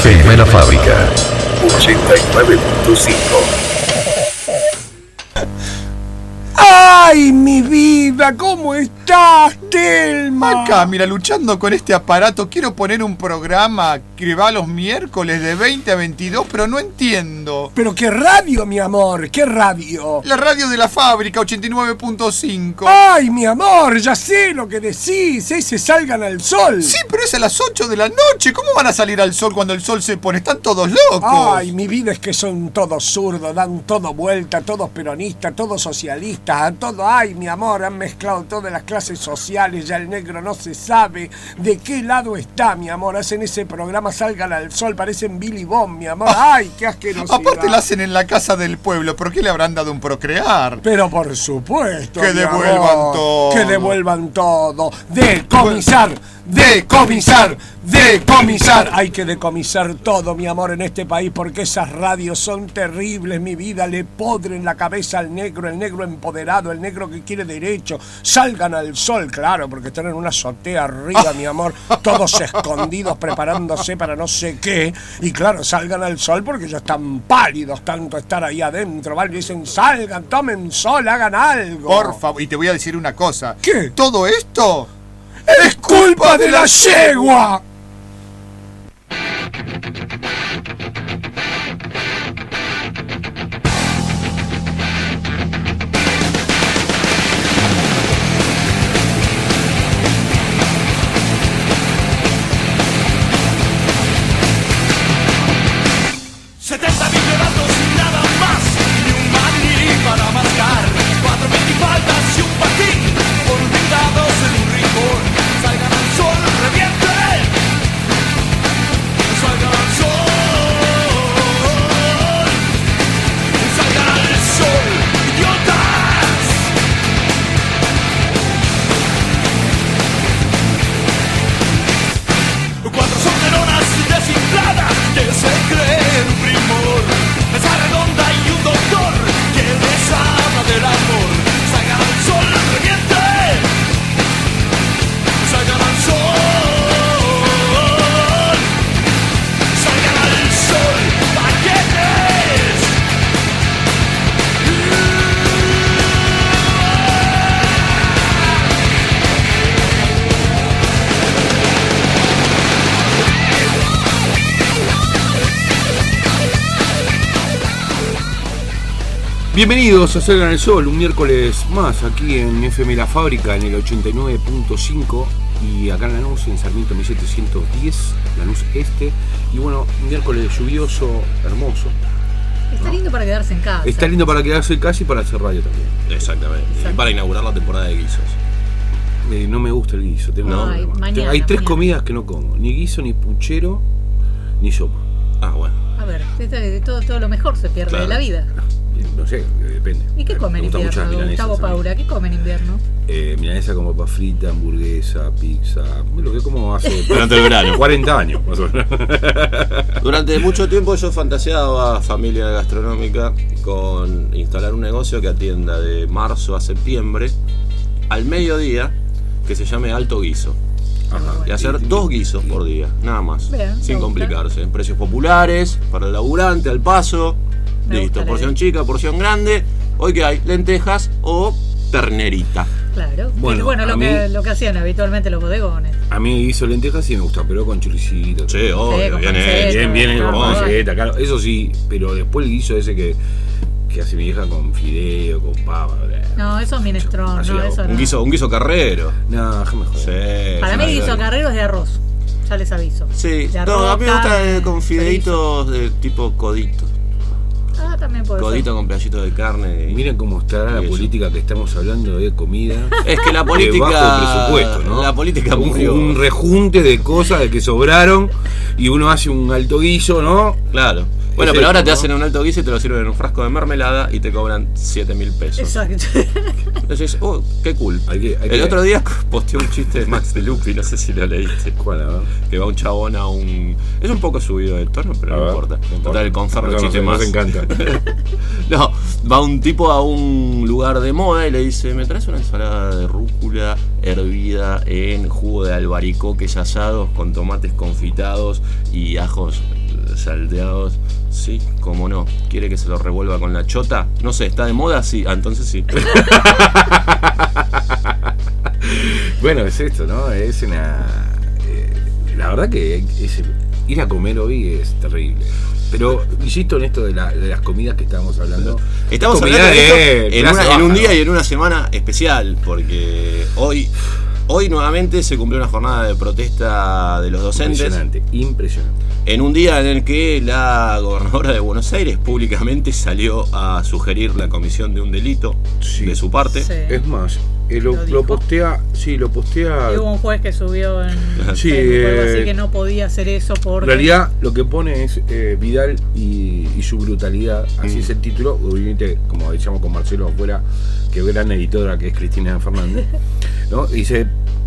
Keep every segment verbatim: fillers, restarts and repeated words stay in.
F M La Fábrica ochenta y nueve punto cinco. ¡Ay, mi vida! ¿Cómo estás, Telma? Acá, mira, luchando con este aparato, quiero poner un programa que va los miércoles de veinte a veintidós, pero no entiendo. ¿Pero qué radio, mi amor? ¿Qué radio? La radio de la fábrica, ochenta y nueve punto cinco. ¡Ay, mi amor! Ya sé lo que decís. Ese Salgan al Sol. Sí, pero es a las ocho de la noche. ¿Cómo van a salir al sol cuando el sol se pone? Están todos locos. Ay, mi vida, es que son todos zurdos, dan todo vuelta, todos peronistas, todos socialistas, a todo. Ay, mi amor, han mezclado todas las clases sociales, ya el negro no se sabe de qué lado está, mi amor. Hacen ese programa Salgan al Sol, parecen Billy Bond, mi amor. Ay, qué asquerosidad. Aparte lo hacen en la casa del pueblo. ¿Por qué le habrán dado un procrear? Pero por supuesto, que mi devuelvan amor, todo. Que devuelvan todo. Decomisar, decomisar, decomisar. Hay que decomisar todo, mi amor, en este país, porque esas radios son terribles, mi vida. Le podren la cabeza al negro, el negro empoderado, el negro que quiere derecho. Salgan al sol, claro, porque están en una azotea arriba, mi amor, todos escondidos, preparándose para no sé qué. Y claro, salgan al sol porque ya están pálidos tanto estar ahí adentro, ¿vale? Dicen, salgan, tomen sol, hagan algo. Por favor, y te voy a decir una cosa. ¿Qué? Todo esto ¡es culpa de la yegua! setenta campeonatos y nada más, y un maní para marcar, cuatro minifaldas y un patín, olvidados en un rincón. Salgan al sol, revienten, salgan al sol, salgan al sol, idiotas. Cuatro solteronas desinfladas que se creen primor, mesa redonda y un doctor que les habla del amor. Salgan al sol, revienten, salgan al sol, salgan al sol, paquetes. Bienvenidos a Salgan al Sol, un miércoles más aquí en F M La Fábrica en el ochenta y nueve punto cinco y acá en Lanús, en Sarmiento mil setecientos diez, Lanús Este. Y bueno, un miércoles lluvioso, hermoso. Está ¿no? lindo para quedarse en casa. Está lindo para quedarse en casa y para hacer radio también. Exactamente. Exacto. Y para inaugurar la temporada de guisos. Eh, no me gusta el guiso, tengo No, un ay, problema. mañana, Hay tres mañana. comidas que no como, ni guiso, ni puchero, ni sopa. Ah, bueno. A ver, de todo, todo lo mejor se pierde Claro. de la vida. No sé, depende. ¿Y qué Me comen en gustan mucho las invierno, milanesas Gustavo a mí. Paura? ¿Qué comen en invierno? Eh, milanesa con papa frita, hamburguesa, pizza, lo que como hace Durante el verano. cuarenta años más o menos. Durante mucho tiempo yo fantaseaba, familia gastronómica, con instalar un negocio que atienda de marzo a septiembre al mediodía, que se llame Alto Guiso. Ajá. Y hacer dos guisos por día, nada más, Bien, me sin gusta. complicarse. En precios populares, para el laburante, al paso. Me Listo, gusta la porción idea. chica, porción grande. Hoy que hay lentejas o ternerita. Claro. Bueno, Bueno, a lo, mí- que, lo que hacían habitualmente los bodegones. A mí guiso lentejas sí me gusta, pero con choricito. Sí, obvio, con bien panceta. hecho. Bien, bien, Ah, con bueno. panceta, claro. Eso sí, pero después el guiso ese que, que hace mi hija con fideo, con papa. bleh. No, eso es minestrón, Así no, hago. eso Un no. guiso, un guiso carrero. No, déjame joder. Sí. Para sí, mí sí. guiso carrero es de arroz. Ya les aviso. Sí, De no, arroz, a mí me gusta carne, eh, con fideitos de tipo codito. Ah, también puede Codito ser. con pedacito de carne. y- Miren cómo está la y eso. política que estamos hablando de comida. Es que la De política. bajo presupuesto, ¿no? La política un, murió. un rejunte de cosas de que sobraron y uno hace un alto guiso, ¿no? Claro. Bueno, Es pero ahora eso, te ¿no? hacen un alto guiso y te lo sirven en un frasco de mermelada y te cobran siete mil pesos. Exacto. Entonces, oh, qué cool. Hay que- hay El que- otro día posteé un chiste de Max de Lupi, no sé si lo leíste. ¿Cuál, a ver? Que va un chabón a un. Es un poco subido de tono, pero A no ver, importa. no importa. Total, el conferro Nos- chiste nos más. encanta. No, va un tipo a un lugar de moda y le dice: ¿me traes una ensalada de rúcula hervida en jugo de albaricoques asados con tomates confitados y ajos salteados. Sí, cómo no. ¿Quiere que se lo revuelva con la chota? No sé, ¿está de moda? Sí, ah, entonces sí. Bueno, es esto, ¿no? Es una... Eh, la verdad que es, ir a comer hoy es terrible. Pero insisto en esto de, la, de las comidas que estábamos hablando. Estamos Comida hablando de esto de en, clase una- en baja, un día ¿no? y en una semana especial, porque hoy, hoy nuevamente se cumplió una jornada de protesta de los docentes. Impresionante, impresionante. En un día en el que la gobernadora de Buenos Aires públicamente salió a sugerir la comisión de un delito Sí. de su parte. Sí. Es más, eh, lo, Lo lo dijo. postea, sí, lo postea. Y hubo un juez que subió en Sí, Facebook, algo así, eh, que no podía hacer eso En porque... realidad lo que pone es eh, Vidal y, y su brutalidad, así Mm. es el título, obviamente, como decíamos con Marcelo afuera, que gran editora que es Cristina Fernández, ¿no? Dice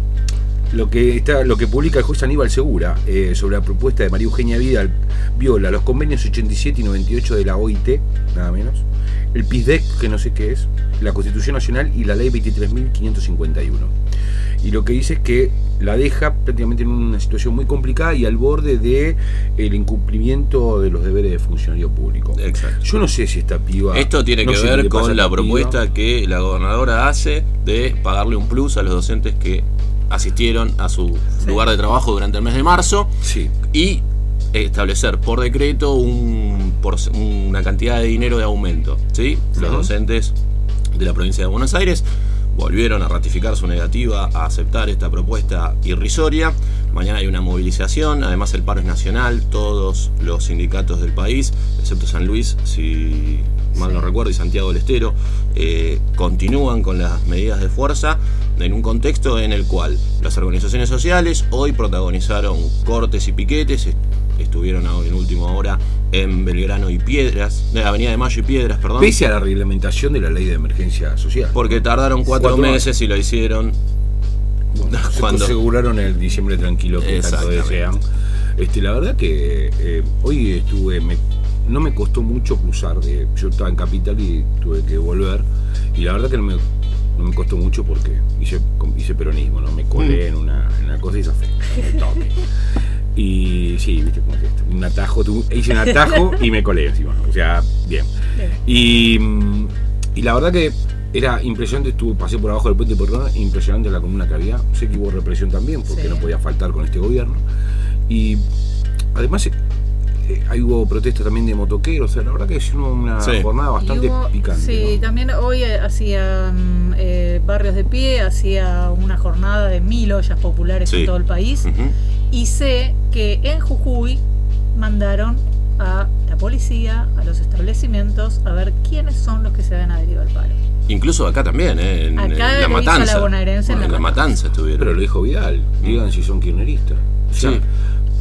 lo que está, lo que publica el juez Aníbal Segura eh, sobre la propuesta de María Eugenia Vidal viola los convenios ochenta y siete y noventa y ocho de la O I T, nada menos, el P I S D E C, que no sé qué es, la Constitución Nacional y la Ley veintitrés mil quinientos cincuenta y uno. Y lo que dice es que la deja prácticamente en una situación muy complicada y al borde de el incumplimiento de los deberes de funcionario público. Exacto. Yo no sé si esta piba... Esto tiene no que sé qué ver le pasa a con la esta propuesta piba. que la gobernadora hace de pagarle un plus a los docentes que asistieron a su Sí. lugar de trabajo durante el mes de marzo Sí, y establecer por decreto un, por, una cantidad de dinero de aumento. ¿Sí? Los Ajá. docentes de la provincia de Buenos Aires volvieron a ratificar su negativa a aceptar esta propuesta irrisoria. Mañana hay una movilización, además el paro es nacional, todos los sindicatos del país, excepto San Luis, si mal no Sí. recuerdo, y Santiago del Estero, eh, continúan con las medidas de fuerza en un contexto en el cual las organizaciones sociales hoy protagonizaron cortes y piquetes, est- estuvieron ahora en última hora en Belgrano y Piedras, de Avenida de Mayo y Piedras, perdón. pese a la reglamentación de la ley de emergencia social. Porque tardaron cuatro, Cuatro meses y lo hicieron Bueno, se cuando- aseguraron el diciembre tranquilo que tanto Exactamente. desean. Este, la verdad que eh, hoy estuve, me- no me costó mucho cruzar, de, yo estaba en Capital y tuve que volver, y la verdad que no me, no me costó mucho porque hice, hice peronismo, ¿no? Me colé en, una, en una cosa y zafé, en el toque. Y sí, viste cómo es esto, un atajo, tu- hice un atajo y me colé encima, o sea, bien. Bien. Y, mm, y la verdad que era impresionante, estuve, pasé por abajo del puente Portón, impresionante la comuna que había. Sé que hubo represión también, porque Sí. no podía faltar con este gobierno. Y además eh, eh, ahí hubo protestas también de motoqueros, o sea, la verdad que es una, una Sí. jornada bastante Y hubo- picante. Sí, ¿no? también hoy eh, hacían eh, Barrios de Pie, hacía una jornada de mil ollas populares Sí. en todo el país. Ujú. Y sé que en Jujuy mandaron a la policía, a los establecimientos, a ver quiénes son los que se van a adherir al paro. Incluso acá también, ¿eh? en, Acá en lo La hizo Matanza. la bonaerense en Bueno, La en La Matanza. Matanza estuvieron. Pero lo dijo Vidal, digan si son kirchneristas. O sea, Sí.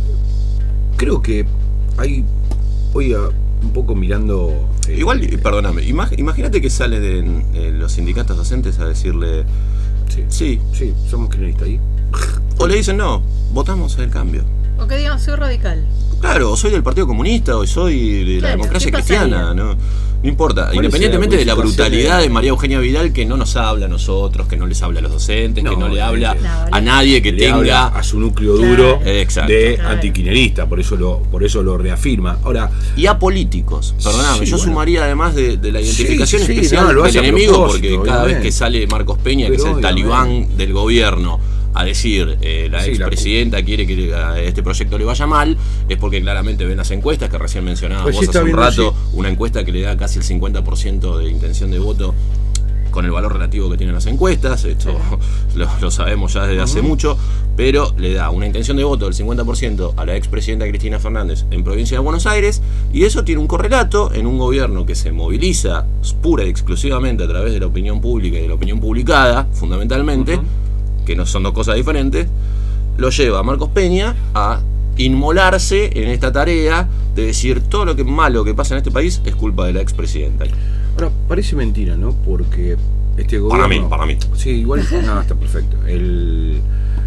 creo que hay, hoy a- un poco mirando... eh, Igual, eh, perdóname, imag- imagínate que salen eh, los sindicatos docentes a decirle sí, sí, sí, somos kirchneristas ahí. o le dicen no, votamos el cambio. O que digan, soy radical. Claro, o soy del Partido Comunista o soy de la Claro, democracia ¿qué pasaría? cristiana, ¿no? No importa, ¿Cuál independientemente es de la la modificación brutalidad de- de María Eugenia Vidal, que no nos habla a nosotros, que no les habla a los docentes, que No, no le habla obviamente. No, a le- nadie que Le habla tenga... a su núcleo Claro. duro Exacto. de Claro. antiquinerista, por eso lo, por eso lo reafirma. Ahora, Y a políticos, perdóname, Sí, yo bueno. sumaría además de, de la Sí, identificación sí, especial no, lo del hace a enemigo, propósito, porque cada vez obviamente. que sale Marcos Peña, que Pero es el obviamente. talibán del gobierno, a decir eh, la Sí, la expresidenta quiere que a este proyecto le vaya mal, es porque claramente ven las encuestas que recién mencionabas Pues sí, vos está hace un viendo, rato, sí. una encuesta que le da casi el cincuenta por ciento de intención de voto con el valor relativo que tienen las encuestas, esto lo, lo sabemos ya desde hace mucho, pero le da una intención de voto del cincuenta por ciento a la expresidenta Cristina Fernández en provincia de Buenos Aires, y eso tiene un correlato en un gobierno que se moviliza pura y exclusivamente a través de la opinión pública y de la opinión publicada, fundamentalmente, Ujú. que no son dos cosas diferentes, lo lleva a Marcos Peña a inmolarse en esta tarea de decir todo lo que malo que pasa en este país es culpa de la expresidenta. ahora parece mentira, ¿no? Porque este gobierno. Para mí, para mí. Sí, igual no, está perfecto. El,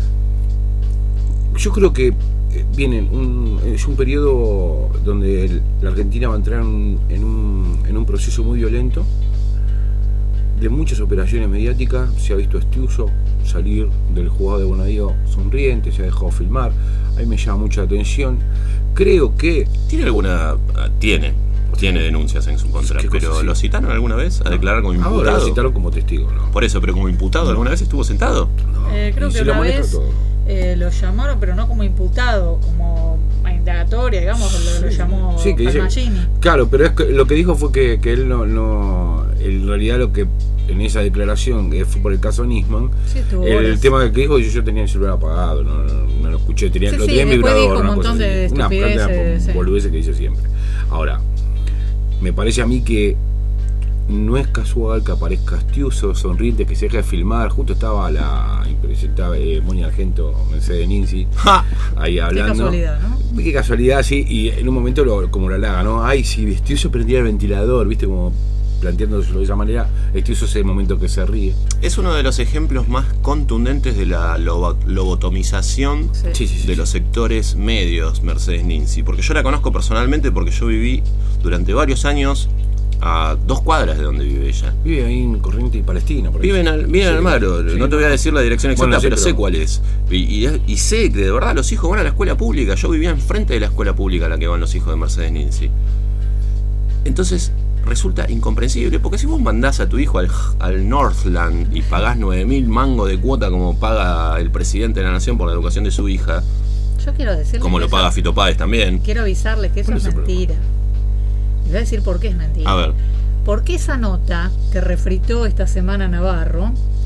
yo creo que eh, viene un, es un periodo donde el- la Argentina va a entrar en, en un, en un proceso muy violento, de muchas operaciones mediáticas se ha visto a Estiuso salir del juzgado de Bonadío sonriente, se ha dejado filmar. A mí me llama mucha atención. Creo que... ¿Tiene alguna... Tiene, tiene denuncias en su contra, ¿Qué pero cosa, sí? ¿lo citaron alguna vez a declarar como imputado? Ahora lo citaron como testigo, ¿no? Por eso, pero como imputado, ¿alguna vez estuvo sentado? No. Eh, creo Y que se lo una maneja vez todo. eh, lo llamaron, pero no como imputado, como a indagatoria, digamos, lo, lo llamó Sí, que dice- Palmagini. Claro, pero es que lo que dijo fue que, que él no, no... En realidad lo que en esa declaración eh, fue por el caso Nisman. Sí, estuvo El horas. tema que dijo, yo, yo tenía el celular apagado, no, no, no lo escuché, tenía, Sí, lo sí, tenía en después vibrador, dijo un una montón cosa de así. Una estupideces, planta sí. boludez que dice siempre. Ahora, me parece a mí que no es casual que aparezca Estiuso sonriente, que se deje de filmar. Justo estaba la impresentable eh, Moña Argento, Mercedes Ninzi, ¡Ja! ahí Qué hablando. casualidad, ¿no? Qué casualidad, sí, y en un momento lo, como lo halaga, ¿no? Ay, si Estiuso prendía el ventilador, ¿viste? Como planteándoselo de esa manera. Estiuso es el momento que se ríe. Es uno de los ejemplos más contundentes de la lobo- lobotomización Sí. Sí, sí, sí. de los sectores medios, Mercedes Ninzi. Porque yo la conozco personalmente porque yo viví durante varios años a dos cuadras de donde vive ella. Vive ahí en Corriente y Palestina. Por ahí. Vive en, Al- vive en Sí, Almagro, sí. no te voy a decir la dirección exacta, Bueno, sí, pero, pero- sé cuál es. Y, y, es- y sé que de verdad los hijos van a la escuela pública. Yo vivía enfrente de la escuela pública a la que van los hijos de Mercedes Ninzi. Entonces resulta incomprensible, porque si vos mandás a tu hijo al, al Northland y pagás nueve mil mangos de cuota como paga el presidente de la nación por la educación de su hija, Yo quiero decirle como que lo eso- paga Fito Páez también. Quiero avisarle que eso ¿Cuál es es el mentira. Le voy a decir por qué es mentira. A ver, Porque esa nota que refritó esta semana Navarro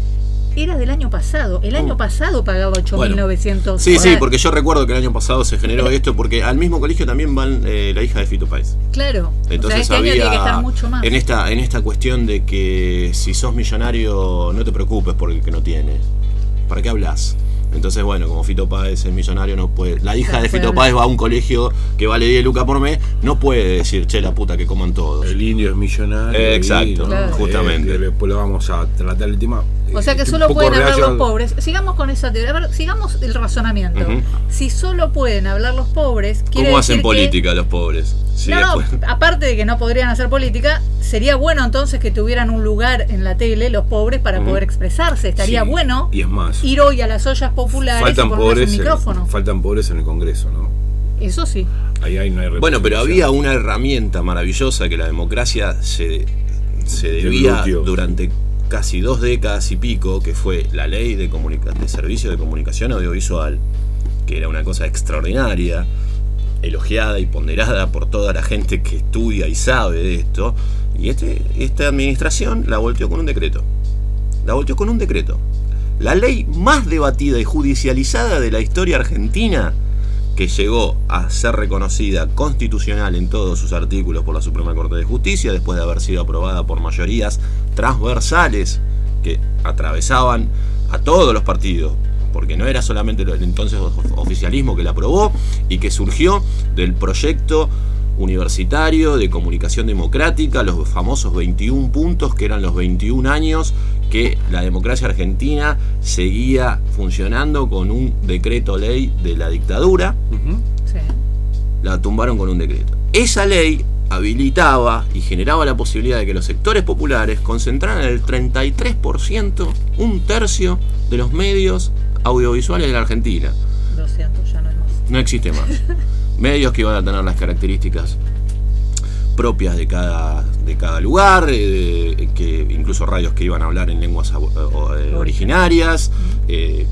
era del año pasado. El año Uh. pasado pagaba ocho mil novecientos. sí, sí, porque yo recuerdo que el año pasado se generó esto, porque al mismo colegio también van eh, la hija de Fito Páez. Claro. Entonces o sea, este había año tiene que estar mucho más. en esta en esta cuestión de que si sos millonario no te preocupes por el que no tiene. ¿Para qué hablas? Entonces, bueno, como Fito Páez es millonario, no puede. La hija Claro, de puede Fito hablar. Páez va a un colegio que vale diez lucas por mes, no puede decir, che, la puta que coman todos. El indio es millonario. Eh, exacto, y, ¿no? Claro. justamente. Eh, después lo vamos a tratar el tema. O sea que eh, solo un poco pueden hablar los relacionado- pobres. Sigamos con esa teoría. A ver, sigamos el razonamiento. Ujú. Si solo pueden hablar los pobres, quiere ¿Cómo decir hacen que- política los pobres? Sí, no, no, después- aparte de que no podrían hacer política, sería bueno entonces que tuvieran un lugar en la tele los pobres para Ujú. poder expresarse. Estaría Sí, bueno Y es más, ir hoy a las ollas populares faltan y ponerles pobres, un en, micrófono. faltan pobres en el Congreso, ¿no? Eso sí. Ahí, ahí no hay Bueno, pero había representación. una herramienta maravillosa que la democracia se, se debía Deglutió. durante casi dos décadas y pico, que fue la ley de, comunica- de servicio de comunicación audiovisual, que era una cosa extraordinaria, elogiada y ponderada por toda la gente que estudia y sabe de esto, y este, esta administración la volteó con un decreto. La volteó con un decreto. La ley más debatida y judicializada de la historia argentina, que llegó a ser reconocida constitucional en todos sus artículos por la Suprema Corte de Justicia, después de haber sido aprobada por mayorías transversales que atravesaban a todos los partidos, porque no era solamente el entonces oficialismo que la aprobó y que surgió del proyecto universitario de comunicación democrática, los famosos veintiún puntos, que eran los veintiún años que la democracia argentina seguía funcionando con un decreto ley de la dictadura. Ujú. Sí. La tumbaron con un decreto. Esa ley habilitaba y generaba la posibilidad de que los sectores populares concentraran el treinta y tres por ciento, un tercio de los medios audiovisuales de la Argentina. Lo siento, ya no es más. No existe más. Medios que iban a tener las características propias de cada, de cada lugar, eh, de- que incluso radios que iban a hablar en lenguas abo- o- eh, originarias, eh,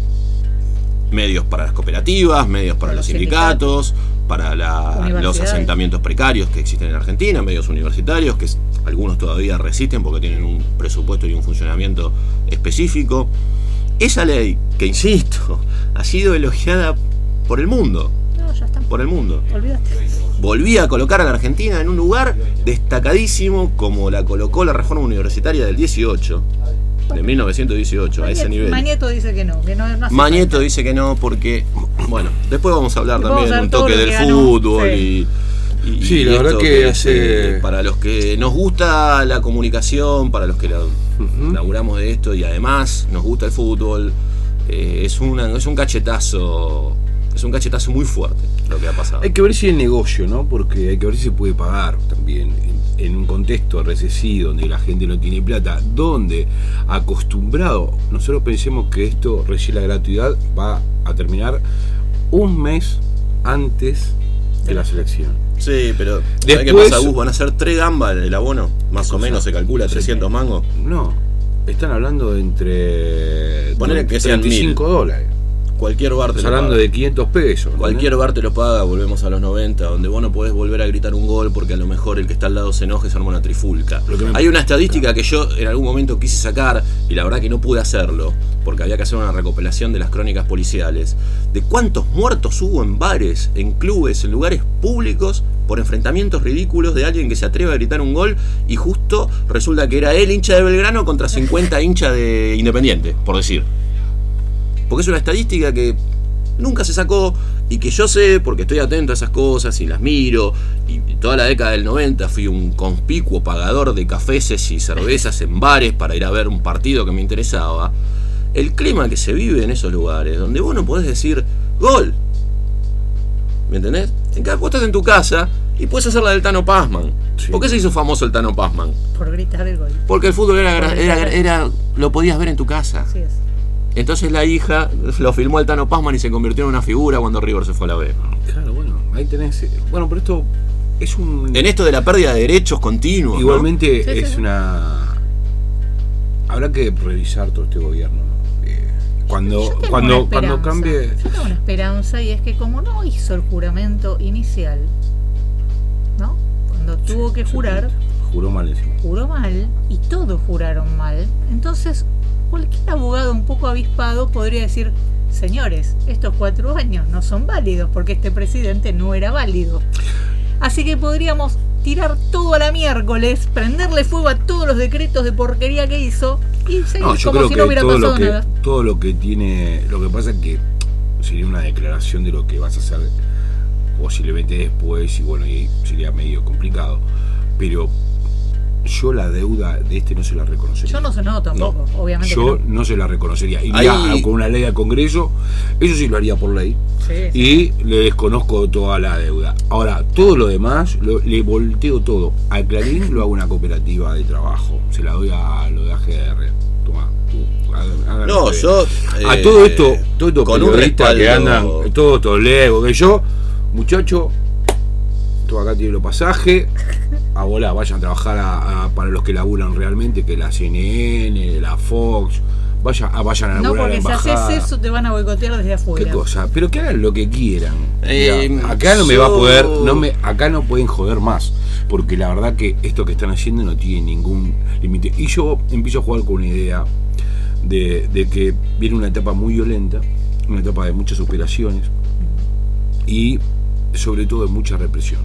medios para las cooperativas, medios para Para los los sindicatos, para la- los Universidades. asentamientos precarios que existen en Argentina, medios universitarios, que s- algunos todavía resisten porque tienen un presupuesto y un funcionamiento específico. Esa ley, que insisto, ha sido elogiada por el mundo, No, ya está. por el mundo. Olvídate. Volvía a colocar a la Argentina en un lugar destacadísimo como la colocó la reforma universitaria del dieciocho, de mil novecientos dieciocho, a ese Mañeto- nivel. Mañeto dice que no, que no, no hace Mañeto falta. dice que no porque, bueno, después vamos a hablar Después también vamos a un ver todo toque lo del que ganó. fútbol Sí. y, y- Sí, y la esto verdad que es, hace- eh, para los que nos gusta la comunicación, para los que la, Ujú. laburamos de esto y además nos gusta el fútbol, eh, es, una, es un cachetazo, es un cachetazo muy fuerte lo que ha pasado. Hay que ver si el negocio, ¿no? Porque hay que ver si se puede pagar también. en un contexto recesivo, donde la gente no tiene plata, donde acostumbrado, nosotros pensemos que esto, recién la gratuidad, va a terminar un mes antes de la selección. Sí, pero ¿sabés Después, qué pasa, Gus? Van a ser tres gambas el abono, más o menos se calcula trescientos mangos. No, están hablando de entre Ponele que sean treinta y cinco dólares. Cualquier bar te Estás lo hablando paga. de quinientos pesos. Cualquier ¿no? bar te lo paga, volvemos a los noventa, donde vos no podés volver a gritar un gol porque a lo mejor el que está al lado se enoje y se arma una trifulca. Lo que me- Hay una estadística que yo en algún momento quise sacar y la verdad que no pude hacerlo, porque había que hacer una recopilación de las crónicas policiales, de cuántos muertos hubo en bares, en clubes, en lugares públicos por enfrentamientos ridículos de alguien que se atreve a gritar un gol y justo resulta que era él hincha de Belgrano contra cincuenta hinchas de Independiente, por decir. Porque es una estadística que nunca se sacó y que yo sé porque estoy atento a esas cosas y las miro, y toda la década del noventa fui un conspicuo pagador de cafés y cervezas en bares para ir a ver un partido que me interesaba. El clima que se vive en esos lugares, donde vos no podés decir gol, ¿me entendés? En cada, vos estás en tu casa y puedes hacer la del Tano Pazman. Sí. ¿Por qué se hizo famoso el Tano Pazman? Por gritar el gol. Porque el fútbol era, era, era lo podías ver en tu casa. Así es. Entonces la hija lo filmó el Tano Pazman y se convirtió en una figura cuando River se fue a la B. Claro, bueno, ahí tenés. Bueno, pero esto es un. En esto de la pérdida de derechos continuos, Igualmente ¿no? Sí, es sí, sí. una. Habrá que revisar todo este gobierno. ¿no? Eh, cuando Yo tengo cuando una cuando esperanza. cambie. Yo tengo una esperanza y es que como no hizo el juramento inicial, ¿no? Cuando tuvo que jurar, Juró mal encima. juró mal y todos juraron mal. Entonces, cualquier abogado un poco avispado podría decir, señores, estos cuatro años no son válidos porque este presidente no era válido. Así que podríamos tirar todo a la miércoles, prenderle fuego a todos los decretos de porquería que hizo y seguir No, yo como creo si que no hubiera todo lo pasado que nada. todo lo que tiene, lo que pasa es que sería una declaración de lo que vas a hacer posiblemente después y bueno, y sería medio complicado, pero yo la deuda de este no se la reconocería. Yo no sé, no, tampoco, obviamente. Yo que no. no se la reconocería. Iría Ahí- con una ley al Congreso, eso sí lo haría por ley. Sí, sí. Y le desconozco toda la deuda. Ahora, todo lo demás, lo- le volteo todo. Al Clarín lo hago una cooperativa de trabajo. Se la doy a lo de A G R. Toma, tú, hagan- hagan lo No, que- yo. A eh, todo esto, todo esto con un periodistas que respaldo- andan, todo Toledo, que yo, muchacho, tú acá tiene los pasajes, a volar, vayan a trabajar a, a- para los que laburan realmente, que la C N N, la Fox, vayan, a, vayan a No, laburar a la porque si embajada. haces eso te van a boicotear desde afuera. ¿Qué cosa? Pero que hagan lo que quieran. Eh, Mirá, acá no me yo- va a poder, no me, acá no pueden joder más, porque la verdad que esto que están haciendo no tiene ningún límite. Y yo empiezo a jugar con una idea de, de que viene una etapa muy violenta, una etapa de muchas operaciones y sobre todo de mucha represión.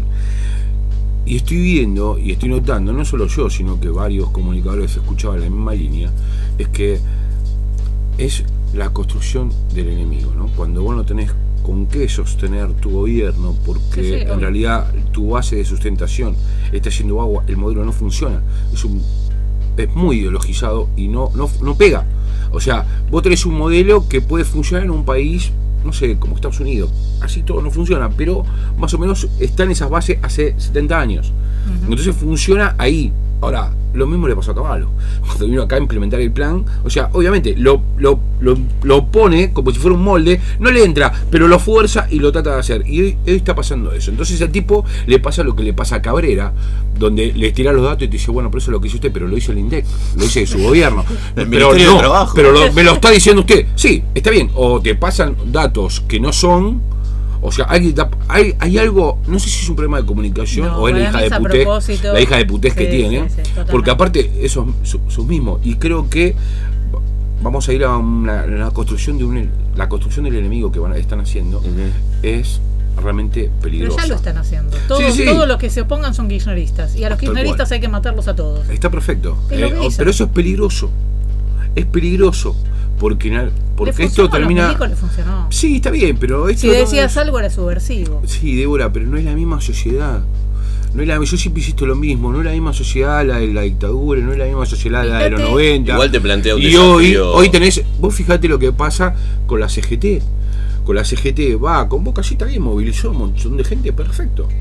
Y estoy viendo y estoy notando, no solo yo, sino que varios comunicadores escuchaban la misma línea, es que es la construcción del enemigo, ¿no? Cuando vos no tenés con qué sostener tu gobierno, porque Sí, sí, en obvio. realidad tu base de sustentación está yendo agua, el modelo no funciona, es un es muy ideologizado y no, no, no pega. O sea, vos tenés un modelo que puede funcionar en un país, no sé, como Estados Unidos. Así todo no funciona, pero más o menos está en esas bases hace setenta años. Ujú. Entonces funciona ahí. Ahora, lo mismo le pasó a Caballo. Cuando vino acá a implementar el plan, o sea, obviamente lo, lo, lo, lo pone como si fuera un molde, no le entra, pero lo fuerza y lo trata de hacer. Y hoy, hoy está pasando eso. Entonces al tipo le pasa lo que le pasa a Cabrera, donde le tira los datos y te dice, bueno, pero eso es lo que hizo usted, pero lo hizo el INDEC, lo hizo su gobierno. El pero Ministerio no, de Trabajo. pero lo- me lo está diciendo usted. Sí, está bien. O te pasan datos que no son. O sea, hay, hay, hay algo, no sé si es un problema de comunicación No, o es la para hija mí de es a putés, propósito. la hija de putés que Sí, tiene, sí, sí, totalmente. porque aparte esos su- sus mismos, y creo que vamos a ir a una, una construcción de un, la construcción del enemigo que van a, están haciendo Ujú. es realmente Pero peligrosa. ya lo están haciendo. Todos, Sí, sí. todos los que se opongan son kirchneristas. Y a los Tal kirchneristas cual. hay que matarlos a todos. Está perfecto, Es lo eh, que dicen. pero eso es peligroso, es peligroso, porque, na- Le porque funcionó esto a los termina... milicos, le funcionó. Sí, está bien, pero esto Si no decías es- algo era subversivo. Sí, Débora, pero no es la misma sociedad. No es la, yo siempre insisto lo mismo, no es la misma sociedad la de la dictadura, no es la misma sociedad la de los Fíjate. noventa. Igual te plantea un Y hoy, desafío. hoy tenés, vos fijate lo que pasa con la C G T. Con la C G T va, convoca, sí, está bien, movilizó un montón de gente, perfecto.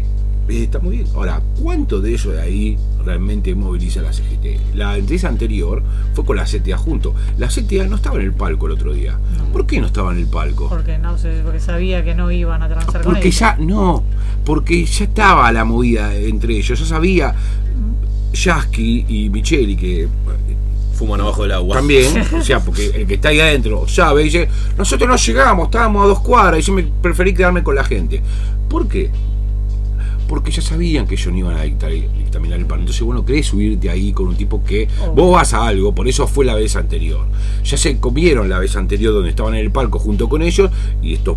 eh, está muy bien. Ahora, ¿cuánto de eso de ahí realmente moviliza la C G T? La entrevista anterior fue con la C T A junto. La C T A no estaba en el palco el otro día. ¿Por qué no estaba en el palco? Porque no sé, porque sabía que no iban a transar con Porque ellos. ya, no, porque ya estaba la movida entre ellos. Ya sabía Yasky y Micheli que... Fuman abajo del agua. También, o sea, porque el que está ahí adentro sabe, dice, nosotros no llegamos, estábamos a dos cuadras y yo me preferí quedarme con la gente. ¿Por qué? Porque ya sabían que ellos no iban a dictar, dictaminar el paro. Entonces, bueno, querés subirte ahí con un tipo que Oh. vos vas a algo, por eso fue la vez anterior. Ya se comieron la vez anterior donde estaban en el palco junto con ellos y estos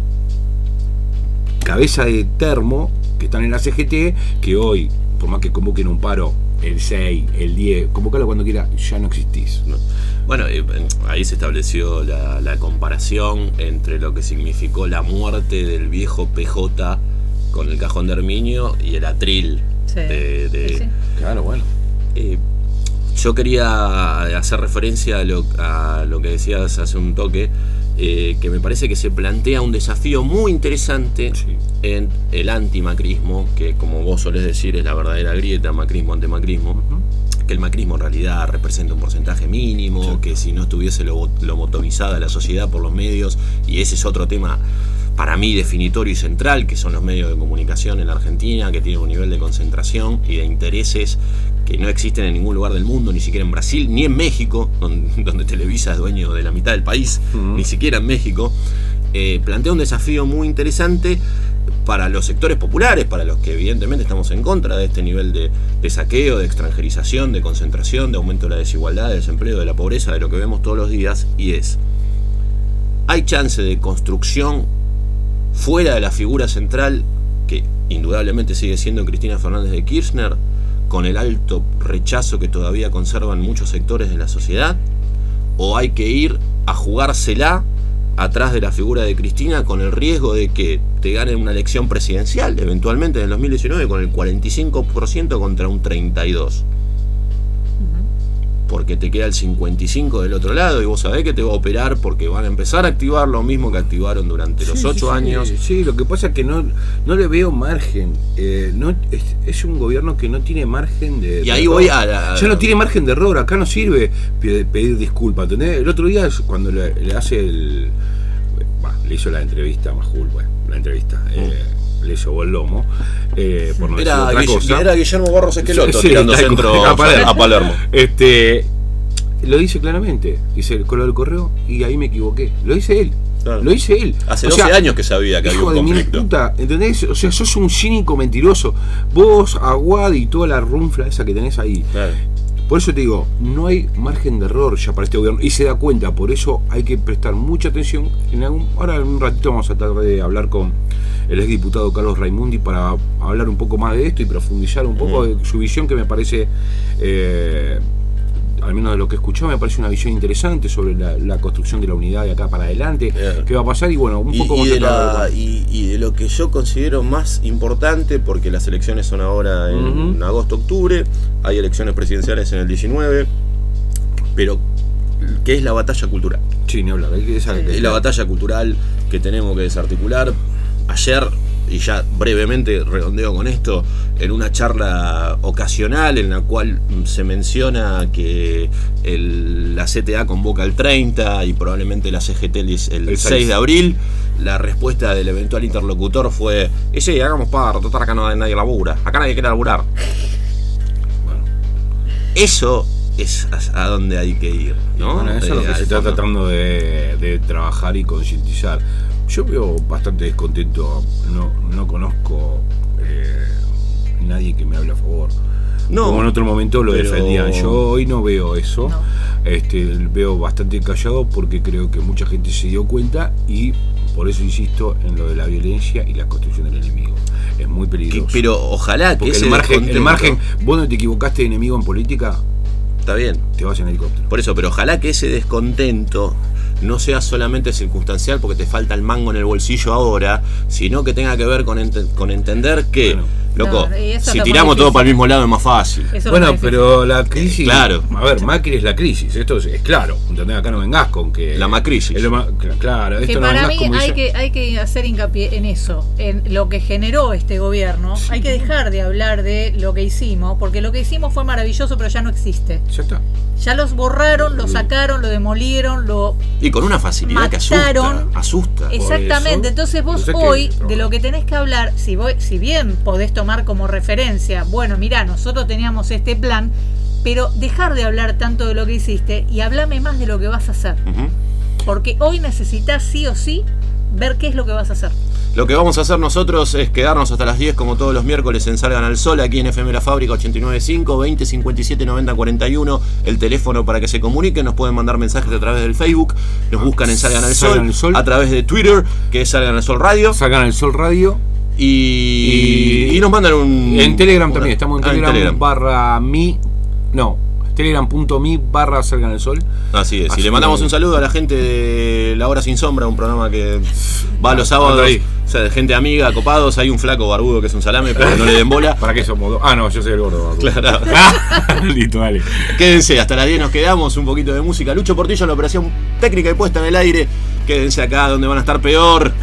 cabeza de termo que están en la C G T, que hoy, por más que convoquen un paro el seis, el diez, convocalo cuando quiera, ya no existís. No. Bueno, eh, ahí se estableció la, la comparación entre lo que significó la muerte del viejo P J con el cajón de Herminio y el atril Sí, de, de- sí, sí. Claro, bueno. Eh, yo quería hacer referencia a lo, a lo que decías hace un toque, eh, que me parece que se plantea un desafío muy interesante Sí. en el antimacrismo, que como vos solés decir es la verdadera grieta, macrismo ante macrismo, Ujú. que el macrismo en realidad representa un porcentaje mínimo, Sí. que si no estuviese lo- lobotomizada la sociedad por los medios, y ese es otro tema para mí definitorio y central, que son los medios de comunicación en la Argentina, que tienen un nivel de concentración y de intereses que no existen en ningún lugar del mundo, ni siquiera en Brasil, ni en México, donde, donde Televisa es dueño de la mitad del país, Ujú. ni siquiera en México. Eh, plantea un desafío muy interesante para los sectores populares, para los que evidentemente estamos en contra de este nivel de, de saqueo, de extranjerización, de concentración, de aumento de la desigualdad, del desempleo, de la pobreza, de lo que vemos todos los días, y es, ¿hay chance de construcción fuera de la figura central, que indudablemente sigue siendo Cristina Fernández de Kirchner, con el alto rechazo que todavía conservan muchos sectores de la sociedad? ¿O hay que ir a jugársela atrás de la figura de Cristina con el riesgo de que te ganen una elección presidencial eventualmente en el dos mil diecinueve con el cuarenta y cinco por ciento contra un treinta y dos por ciento? Porque te queda el cincuenta y cinco por ciento del otro lado y vos sabés que te va a operar porque van a empezar a activar lo mismo que activaron durante los Sí, ocho sí, años. Sí, sí, lo que pasa es que no, no le veo margen. Eh, no, es, es un gobierno que no tiene margen de. Y de ahí error. voy a la- Ya no tiene margen de error. Acá no sirve pedir, pedir disculpas. ¿Entendés? El otro día, cuando le, le hace el. Bah, le hizo la entrevista a Majul, bueno, la entrevista. Eh, le hizo el lomo. Eh, por no decir Era, otra Guille- cosa. era Guillermo Barros Esqueloto Sí, sí, tirando tal centro cual, a Palermo. a Palermo. Este, lo dice claramente. Dice con lo del correo y ahí me equivoqué. Lo dice él. Claro. Lo dice él. Hace O doce sea, años que sabía que había hijo un de mil conflicto. puta, ¿entendés? O sea, sos un cínico mentiroso. Vos, Aguad y toda la runfla esa que tenés ahí. Claro. Por eso te digo, no hay margen de error ya para este gobierno. Y se da cuenta, por eso hay que prestar mucha atención. En algún, ahora en un ratito vamos a tratar de hablar con el exdiputado Carlos Raimundi para hablar un poco más de esto y profundizar un poco Mm. de su visión, que me parece, eh, al menos de lo que escuchó, me parece una visión interesante sobre la, la construcción de la unidad de acá para adelante. Bien. ¿Qué va a pasar? Y bueno, un Y, poco y vamos de a tratar la- de- y- y de lo que yo considero más importante, porque las elecciones son ahora en Ujú. agosto-octubre, hay elecciones presidenciales en el diecinueve, pero ¿qué es la batalla cultural? Sí, ni hablar. Hay que esa- Es la batalla cultural que tenemos que desarticular. Ayer, y ya brevemente redondeo con esto, en una charla ocasional en la cual se menciona que el- la C T A convoca el treinta y probablemente la C G T el, diez- el El seis seis de abril, la respuesta del eventual interlocutor fue: y sí, hagamos paro, total acá no nadie labura, acá nadie quiere laburar. Bueno. Eso es a, a donde hay que ir, ¿no? Bueno, eso es lo Eh, que al se está fondo. tratando de, de trabajar y concientizar. Yo veo bastante descontento, no, no conozco eh, nadie que me hable a favor. No, Como en otro momento lo pero- defendían. Yo hoy no veo eso. No. Este, veo bastante callado porque creo que mucha gente se dio cuenta y por eso insisto en lo de la violencia y la construcción del enemigo. Es muy Que- peligroso. pero ojalá que porque ese el margen, el descontento- margen, vos no te equivocaste de enemigo en política, Está bien, te vas en helicóptero. por eso, pero ojalá que ese descontento no sea solamente circunstancial porque te falta el mango en el bolsillo ahora, sino que tenga que ver con, ente- con entender que Bueno. Loco, No, y eso si está muy tiramos todo difícil. para el mismo lado es más fácil. Eso es Bueno, lo más difícil. pero la crisis. Claro. A ver, Macri es la crisis. Esto es, es claro. ¿Entendés? Acá no vengas con que. La Macrisis. es lo ma- claro, esto Que no para vengas mí como hay dice- que, hay que hacer hincapié en eso, en lo que generó este gobierno. Hay que dejar de hablar de lo que hicimos, porque lo que hicimos fue maravilloso, pero ya no existe. Ya está. Ya los borraron, lo sacaron, lo demolieron, lo... Y con una facilidad que Mataron. asusta. Asusta. Exactamente, eso, entonces vos entonces hay que hoy de trabajar. lo que tenés que hablar, si, vos, si bien podés tomar como referencia, bueno, mirá, nosotros teníamos este plan, pero dejar de hablar tanto de lo que hiciste y hablame más de lo que vas a hacer. Ujú. Porque hoy necesitas sí o sí ver qué es lo que vas a hacer. Lo que vamos a hacer nosotros es quedarnos hasta las diez como todos los miércoles en Salgan al Sol, aquí en F M La Fábrica ochenta y nueve punto cinco, veinte cincuenta y siete noventa cuarenta y uno, el teléfono para que se comuniquen, nos pueden mandar mensajes a través del Facebook, nos buscan en Salgan al Sol, Salgan al Sol. a través de Twitter, que es Salgan al Sol Radio, Sacan el Sol Radio. y, Y- y nos mandan un... En Telegram una- también. Estamos en Ah, Telegram, barra mi. No. Telegram.me barra Salgan el Sol. Así es, y Así le mandamos que- un saludo a la gente de La Hora Sin Sombra, un programa que va los sábados, anda ahí. o sea, de gente amiga, copados, hay un flaco barbudo que es un salame, pero no le den bola. ¿Para qué somos dos? Ah, no, yo soy el gordo. Claro. Listo, dale. Quédense, hasta las diez nos quedamos, un poquito de música. Lucho Portillo en la operación técnica y puesta en el aire. Quédense acá donde van a estar peor.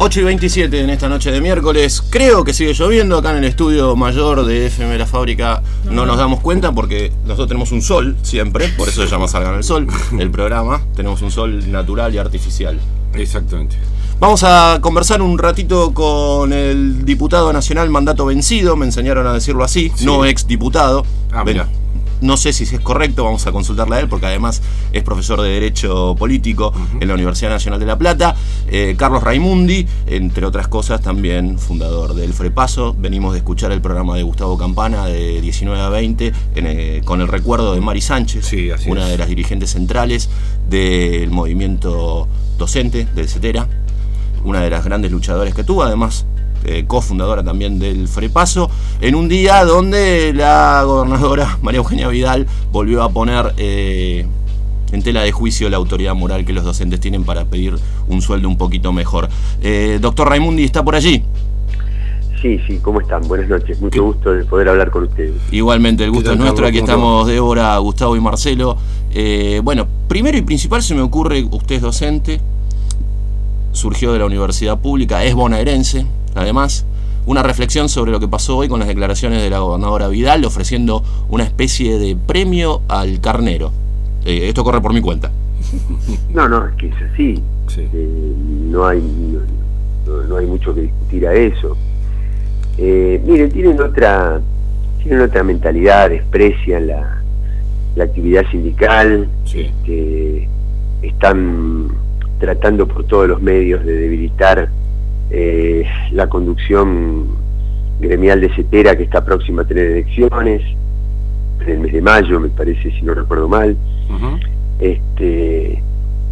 ocho y veintisiete en esta noche de miércoles. Creo que sigue lloviendo acá en el estudio mayor de F M La Fábrica. No nos damos cuenta porque nosotros tenemos un sol siempre, por eso se llama Salgan al Sol, el programa. Tenemos un sol natural y artificial. Exactamente. Vamos a conversar un ratito con el diputado nacional mandato vencido, me enseñaron a decirlo así, sí. No ex diputado. Ah, mira. No sé si es correcto, vamos a consultarle a él, porque además es profesor de Derecho Político uh-huh. en la Universidad Nacional de La Plata. Eh, Carlos Raimundi, entre otras cosas, también fundador del Frepaso. Venimos de escuchar el programa de Gustavo Campana de diecinueve a veinte, en, eh, con el recuerdo de Mari Sánchez, sí, así una es. de las dirigentes centrales del movimiento docente del CETERA, una de las grandes luchadoras que tuvo, además Eh, cofundadora también del Frepaso, en un día donde la gobernadora María Eugenia Vidal volvió a poner eh, en tela de juicio la autoridad moral que los docentes tienen para pedir un sueldo un poquito mejor. Eh, doctor Raimundi, ¿está por allí? Sí, sí, ¿cómo están? Buenas noches, mucho gusto de poder hablar con ustedes. Igualmente, el gusto es nuestro, aquí estamos Débora, Gustavo y Marcelo. Eh, bueno, primero y principal se me ocurre, usted es docente, surgió de la universidad pública, es bonaerense. Además, una reflexión sobre lo que pasó hoy con las declaraciones de la gobernadora Vidal ofreciendo una especie de premio al carnero. Eh, esto corre por mi cuenta. No, no, es que es así. Sí. Eh, no hay no, no hay mucho que discutir a eso. Eh, miren, tienen otra tienen otra mentalidad, desprecian la, la actividad sindical, sí. este, están tratando por todos los medios de debilitar Eh, la conducción gremial de CETERA, que está próxima a tener elecciones en el mes de mayo, me parece, si no recuerdo mal. Uh-huh. este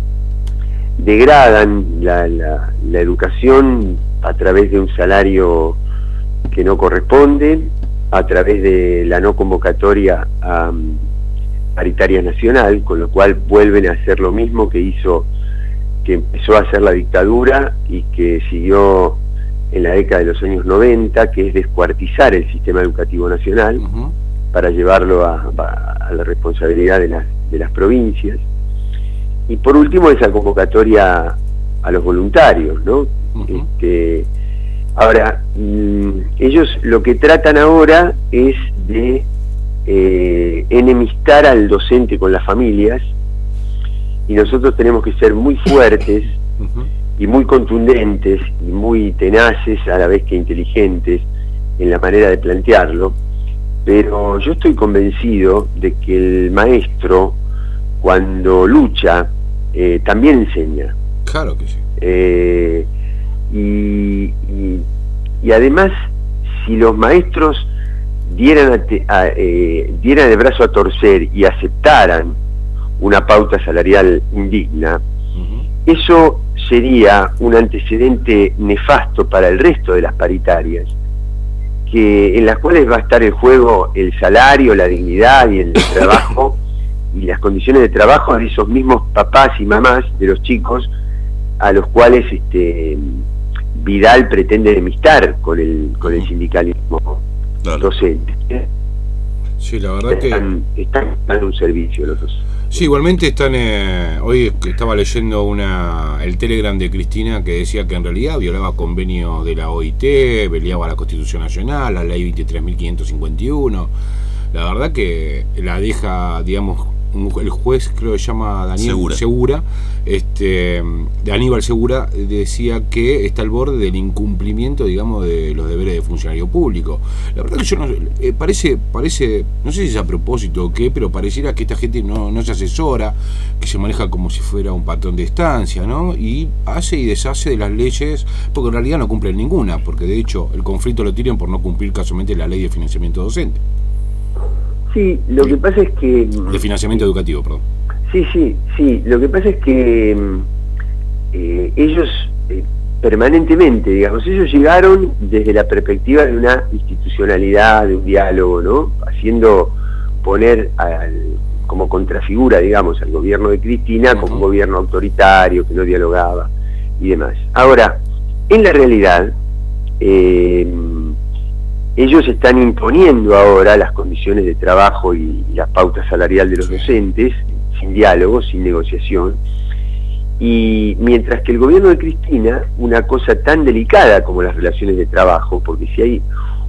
degradan la, la, la educación a través de un salario que no corresponde, a través de la no convocatoria a um, paritaria nacional, con lo cual vuelven a hacer lo mismo que hizo que empezó a hacer la dictadura y que siguió en la década de los años noventa, que es descuartizar el sistema educativo nacional uh-huh. para llevarlo a, a la responsabilidad de las, de las provincias. Y por último, esa convocatoria a los voluntarios, ¿no? Uh-huh. Este, ahora, mmm, ellos lo que tratan ahora es de eh, enemistar al docente con las familias, y nosotros tenemos que ser muy fuertes uh-huh. y muy contundentes y muy tenaces a la vez que inteligentes en la manera de plantearlo, pero yo estoy convencido de que el maestro, cuando lucha, eh, también enseña. Claro que sí. Eh, y, y, y además, si los maestros dieran, a te, a, eh, dieran el brazo a torcer y aceptaran una pauta salarial indigna, uh-huh. eso sería un antecedente nefasto para el resto de las paritarias, que en las cuales va a estar en juego el salario, la dignidad y el trabajo y las condiciones de trabajo de esos mismos papás y mamás de los chicos a los cuales este Vidal pretende enemistar con el con el sindicalismo claro. docente. Sí, la verdad están, que están dando un servicio los dos. Sí, igualmente están, eh, hoy estaba leyendo una el Telegram de Cristina que decía que en realidad violaba convenio de la O I T, violaba la Constitución Nacional, la ley veintitrés mil quinientos cincuenta y uno. La verdad que la deja, digamos, un, el juez, creo que se llama Daniel Segura, Segura este, de Aníbal Segura, decía que está al borde del incumplimiento, digamos, de los deberes de funcionario público. La verdad que yo no eh, parece, parece, no sé si es a propósito o qué, pero pareciera que esta gente no, no se asesora, que se maneja como si fuera un patrón de estancia, ¿no? Y hace y deshace de las leyes, porque en realidad no cumplen ninguna, porque de hecho el conflicto lo tienen por no cumplir casualmente la ley de financiamiento docente. Sí, lo que pasa es que... De financiamiento educativo, perdón. Sí, sí, sí. Lo que pasa es que eh, ellos eh, permanentemente, digamos, ellos llegaron desde la perspectiva de una institucionalidad, de un diálogo, ¿no? Haciendo poner al, como contrafigura, digamos, al gobierno de Cristina uh-huh. como un gobierno autoritario, que no dialogaba y demás. Ahora, en la realidad... Eh, ellos están imponiendo ahora las condiciones de trabajo y, y la pauta salarial de los sí. docentes, sin diálogo, sin negociación, Y mientras que el gobierno de Cristina, una cosa tan delicada como las relaciones de trabajo, porque si hay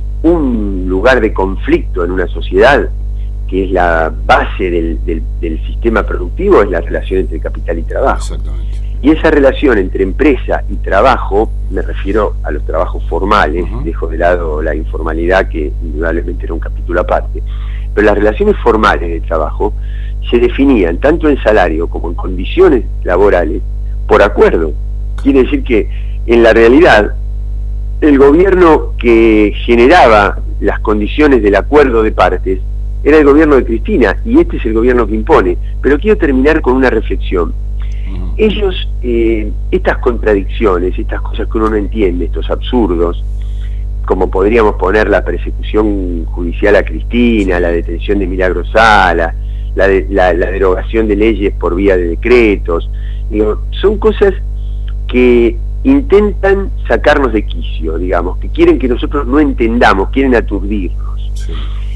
un lugar de conflicto en una sociedad, que es la base del, del, del sistema productivo, es la relación entre capital y trabajo. Exactamente. Y esa relación entre empresa y trabajo, me refiero a los trabajos formales, uh-huh. dejo de lado la informalidad, que indudablemente era un capítulo aparte, pero las relaciones formales de trabajo se definían tanto en salario como en condiciones laborales por acuerdo. Quiere decir que en la realidad el gobierno que generaba las condiciones del acuerdo de partes era el gobierno de Cristina, y este es el gobierno que impone. Pero quiero terminar con una reflexión. Ellos, eh, estas contradicciones, estas cosas que uno no entiende, estos absurdos, como podríamos poner la persecución judicial a Cristina, la detención de Milagro Sala, la, de, la, la derogación de leyes por vía de decretos, digo, son cosas que intentan sacarnos de quicio, digamos, que quieren que nosotros no entendamos, quieren aturdirnos. Sí.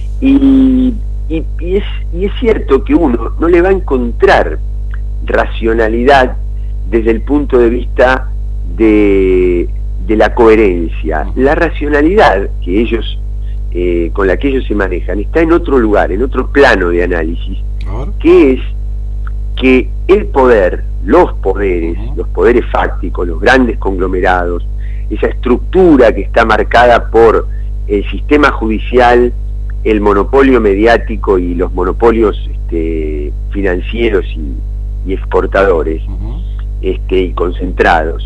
Y, y, y, es, y es cierto que uno no le va a encontrar racionalidad desde el punto de vista de, de la coherencia. La racionalidad que ellos eh, con la que ellos se manejan está en otro lugar, en otro plano de análisis, que es que el poder, los poderes, los poderes fácticos, los grandes conglomerados, esa estructura que está marcada por el sistema judicial, el monopolio mediático y los monopolios este, financieros y y exportadores, uh-huh. este, y concentrados,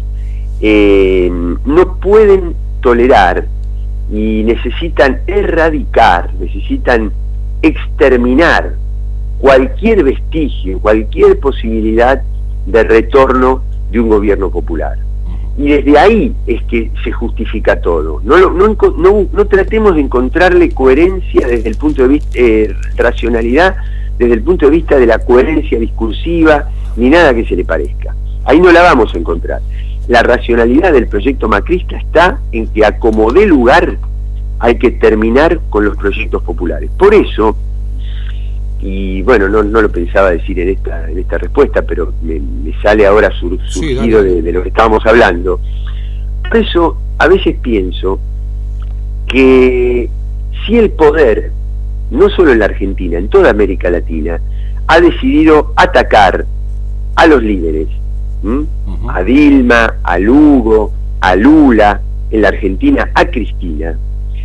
eh, no pueden tolerar y necesitan erradicar, necesitan exterminar cualquier vestigio, cualquier posibilidad de retorno de un gobierno popular. Uh-huh. Y desde ahí es que se justifica todo. No, no, no, no tratemos de encontrarle coherencia desde el punto de vista, eh, racionalidad, desde el punto de vista de la coherencia discursiva, ni nada que se le parezca. Ahí no la vamos a encontrar. La racionalidad del proyecto macrista está en que a como dé lugar hay que terminar con los proyectos populares. Por eso, y bueno, no, no lo pensaba decir en esta, en esta respuesta, pero me, me sale ahora sur, surgido sí, de, de lo que estábamos hablando. Por eso, a veces pienso que si el poder, no solo en la Argentina, en toda América Latina, ha decidido atacar a los líderes, ¿m? Uh-huh. a Dilma, a Lugo, a Lula, en la Argentina, a Cristina,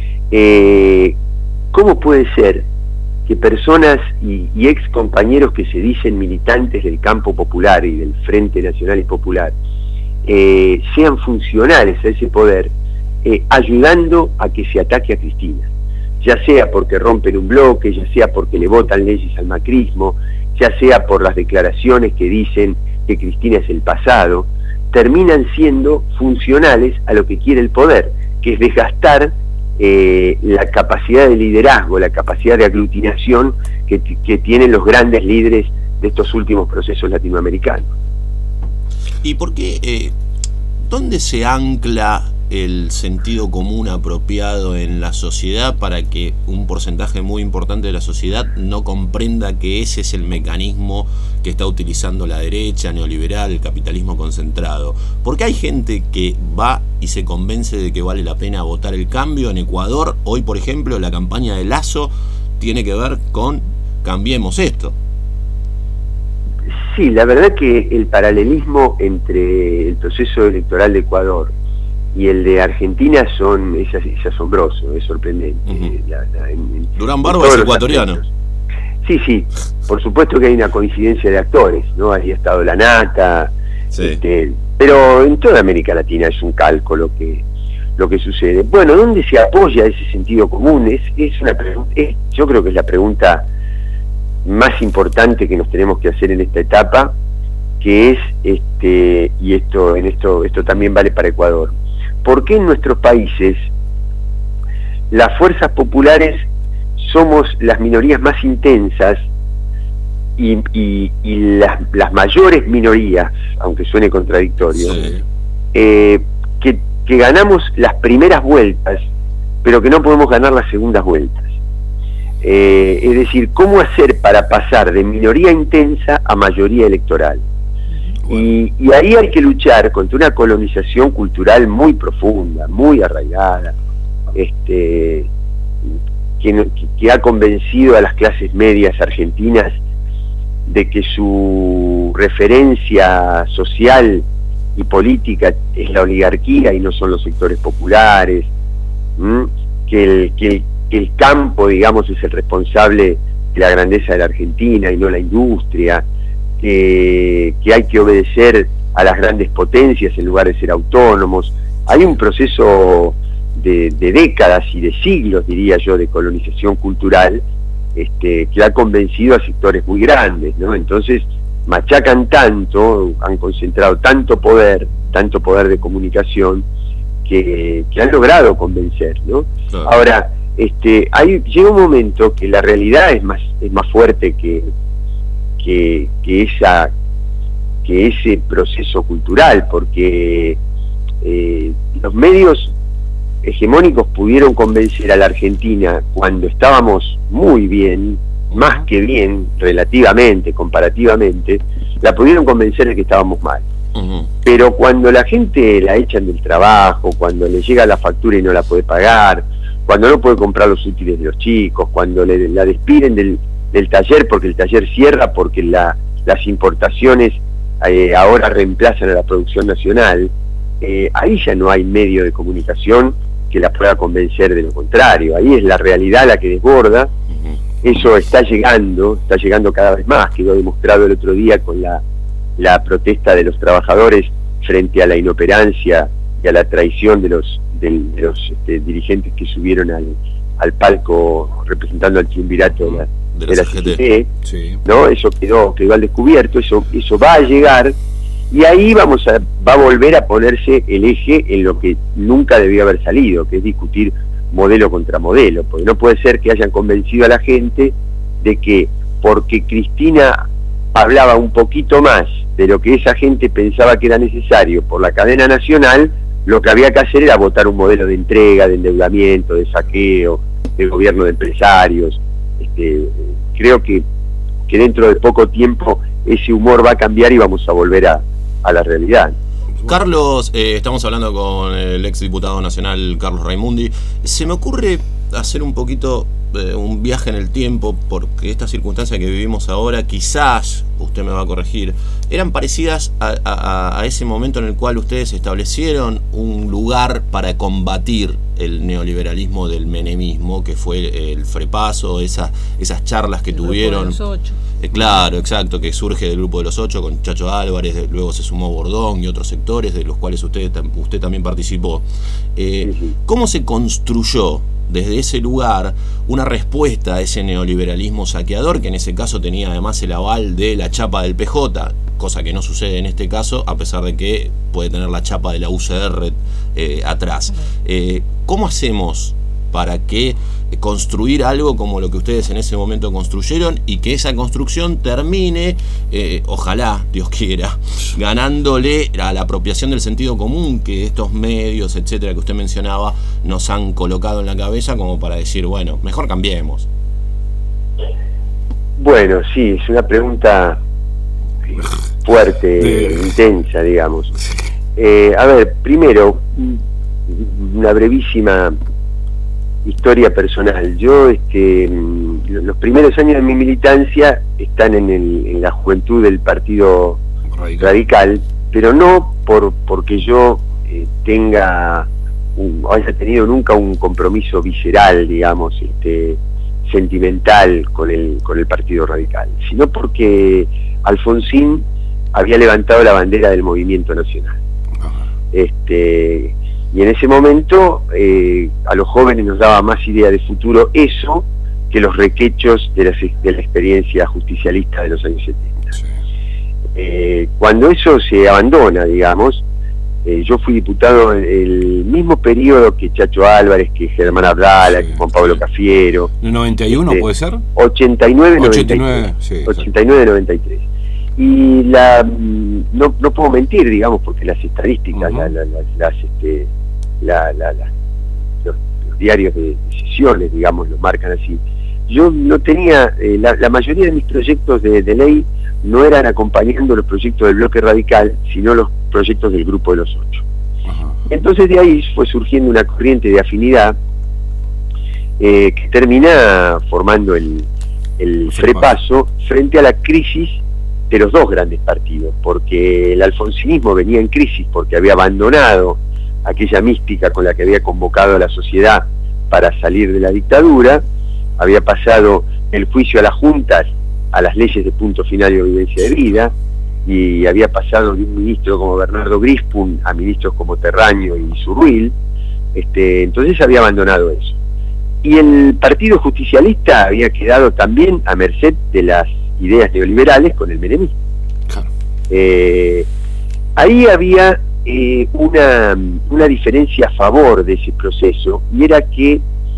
eh, ¿cómo puede ser que personas y, y ex compañeros que se dicen militantes del campo popular y del Frente Nacional y Popular eh, sean funcionales a ese poder, eh, ayudando a que se ataque a Cristina? Ya sea porque rompen un bloque, ya sea porque le votan leyes al macrismo, ya sea por las declaraciones que dicen que Cristina es el pasado, terminan siendo funcionales a lo que quiere el poder, que es desgastar eh, la capacidad de liderazgo, la capacidad de aglutinación que, que tienen los grandes líderes de estos últimos procesos latinoamericanos. ¿Y por qué? Eh, ¿Dónde se ancla el sentido común apropiado en la sociedad para que un porcentaje muy importante de la sociedad no comprenda que ese es el mecanismo que está utilizando la derecha neoliberal, el capitalismo concentrado? Porque hay gente que va y se convence de que vale la pena votar el cambio. En Ecuador, hoy por ejemplo, la campaña de Lasso tiene que ver con cambiemos esto. Sí, la verdad que el paralelismo entre el proceso electoral de Ecuador y el de Argentina son es, es asombroso, es sorprendente. Uh-huh. la, la, en, en, Durán Barba es ecuatoriano. Sí, sí, por supuesto que hay una coincidencia de actores, ¿no? Ahí ha estado La Nata, sí. este, pero en toda América Latina es un calco lo que lo que sucede. Bueno, ¿dónde se apoya ese sentido común? Es, es una pregunta, es, yo creo que es la pregunta más importante que nos tenemos que hacer en esta etapa, que es este y esto en esto esto también vale para Ecuador. ¿Por qué en nuestros países las fuerzas populares somos las minorías más intensas y, y, y las, las mayores minorías, aunque suene contradictorio, sí. eh, que, que ganamos las primeras vueltas, pero que no podemos ganar las segundas vueltas? Eh, es decir, ¿cómo hacer para pasar de minoría intensa a mayoría electoral? Y, y ahí hay que luchar contra una colonización cultural muy profunda, muy arraigada, este, que, que ha convencido a las clases medias argentinas de que su referencia social y política es la oligarquía y no son los sectores populares, ¿m? que el, que el, que el campo, digamos, es el responsable de la grandeza de la Argentina y no la industria, que, que hay que obedecer a las grandes potencias en lugar de ser autónomos. Hay un proceso de, de décadas y de siglos, diría yo, de colonización cultural, este, que ha convencido a sectores muy grandes, ¿no? Entonces machacan tanto, han concentrado tanto poder, tanto poder de comunicación, que, que han logrado convencer, ¿no? Claro. Ahora, este, hay, llega un momento que la realidad es más, es más fuerte que, que, que esa, que ese proceso cultural, porque eh, los medios hegemónicos pudieron convencer a la Argentina cuando estábamos muy bien, más que bien, relativamente, comparativamente, la pudieron convencer de que estábamos mal. Uh-huh. Pero cuando la gente la echan del trabajo, cuando le llega la factura y no la puede pagar, cuando no puede comprar los útiles de los chicos, cuando le, la despiden del, del taller porque el taller cierra, porque la, las importaciones eh, ahora reemplazan a la producción nacional, eh, ahí ya no hay medio de comunicación que la pueda convencer de lo contrario. Ahí es la realidad la que desborda. Eso está llegando, está llegando cada vez más, quedó demostrado el otro día con la, la protesta de los trabajadores frente a la inoperancia y a la traición de los, de, de los este, dirigentes que subieron al, al palco representando al triunvirato de la, de la, de la C G T, sí. ¿No? Eso quedó, quedó al descubierto, eso, eso va a llegar, y ahí vamos a, va a volver a ponerse el eje en lo que nunca debió haber salido, que es discutir modelo contra modelo, porque no puede ser que hayan convencido a la gente de que porque Cristina hablaba un poquito más de lo que esa gente pensaba que era necesario por la cadena nacional, lo que había que hacer era votar un modelo de entrega, de endeudamiento, de saqueo, de gobierno de empresarios. Este, creo que, que dentro de poco tiempo ese humor va a cambiar y vamos a volver a, a la realidad. Carlos, eh, estamos hablando con el ex diputado nacional Carlos Raimundi. Se me ocurre hacer un poquito eh, un viaje en el tiempo, porque estas circunstancias que vivimos ahora, quizás, usted me va a corregir, eran parecidas a, a, a ese momento en el cual ustedes establecieron un lugar para combatir el neoliberalismo del menemismo, que fue el Frepaso, esas, esas charlas que el tuvieron. Grupo de los ocho. Eh, claro, exacto, que surge del Grupo de los Ocho con Chacho Álvarez, de, luego se sumó Bordón y otros sectores de los cuales usted, usted también participó. Eh, ¿Cómo se construyó desde ese lugar una respuesta a ese neoliberalismo saqueador, que en ese caso tenía además el aval de la chapa del P J, cosa que no sucede en este caso, a pesar de que puede tener la chapa de la U C R eh, atrás? Eh, ¿Cómo hacemos para que construir algo como lo que ustedes en ese momento construyeron y que esa construcción termine, eh, ojalá, Dios quiera, ganándole a la apropiación del sentido común que estos medios, etcétera, que usted mencionaba, nos han colocado en la cabeza como para decir, bueno, mejor cambiemos? Bueno, sí, es una pregunta fuerte, intensa, digamos. Eh, a ver, primero, una brevísima historia personal. Yo, este, los primeros años de mi militancia están en, el, en la juventud del Partido Radical, Radical pero no por porque yo eh, tenga, un, haya tenido nunca un compromiso visceral, digamos, este, sentimental con el con el Partido Radical, sino porque Alfonsín había levantado la bandera del movimiento nacional. Este, y en ese momento eh, a los jóvenes nos daba más idea de futuro eso que los requechos de la, de la experiencia justicialista de los años setenta. Sí. Eh, cuando eso se abandona, digamos, eh, yo fui diputado en el mismo periodo que Chacho Álvarez, que Germán Abdala, sí, que Juan Pablo Cafiero. ¿El noventa y uno este, puede ser? ochenta y nueve noventa y tres. Sí, ochenta y nueve noventa y tres. Y la no, no puedo mentir, digamos, porque las estadísticas, uh-huh. la, la, la, las este, la, la, la, los, los diarios de sesiones, digamos, lo marcan así. yo no tenía, eh, la, la mayoría de mis proyectos de, de ley no eran acompañando los proyectos del bloque radical, sino los proyectos del Grupo de los Ocho. Ajá. Entonces de ahí fue surgiendo una corriente de afinidad eh, que termina formando el, el Frepaso frente a la crisis de los dos grandes partidos, porque el alfonsinismo venía en crisis porque había abandonado aquella mística con la que había convocado a la sociedad para salir de la dictadura, había pasado el juicio a las juntas a las leyes de punto final y evidencia de vida, y había pasado de un ministro como Bernardo Grispun a ministros como Terraño y Zurruil, este, entonces había abandonado eso. Y el Partido Justicialista había quedado también a merced de las ideas neoliberales con el menemismo. Claro. Eh, ahí había eh, una, una diferencia a favor de ese proceso, y era que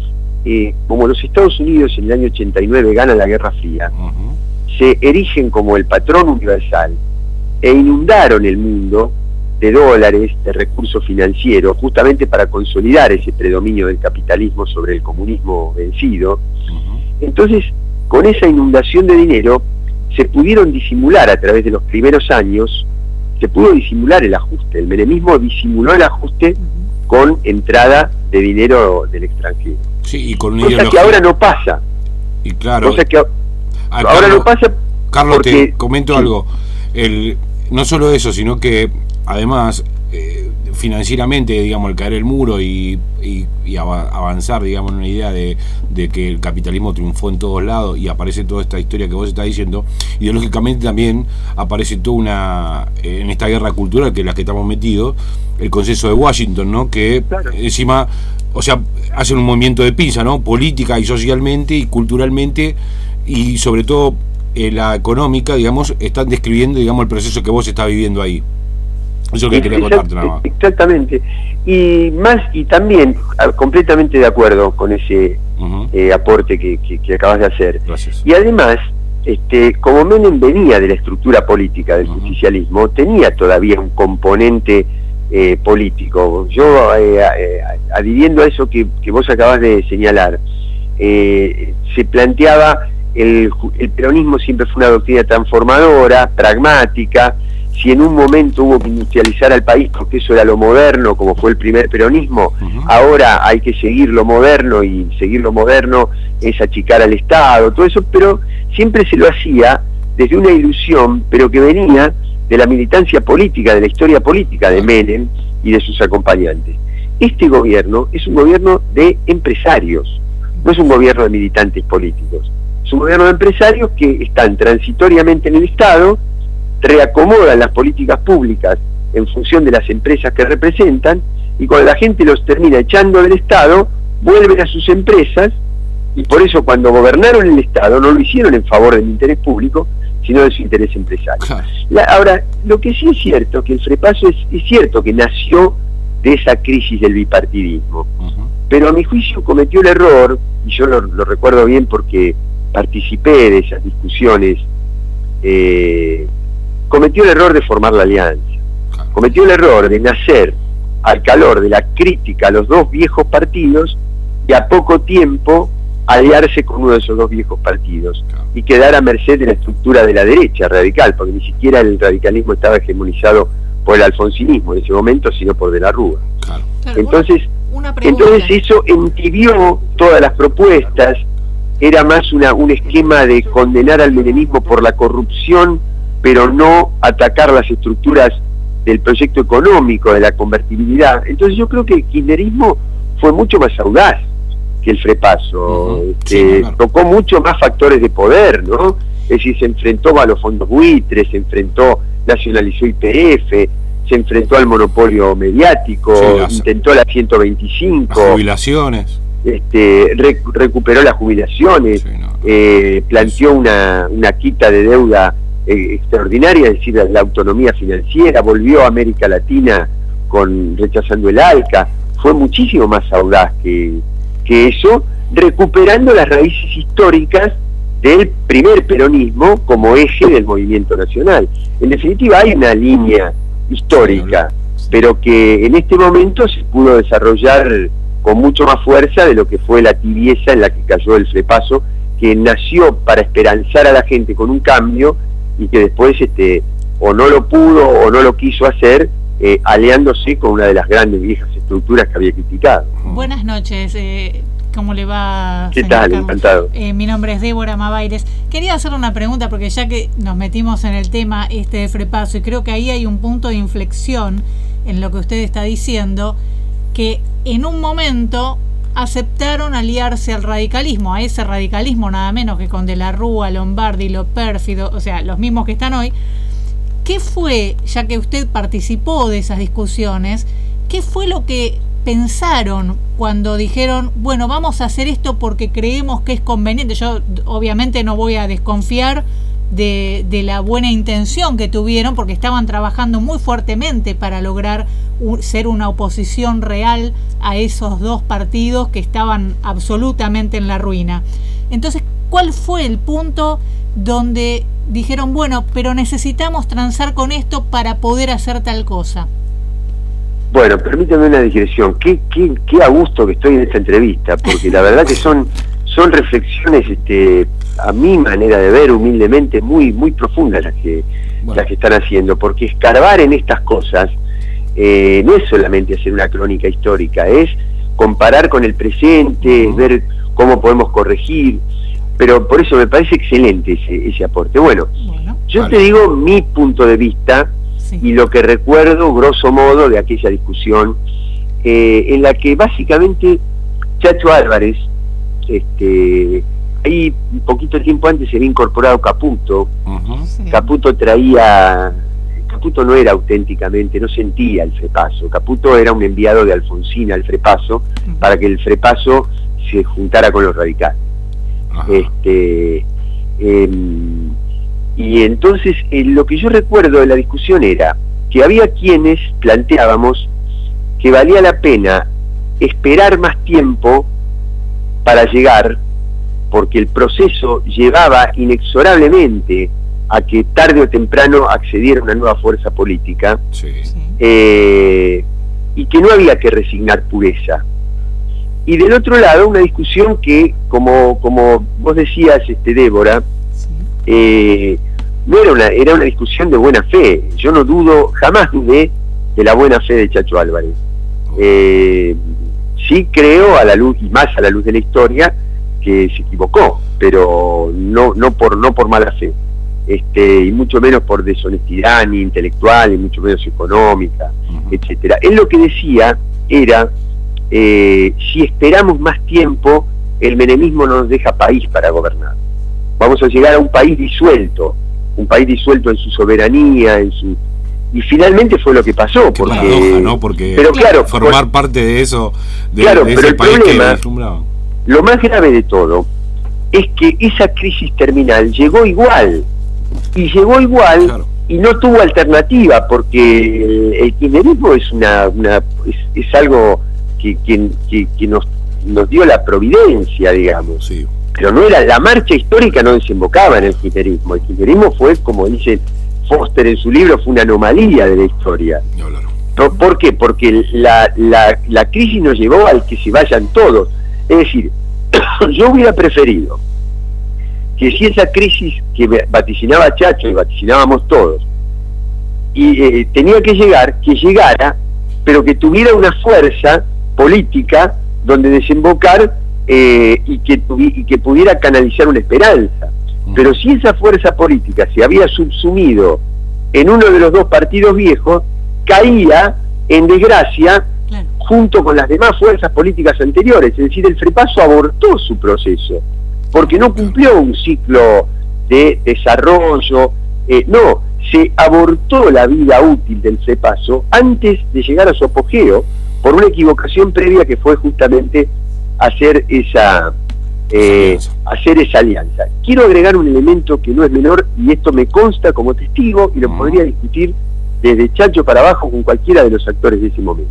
eh, como los Estados Unidos en el año ochenta y nueve ganan la Guerra Fría, uh-huh. se erigen como el patrón universal e inundaron el mundo de dólares, de recursos financieros, justamente para consolidar ese predominio del capitalismo sobre el comunismo vencido. Uh-huh. Entonces, con esa inundación de dinero, se pudieron disimular a través de los primeros años, se pudo disimular el ajuste. El menemismo disimuló el ajuste con entrada de dinero del extranjero. Sí, y con cosa ideología. Que ahora no pasa. Y claro. Cosa que ah, ahora Carlos, no pasa. Carlos, porque, te comento sí. algo. El, no solo eso, sino que además eh, financieramente, digamos, al caer el muro y, y, y avanzar, digamos, en una idea de, de que el capitalismo triunfó en todos lados y aparece toda esta historia que vos estás diciendo, ideológicamente también aparece toda una, eh, en esta guerra cultural que es la que estamos metidos, el consenso de Washington, ¿no? Que claro. encima, o sea, hacen un movimiento de pinza, ¿no? Política y socialmente y culturalmente, y sobre todo eh, la económica, digamos, están describiendo, digamos, el proceso que vos estás viviendo ahí. Eso es lo que quería contarte nada más. Exactamente. Y más, y también completamente de acuerdo con ese uh-huh. eh, aporte que, que, que acabas de hacer. Gracias. Y además, este, como Menem venía de la estructura política del uh-huh. justicialismo, tenía todavía un componente eh, político. Yo, eh, eh, adhiriendo a eso que, que vos acabas de señalar, eh, se planteaba el, el peronismo siempre fue una doctrina transformadora, pragmática. Si en un momento hubo que industrializar al país porque eso era lo moderno, como fue el primer peronismo, uh-huh. ahora hay que seguir lo moderno, y seguir lo moderno es achicar al Estado, todo eso, pero siempre se lo hacía desde una ilusión, pero que venía de la militancia política, de la historia política de Menem y de sus acompañantes. Este gobierno es un gobierno de empresarios, no es un gobierno de militantes políticos, es un gobierno de empresarios que están transitoriamente en el Estado, reacomodan las políticas públicas en función de las empresas que representan, y cuando la gente los termina echando del Estado, vuelven a sus empresas, y por eso cuando gobernaron el Estado no lo hicieron en favor del interés público, sino de su interés empresario. La, ahora, lo que sí es cierto, que el Frepaso es, es cierto que nació de esa crisis del bipartidismo, uh-huh. pero a mi juicio cometió el error, y yo lo, lo recuerdo bien porque participé de esas discusiones, eh, cometió el error de formar la alianza, cometió el error de nacer al calor de la crítica a los dos viejos partidos y a poco tiempo aliarse con uno de esos dos viejos partidos y quedar a merced de la estructura de la derecha radical, porque ni siquiera el radicalismo estaba hegemonizado por el alfonsinismo en ese momento, sino por De la Rúa. Claro. Entonces, una, una entonces eso entibió todas las propuestas, era más una, un esquema de condenar al menemismo por la corrupción, pero no atacar las estructuras del proyecto económico, de la convertibilidad. Entonces yo creo que el kirchnerismo fue mucho más audaz que el Frepaso, uh-huh. que sí, claro. tocó mucho más factores de poder, ¿no? Es decir, se enfrentó a los fondos buitres, se enfrentó, nacionalizó Y P F, se enfrentó al monopolio mediático, sí, las, intentó la ciento veinticinco, las jubilaciones, este, rec, recuperó las jubilaciones, sí, no, no. Eh, planteó una, una quita de deuda Eh, extraordinaria, es decir, la autonomía financiera, volvió a América Latina con rechazando el ALCA, fue muchísimo más audaz que, que eso, recuperando las raíces históricas del primer peronismo como eje del movimiento nacional. En definitiva hay una línea histórica, pero que en este momento se pudo desarrollar con mucho más fuerza de lo que fue la tibieza en la que cayó el Frepaso, que nació para esperanzar a la gente con un cambio y que después este o no lo pudo o no lo quiso hacer, eh, aliándose con una de las grandes viejas estructuras que había criticado. Buenas noches, eh, ¿cómo le va? ¿Qué tal? Carlos? Encantado. Eh, mi nombre es Débora Mabaires. Quería hacer una pregunta porque ya que nos metimos en el tema este de Frepaso, y creo que ahí hay un punto de inflexión en lo que usted está diciendo, que en un momento aceptaron aliarse al radicalismo, a ese radicalismo nada menos que con De la Rúa, Lombardi, Lo Pérfido, o sea, los mismos que están hoy. ¿Qué fue, ya que usted participó de esas discusiones, qué fue lo que pensaron cuando dijeron, bueno, vamos a hacer esto porque creemos que es conveniente? Yo obviamente no voy a desconfiar de, de la buena intención que tuvieron, porque estaban trabajando muy fuertemente para lograr un, ser una oposición real a esos dos partidos que estaban absolutamente en la ruina. Entonces, ¿cuál fue el punto donde dijeron, bueno, pero necesitamos transar con esto para poder hacer tal cosa? Bueno, permítame una digresión. Qué, qué, qué a gusto que estoy en esta entrevista, porque la verdad que son, son reflexiones, este, a mi manera de ver, humildemente, muy, muy profundas las que, bueno. las que están haciendo, porque escarbar en estas cosas eh, no es solamente hacer una crónica histórica, es comparar con el presente, uh-huh. ver cómo podemos corregir, pero por eso me parece excelente ese, ese aporte. Bueno, bueno yo vale. te digo mi punto de vista, sí. y lo que recuerdo, grosso modo, de aquella discusión, eh, en la que básicamente Chacho Álvarez, este, ahí un poquito tiempo antes se había incorporado Caputo, uh-huh. sí. Caputo traía, Caputo no era auténticamente, no sentía el Frepaso, Caputo era un enviado de Alfonsín al Frepaso, uh-huh. para que el Frepaso se juntara con los radicales. Uh-huh. Este, eh, y entonces eh, lo que yo recuerdo de la discusión era que había quienes planteábamos que valía la pena esperar más tiempo para llegar, porque el proceso llevaba inexorablemente a que tarde o temprano accediera una nueva fuerza política, sí. eh, y que no había que resignar pureza. Y del otro lado, una discusión que, como, como vos decías, este, Débora, sí. eh, no era una, era una discusión de buena fe. Yo no dudo, jamás dudé de la buena fe de Chacho Álvarez. Eh, sí creo, a la luz, y más a la luz de la historia, que se equivocó, pero no, no por, no por mala fe, este, y mucho menos por deshonestidad ni intelectual, y mucho menos económica, uh-huh. etcétera. Él lo que decía era, Eh, si esperamos más tiempo, el menemismo no nos deja país para gobernar. Vamos a llegar a un país disuelto, un país disuelto en su soberanía, en su y finalmente fue lo que pasó. Qué porque, paradoja, ¿no? Porque pero claro, formar por, parte de eso, de, claro, de pero ese el país problema, que vislumbraba. Lo más grave de todo es que esa crisis terminal llegó igual, y llegó igual. Claro. Y no tuvo alternativa, porque el, el kirchnerismo es una, una es, es algo que, que, que, que nos, nos dio la providencia, digamos. Sí. Pero no era, la marcha histórica no desembocaba en el kirchnerismo. El kirchnerismo fue, como dice Foster en su libro, fue una anomalía de la historia. No, no, no. ¿Por qué? Porque la, la, la crisis nos llevó al que se vayan todos. Es decir, yo hubiera preferido que si esa crisis que vaticinaba Chacho y vaticinábamos todos, y eh, tenía que llegar, que llegara, pero que tuviera una fuerza política donde desembocar eh, y, que tuvi- y que pudiera canalizar una esperanza. Pero si esa fuerza política se había subsumido en uno de los dos partidos viejos, caía en desgracia junto con las demás fuerzas políticas anteriores. Es decir, el Frepaso abortó su proceso porque no cumplió un ciclo de desarrollo, eh, no, se abortó la vida útil del Frepaso antes de llegar a su apogeo por una equivocación previa que fue justamente hacer esa eh, hacer esa alianza. Quiero agregar un elemento que no es menor, y esto me consta como testigo, y lo uh-huh. podría discutir desde Chacho para abajo con cualquiera de los actores de ese momento.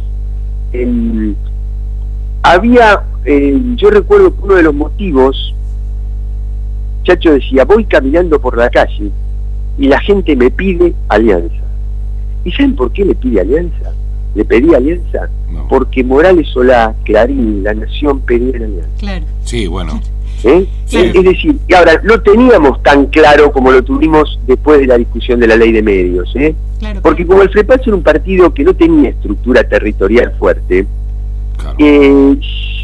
Eh, había, eh, yo recuerdo que uno de los motivos, Chacho decía, voy caminando por la calle y la gente me pide alianza. ¿Y saben por qué le pide alianza? ¿Le pedía alianza? No. Porque Morales Solá, Clarín, La Nación pedían alianza. Claro. Sí, bueno. ¿eh? Sí. Es decir, y ahora no teníamos tan claro como lo tuvimos después de la discusión de la ley de medios, ¿eh? Claro. Porque como el FREPASO era un partido que no tenía estructura territorial fuerte, Claro. eh,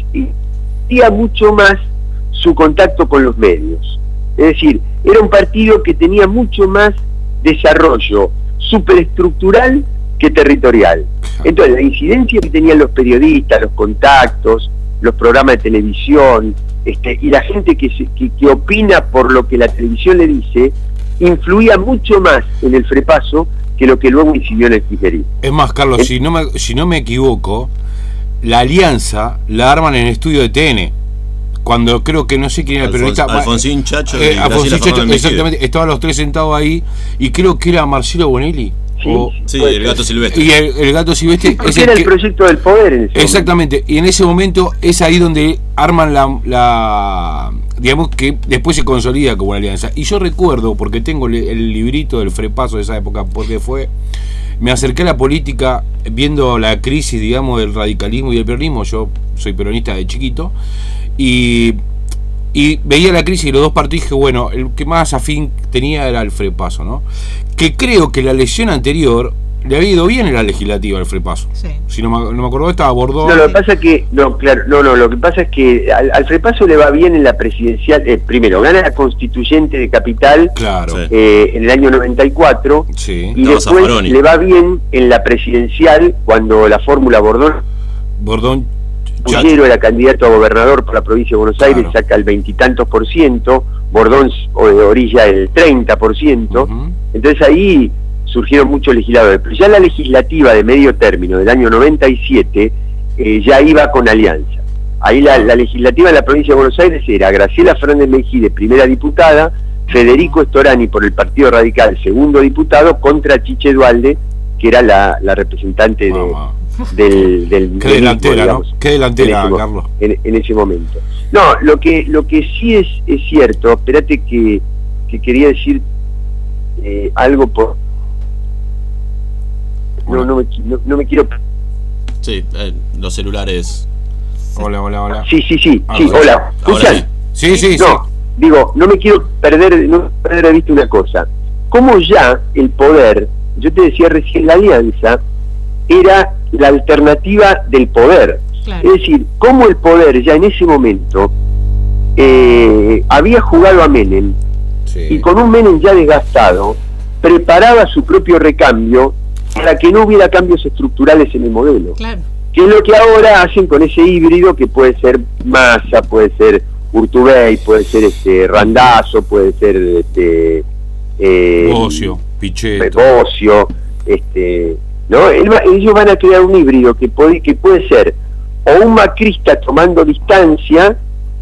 tenía mucho más su contacto con los medios. Es decir, era un partido que tenía mucho más desarrollo superestructural que territorial. Entonces, la incidencia que tenían los periodistas, los contactos, los programas de televisión, este, y la gente que, se, que, que opina por lo que la televisión le dice, influía mucho más en el FREPASO que lo que luego incidió en el kirchnerismo. Es más, Carlos, ¿Eh? si no me, si no me equivoco, la alianza la arman en el estudio de T N. Cuando creo que no sé quién era el Alfons- periodista. Alfonsín Chacho y eh, Graciela Alfonsín Chacho, Fernández Mejide. exactamente. Estaban los tres sentados ahí. Y creo que era Marcelo Bonelli. Sí, o- Sí, puede el ser. gato silvestre. y el, el gato silvestre. Porque es era el que- proyecto del poder en ese Exactamente, y en ese momento es ahí donde arman la, la digamos que después se consolida como una alianza. Y yo recuerdo, porque tengo el, el librito del FREPASO de esa época, porque fue, me acerqué a la política viendo la crisis, digamos, del radicalismo y del peronismo. Yo soy peronista de chiquito, y, y veía la crisis de los dos partidos y dije, bueno, el que más afín tenía era el FREPASO, ¿no? Que creo que la elección anterior le había ido bien en la legislativa al FREPASO. Sí. Si no me, no me acuerdo, estaba Bordón. No, lo que pasa es que, no, claro, no, no, lo que pasa es que al, al FREPASO le va bien en la presidencial, eh, primero, gana la constituyente de Capital Claro, Sí. eh, en el año noventa y cuatro, sí. y Estaba después Zaffaroni. le va bien en la presidencial cuando la fórmula Bordón, Bordón, Chacho. Pullero era candidato a gobernador por la provincia de Buenos Aires, Claro. saca el veintitantos por ciento, Bordón o de orilla el treinta por ciento, Ujú. entonces ahí surgieron muchos legisladores, pero ya la legislativa de medio término del año noventa y siete eh, ya iba con alianza. Ahí la, la legislativa de la provincia de Buenos Aires era Graciela Fernández Mejide, primera diputada, Federico Storani por el Partido Radical, segundo diputado, contra Chiche Dualde, que era la, la representante de, Mamá. del, del Qué del delantera, mismo, ¿no? digamos, Qué delantera, en ese mo- Carlos. En, en ese momento. No, lo que lo que sí es, es cierto, espérate que, que quería decir eh, algo por... No, no me, qui- no, no me quiero... Sí, eh, los celulares. Hola, hola, hola. Sí, sí, sí, Ah, sí, bueno. hola. Ahora ¿Escuchan? sí. Sí, sí, sí. No, digo, no me quiero perder, no perder de vista una cosa. Como ya el poder, yo te decía recién, la alianza era la alternativa del poder. Claro. Es decir, como el poder ya en ese momento eh, había jugado a Menem, Sí. y con un Menem ya desgastado, preparaba su propio recambio para que no hubiera cambios estructurales en el modelo. Claro. Que es lo que ahora hacen con ese híbrido, que puede ser Massa, puede ser Urtubey, puede ser este Randazzo, puede ser este eh, Bocio, Pichetto. Bocio, este, ¿no? Él va- ellos van a crear un híbrido que puede, que puede ser o un macrista tomando distancia,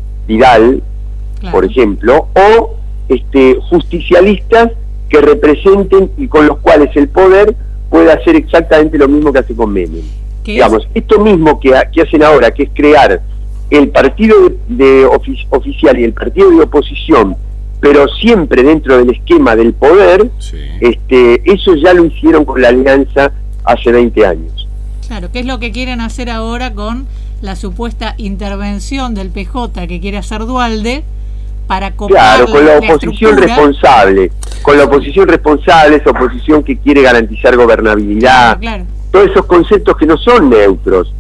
Vidal, Claro. por ejemplo, o este justicialistas que representen y con los cuales el poder puede hacer exactamente lo mismo que hace con Menem. ¿Qué Digamos, esto mismo que, ha- que hacen ahora, que es crear el partido de, de ofi- oficial y el partido de oposición, pero siempre dentro del esquema del poder, Sí. este, eso ya lo hicieron con la alianza hace veinte años. Claro, ¿qué es lo que quieren hacer ahora con la supuesta intervención del P J que quiere hacer Dualde para copiar Claro, con la oposición estructura? responsable, con la oposición responsable, esa oposición que quiere garantizar gobernabilidad, Claro, todos esos conceptos que no son neutros,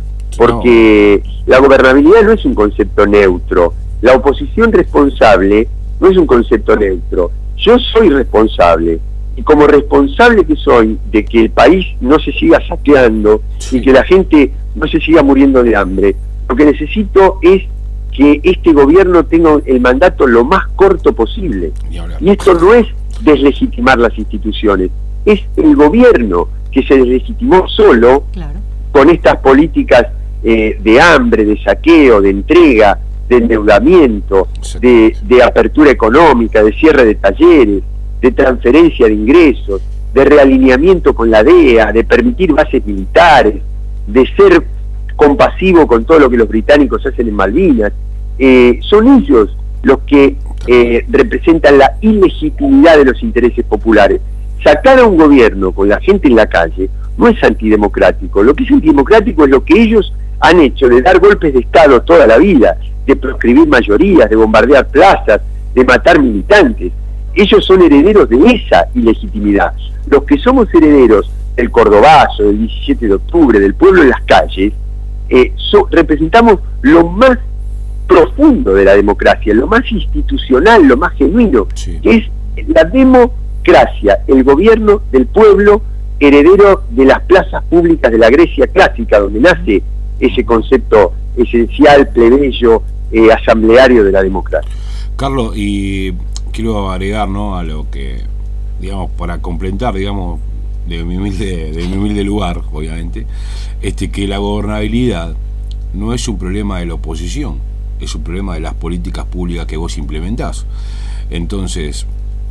porque la gobernabilidad no es un concepto neutro, la oposición responsable no es un concepto neutro. Yo soy responsable, y como responsable que soy de que el país no se siga saqueando y que la gente no se siga muriendo de hambre, lo que necesito es que este gobierno tenga el mandato lo más corto posible. Ni hablar. Y esto no es deslegitimar las instituciones, es el gobierno que se deslegitimó solo claro. con estas políticas eh, de hambre, de saqueo, de entrega, de endeudamiento, de, de apertura económica, de cierre de talleres, de transferencia de ingresos, de realineamiento con la D E A, de permitir bases militares, de ser compasivo con todo lo que los británicos hacen en Malvinas. Eh, son ellos los que eh, representan la ilegitimidad de los intereses populares. Sacar a un gobierno con la gente en la calle no es antidemocrático. Lo que es antidemocrático es lo que ellos han hecho de dar golpes de Estado toda la vida, de proscribir mayorías, de bombardear plazas, de matar militantes. Ellos son herederos de esa ilegitimidad. Los que somos herederos del Cordobazo, del diecisiete de octubre, del pueblo en las calles, eh, so, representamos lo más profundo de la democracia, lo más institucional, lo más genuino, sí. que es la democracia, el gobierno del pueblo, heredero de las plazas públicas de la Grecia clásica, donde nace ese concepto esencial, plebeyo, eh, asambleario de la democracia. Carlos, y quiero agregar, ¿no?, a lo que, digamos, para complementar, digamos, de mi humilde, de mi humilde lugar, obviamente, este que la gobernabilidad no es un problema de la oposición, es un problema de las políticas públicas que vos implementás. Entonces,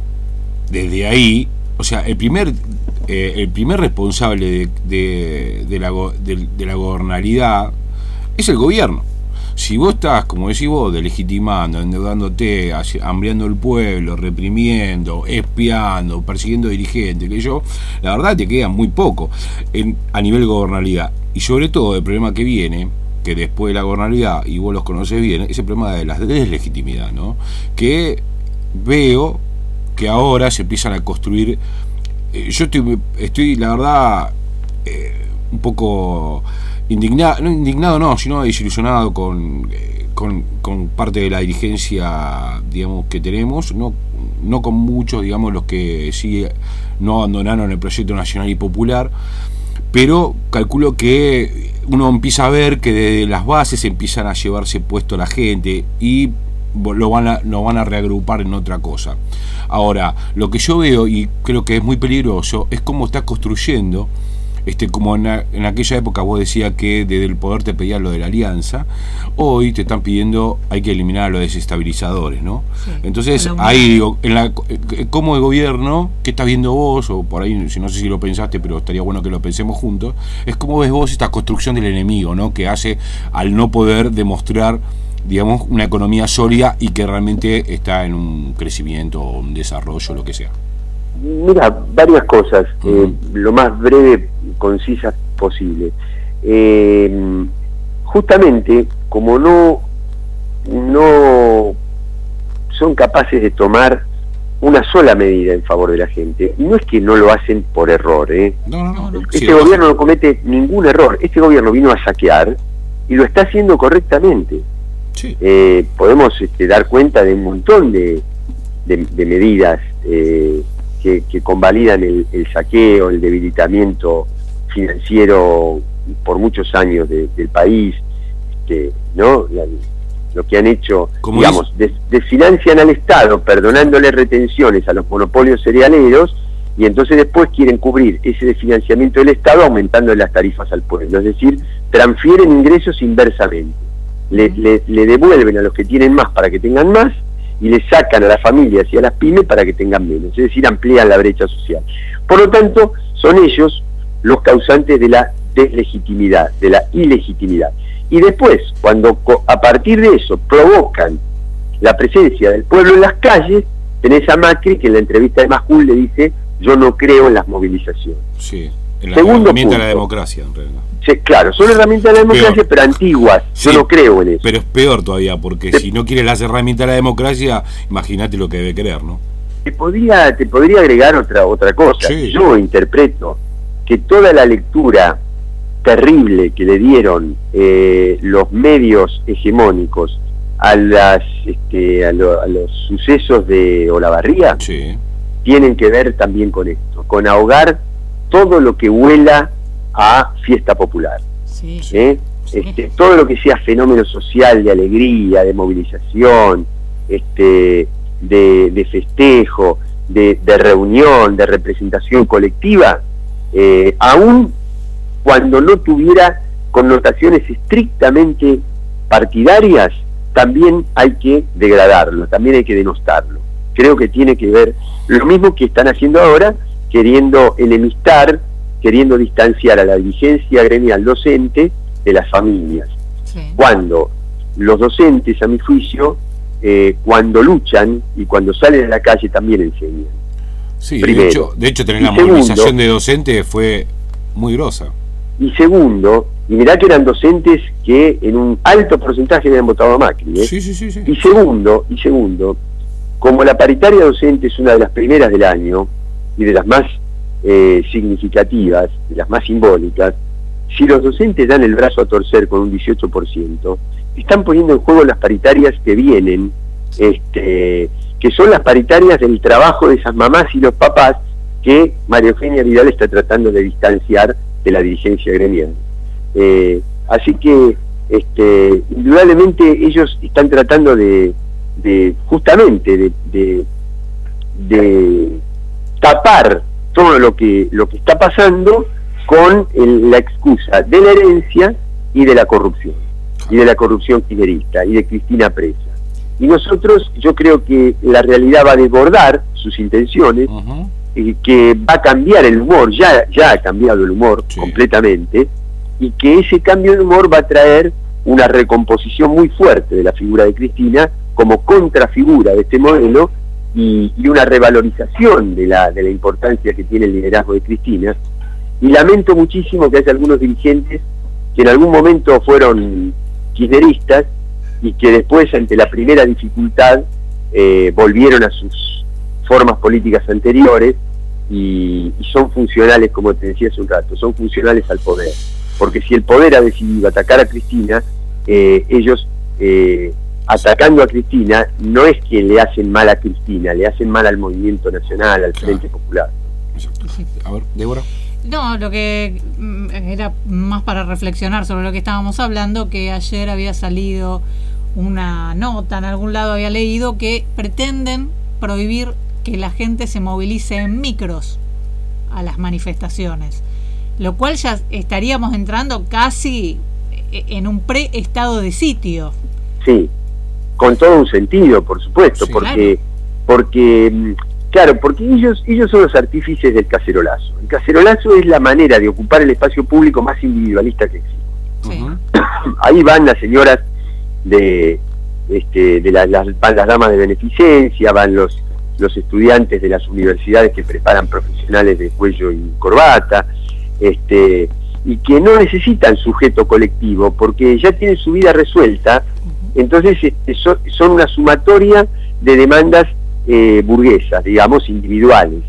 desde ahí, o sea, el primer eh, el primer responsable de, de, de, la, de, de la gobernabilidad es el gobierno. Si vos estás, como decís vos, delegitimando, endeudándote, hambriando el pueblo, reprimiendo, espiando, persiguiendo dirigentes, que yo, la verdad te queda muy poco en, a nivel de gobernabilidad. Y sobre todo el problema que viene, que después de la gobernabilidad, y vos los conocés bien, es el problema de la deslegitimidad, ¿no? Que veo que ahora se empiezan a construir. Eh, yo estoy, estoy, la verdad, eh, un poco indignado, no indignado no, sino desilusionado con, eh, con, con parte de la dirigencia, digamos, que tenemos, no, no con muchos, digamos, los que sí no abandonaron el proyecto nacional y popular, pero calculo que uno empieza a ver que desde las bases empiezan a llevarse puesto la gente y lo van a, lo van a reagrupar en otra cosa. Ahora, lo que yo veo, y creo que es muy peligroso, es cómo está construyendo, este, como en, a, en aquella época vos decías que desde el poder te pedían lo de la alianza, hoy te están pidiendo, hay que eliminar a los desestabilizadores, ¿no? Sí, entonces, ahí digo, en la, como el gobierno, ¿qué estás viendo vos? O por ahí, si no sé si lo pensaste, pero estaría bueno que lo pensemos juntos, es cómo ves vos esta construcción del enemigo, ¿no? Que hace al no poder demostrar, digamos, una economía sólida y que realmente está en un crecimiento o un desarrollo, lo que sea. Mira, varias cosas, uh-huh. eh, lo más breve y concisa posible. Eh, justamente, como no, no son capaces de tomar una sola medida en favor de la gente, no es que no lo hacen por error, ¿eh? No, no, no. Este Sí, gobierno no comete ningún error, este gobierno vino a saquear y lo está haciendo correctamente. Sí. Eh, podemos este, dar cuenta de un montón de, de, de medidas eh, que, que convalidan el, el saqueo, el debilitamiento financiero por muchos años de, del país, este, ¿no? La, lo que han hecho, digamos, des, desfinancian al Estado perdonándole retenciones a los monopolios cerealeros y entonces después quieren cubrir ese desfinanciamiento del Estado aumentando las tarifas al pueblo, es decir, transfieren ingresos inversamente. Le, le, le devuelven a los que tienen más para que tengan más y le sacan a las familias y a las pymes para que tengan menos, es decir, amplían la brecha social. Por lo tanto, son ellos los causantes de la deslegitimidad, de la ilegitimidad. Y después, cuando a partir de eso provocan la presencia del pueblo en las calles, tenés a Macri que en la entrevista de Majul le dice: yo no creo en las movilizaciones. Sí, en la Segundo herramienta punto, de la democracia, en realidad. Sí, claro, son herramientas de la democracia, Peor. pero antiguas. Sí, yo no creo en eso. Pero es peor todavía, porque si no quieres las herramientas de la democracia, imagínate lo que debe querer, ¿no? Te podría, te podría agregar otra, otra cosa. Sí. Yo interpreto que toda la lectura terrible que le dieron eh, los medios hegemónicos a las este, a, lo, a los sucesos de Olavarría, sí, tienen que ver también con esto, con ahogar todo lo que huela a fiesta popular. Sí. ¿Eh? Sí. Este, todo lo que sea fenómeno social, de alegría, de movilización, este, de, de festejo, de, de reunión, de representación colectiva, eh, aún cuando no tuviera connotaciones estrictamente partidarias, también hay que degradarlo, también hay que denostarlo. Creo que tiene que ver lo mismo que están haciendo ahora, queriendo enemistar, queriendo distanciar a la dirigencia gremial docente de las familias. Sí. Cuando los docentes, a mi juicio, eh, cuando luchan y cuando salen a la calle también enseñan. Sí, Primero. de hecho, de hecho tener Y la segundo, movilización de docentes fue muy grosa. Y segundo, y mirá que eran docentes que en un alto porcentaje habían votado a Macri, ¿eh? Sí, sí, sí, sí. Y segundo, y segundo, como la paritaria docente es una de las primeras del año y de las más eh, significativas, de las más simbólicas, si los docentes dan el brazo a torcer con un dieciocho por ciento, están poniendo en juego las paritarias que vienen, este, que son las paritarias del trabajo de esas mamás y los papás que María Eugenia Vidal está tratando de distanciar de la dirigencia gremial. Eh, así que este, indudablemente ellos están tratando de, de justamente de, de, de tapar todo lo que lo que está pasando con el, la excusa de la herencia y de la corrupción, y de la corrupción kirchnerista y de Cristina Presa. Y nosotros, yo creo que la realidad va a desbordar sus intenciones, uh-huh. y que va a cambiar el humor, ya, ya ha cambiado el humor, sí, completamente, y que ese cambio de humor va a traer una recomposición muy fuerte de la figura de Cristina como contrafigura de este modelo, y, y una revalorización de la, de la importancia que tiene el liderazgo de Cristina. Y lamento muchísimo que haya algunos dirigentes que en algún momento fueron kirchneristas y que después, ante la primera dificultad, eh, volvieron a sus formas políticas anteriores y, y son funcionales, como te decía hace un rato, son funcionales al poder. Porque si el poder ha decidido atacar a Cristina, eh, ellos, eh, atacando a Cristina, no es que le hacen mal a Cristina, le hacen mal al movimiento nacional, al Frente Popular. Exacto. A ver, Débora. No, lo que era más para reflexionar sobre lo que estábamos hablando, que ayer había salido una nota, en algún lado había leído, que pretenden prohibir que la gente se movilice en micros a las manifestaciones, lo cual ya estaríamos entrando casi en un pre-estado de sitio. Sí, con todo un sentido, por supuesto, sí, porque, claro. porque Claro, porque ellos ellos son los artífices del cacerolazo. El cacerolazo es la manera de ocupar el espacio público más individualista que existe. Sí. Ahí van las señoras de este de la, las, van las damas de beneficencia, van los los estudiantes de las universidades que preparan profesionales de cuello y corbata, este y que no necesitan sujeto colectivo porque ya tienen su vida resuelta. Entonces este, son, son una sumatoria de demandas Eh, burguesas, digamos, individuales.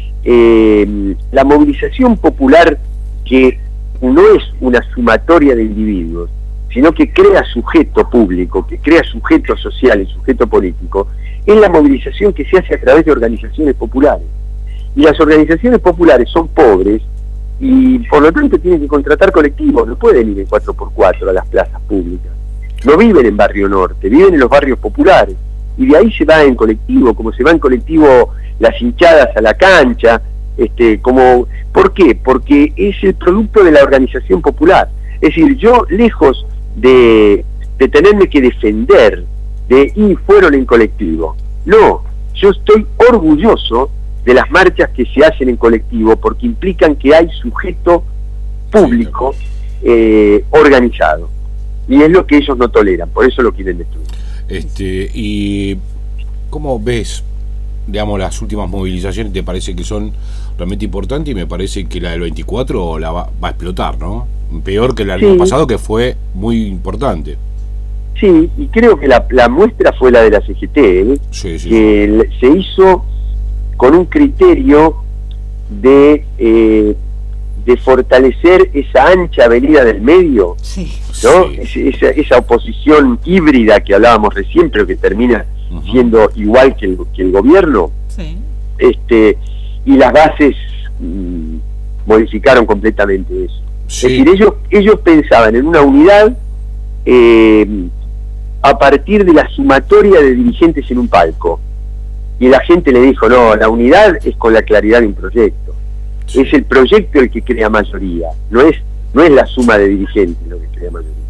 Eh, la movilización popular, que no es una sumatoria de individuos, sino que crea sujeto público, que crea sujeto social y sujeto político, es la movilización que se hace a través de organizaciones populares. Y las organizaciones populares son pobres y por lo tanto tienen que contratar colectivos, no pueden ir en cuatro por cuatro a las plazas públicas. No viven en Barrio Norte, viven en los barrios populares. Y de ahí se va en colectivo, como se va en colectivo las hinchadas a la cancha, este, como, ¿por qué? Porque es el producto de la organización popular. Es decir, yo lejos de, de tenerme que defender de y fueron en colectivo, no, yo estoy orgulloso de las marchas que se hacen en colectivo porque implican que hay sujeto público eh, organizado. Y es lo que ellos no toleran, por eso lo quieren destruir. Este, y ¿cómo ves, digamos, las últimas movilizaciones? ¿Te parece que son realmente importantes? Y me parece que la del veinticuatro la va, va a explotar, ¿no? Peor que la del sí. año pasado, que fue muy importante. Sí, y creo que la, la muestra fue la de la C G T, ¿eh? sí, sí, que sí. se hizo con un criterio de eh, de fortalecer esa ancha avenida del medio, sí, ¿no? Sí. Es, esa, esa oposición híbrida que hablábamos recién, pero que termina uh-huh. siendo igual que el, que el gobierno, sí. este y las bases mmm, modificaron completamente eso. Sí. Es decir, ellos, ellos pensaban en una unidad eh, a partir de la sumatoria de dirigentes en un palco, y la gente le dijo, no, la unidad es con la claridad de un proyecto. Es el proyecto el que crea mayoría, no es no es la suma de dirigentes lo que crea mayoría.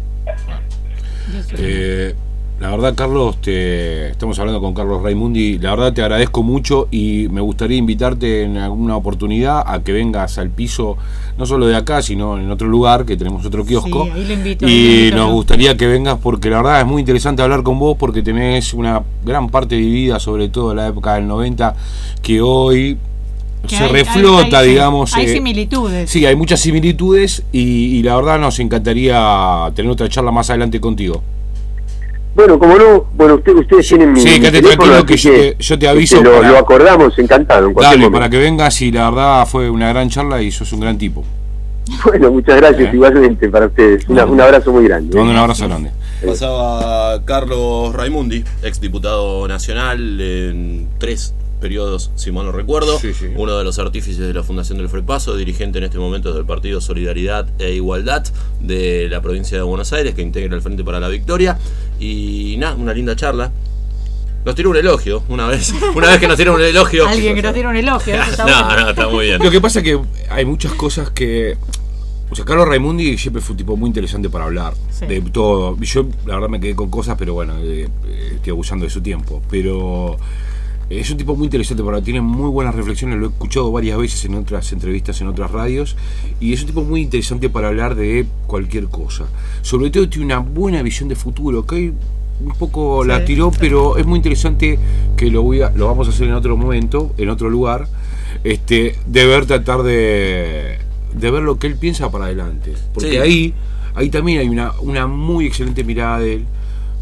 Eh, la verdad, Carlos, te, estamos hablando con Carlos Raimundi, la verdad te agradezco mucho y me gustaría invitarte en alguna oportunidad a que vengas al piso, no solo de acá, sino en otro lugar, que tenemos otro kiosco. Sí, ahí lo invito, y lo invito, nos ¿no? gustaría que vengas porque la verdad es muy interesante hablar con vos porque tenés una gran parte vivida, sobre todo en la época del noventa, que hoy Que se hay- reflota, hay- hay- digamos. Hay eh, similitudes. Sí, hay muchas similitudes y, y la verdad nos encantaría tener otra charla más adelante contigo. Bueno, como no, bueno, usted, ustedes tienen mi Sí, mi quédate teléfono, tranquilo que así yo te, yo te aviso. este, lo, para- lo acordamos, encantado. En cualquier Dale, momento. para que vengas y la verdad fue una gran charla y sos un gran tipo. Bueno, muchas gracias, ¿Eh? igualmente para ustedes. Una- un abrazo muy grande. Te mando un abrazo grande. Pasaba Carlos Raimundi, ex diputado nacional en tres periodos, si mal no recuerdo. Sí, sí. Uno de los artífices de la fundación del Frepaso, dirigente en este momento del Partido Solidaridad e Igualdad de la provincia de Buenos Aires, que integra el Frente para la Victoria. Y nada, una linda charla. Nos tiró un elogio una vez. Una vez que nos tiró un elogio. Alguien que nos tiene un elogio. Eso está No, bueno. no, está muy bien. Lo que pasa es que hay muchas cosas que... O sea, Carlos Raimundi siempre fue un tipo muy interesante para hablar Sí. de todo. Y yo, la verdad, me quedé con cosas, pero bueno, eh, eh, estoy abusando de su tiempo. Pero es un tipo muy interesante para hablar, tiene muy buenas reflexiones, lo he escuchado varias veces en otras entrevistas, en otras radios. Y es un tipo muy interesante para hablar de cualquier cosa. Sobre todo tiene una buena visión de futuro, que hoy un poco Sí. la tiró, pero es muy interesante que lo, voy a, lo vamos a hacer en otro momento, en otro lugar. Este, de ver, tratar de... de ver lo que él piensa para adelante, porque Sí. ahí ahí también hay una, una muy excelente mirada de él,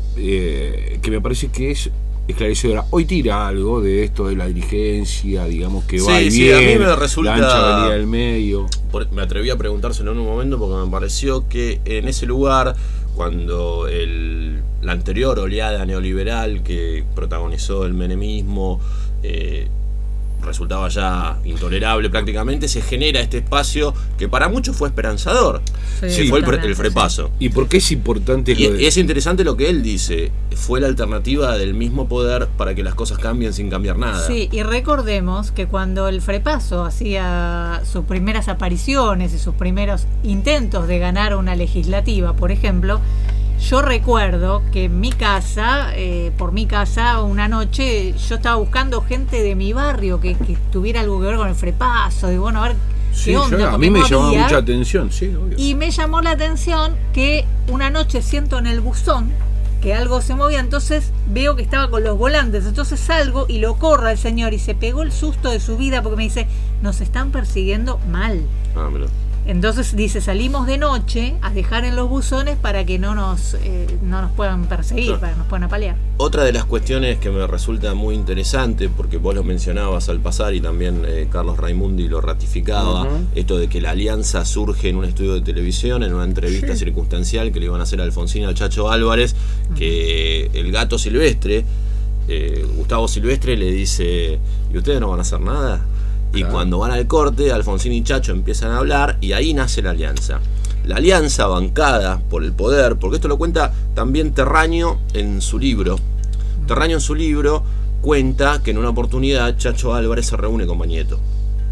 eh, que me parece que es esclarecedora. Hoy tira algo de esto de la dirigencia, digamos que va Sí, y sí, viene, a mí me resulta- la ancha avenida del medio. Por- me atreví a preguntárselo en un momento porque me pareció que en ese lugar, cuando el, la anterior oleada neoliberal que protagonizó el menemismo eh, resultaba ya intolerable prácticamente, se genera este espacio que para muchos fue esperanzador, Sí, que fue el, pre- totalmente, el Frepaso. ¿Y por qué es importante Y lo de- es interesante lo que él dice, fue la alternativa del mismo poder para que las cosas cambien sin cambiar nada. Sí, y recordemos que cuando el Frepaso hacía sus primeras apariciones y sus primeros intentos de ganar una legislativa, por ejemplo, yo recuerdo que en mi casa, eh, por mi casa, una noche yo estaba buscando gente de mi barrio que, que tuviera algo que ver con el Frepaso, y bueno, a ver Sí, qué onda. yo- a porque mí me no llamaba había. mucha atención, sí, obvio. Y me llamó la atención que una noche siento en el buzón que algo se movía, entonces veo que estaba con los volantes, entonces salgo y lo corro al señor y se pegó el susto de su vida porque me dice, nos están persiguiendo mal. Ah, mirá. Entonces dice, salimos de noche a dejar en los buzones para que no nos, eh, no nos puedan perseguir, Claro. para que nos puedan apalear. Otra de las cuestiones que me resulta muy interesante, porque vos lo mencionabas al pasar y también eh, Carlos Raimundi lo ratificaba, Ujú. esto de que la alianza surge en un estudio de televisión, en una entrevista circunstancial que le iban a hacer a Alfonsín y al Chacho Álvarez, que el gato silvestre, eh, Gustavo Silvestre, le dice, ¿y ustedes no van a hacer nada? Y Claro. cuando van al corte, Alfonsín y Chacho empiezan a hablar y ahí nace la alianza. La alianza bancada por el poder, porque esto lo cuenta también Terraño en su libro. Terraño en su libro cuenta que en una oportunidad Chacho Álvarez se reúne con Bañeto.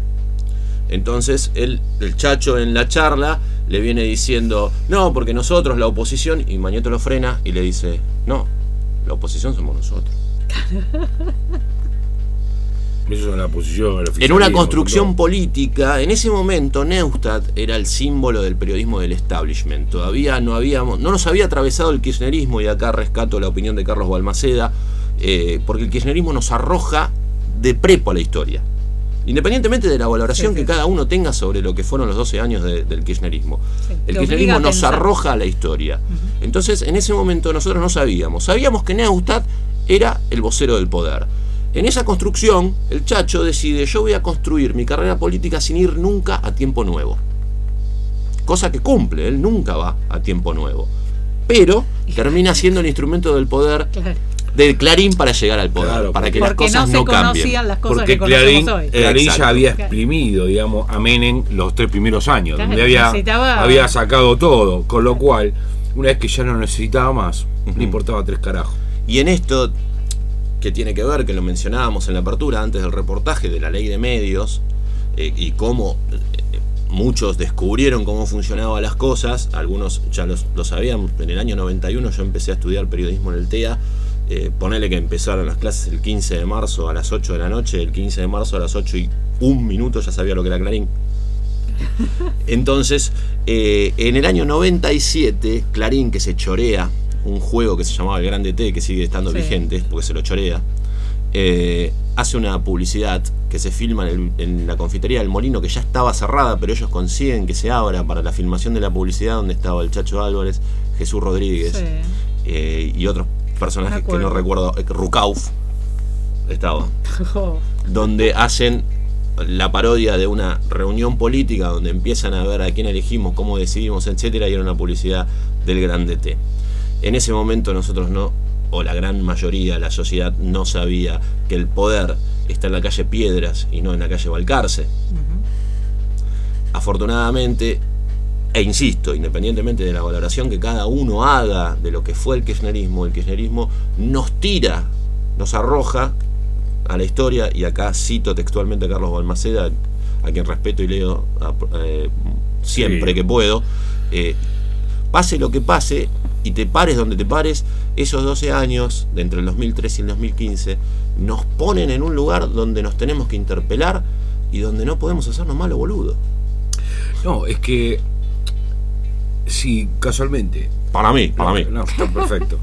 Entonces él, el Chacho en la charla le viene diciendo, no, porque nosotros, la oposición, y Bañeto lo frena y le dice, no, la oposición somos nosotros. Eso es la posición, el En una oficialismo, construcción todo. política, en ese momento Neustadt era el símbolo del periodismo del establishment. Todavía no habíamos, no nos había atravesado el kirchnerismo, y acá rescato la opinión de Carlos Balmaceda, eh, porque el kirchnerismo nos arroja de prepo a la historia. Independientemente de la valoración Sí, sí. que cada uno tenga sobre lo que fueron los doce años de- del kirchnerismo. Sí, El te kirchnerismo obliga a nos pensar. arroja a la historia. Entonces, en ese momento nosotros no sabíamos. Sabíamos que Neustadt era el vocero del poder. En esa construcción, el Chacho decide, yo voy a construir mi carrera política sin ir nunca a Tiempo Nuevo. Cosa que cumple, él nunca va a Tiempo Nuevo. Pero termina siendo el instrumento del poder, Claro. del Clarín para llegar al poder, Claro, para que las Porque cosas no no, se cambien. conocían las cosas Porque que conocemos Clarín, hoy. Clarín ya Exacto. había Claro. exprimido, digamos, a Menem los tres primeros años, Claro, donde había, necesitaba- había sacado todo, con lo cual, una vez que ya no necesitaba más, Ujú. le importaba tres carajos. Y en esto, que tiene que ver, que lo mencionábamos en la apertura antes del reportaje de la ley de medios, eh, y cómo eh, muchos descubrieron cómo funcionaban las cosas, algunos ya los- lo sabían. En el año noventa y uno yo empecé a estudiar periodismo en el T E A, eh, ponele que empezaron las clases el quince de marzo a las ocho de la noche, el quince de marzo a las ocho y un minuto ya sabía lo que era Clarín. Entonces, eh, en el año noventa y siete, Clarín, que se chorea un juego que se llamaba El Grande T, que sigue estando Sí. vigente, porque se lo chorea, eh, hace una publicidad que se filma en, el, en la confitería del Molino, que ya estaba cerrada, pero ellos consiguen que se abra para la filmación de la publicidad, donde estaba el Chacho Álvarez, Jesús Rodríguez, Sí. eh, y otros personajes Me que no acuerdo. recuerdo, eh, Rucauf estaba, Oh, donde hacen la parodia de una reunión política donde empiezan a ver a quién elegimos, cómo decidimos, etcétera, y era una publicidad del Gran D T. En ese momento nosotros no, o la gran mayoría, la sociedad no sabía que el poder está en la calle Piedras y no en la calle Balcarce. ujú. Afortunadamente, e insisto, independientemente de la valoración que cada uno haga de lo que fue el kirchnerismo, el kirchnerismo nos tira, nos arroja a la historia, y acá cito textualmente a Carlos Balmaceda, a quien respeto y leo eh, siempre Sí. que puedo, eh, pase lo que pase y te pares donde te pares, esos doce años, de entre el dos mil tres y el dos mil quince, nos ponen en un lugar donde nos tenemos que interpelar y donde no podemos hacernos malo boludo. No, es que si casualmente. Para mí, para no, mí. No, está perfecto.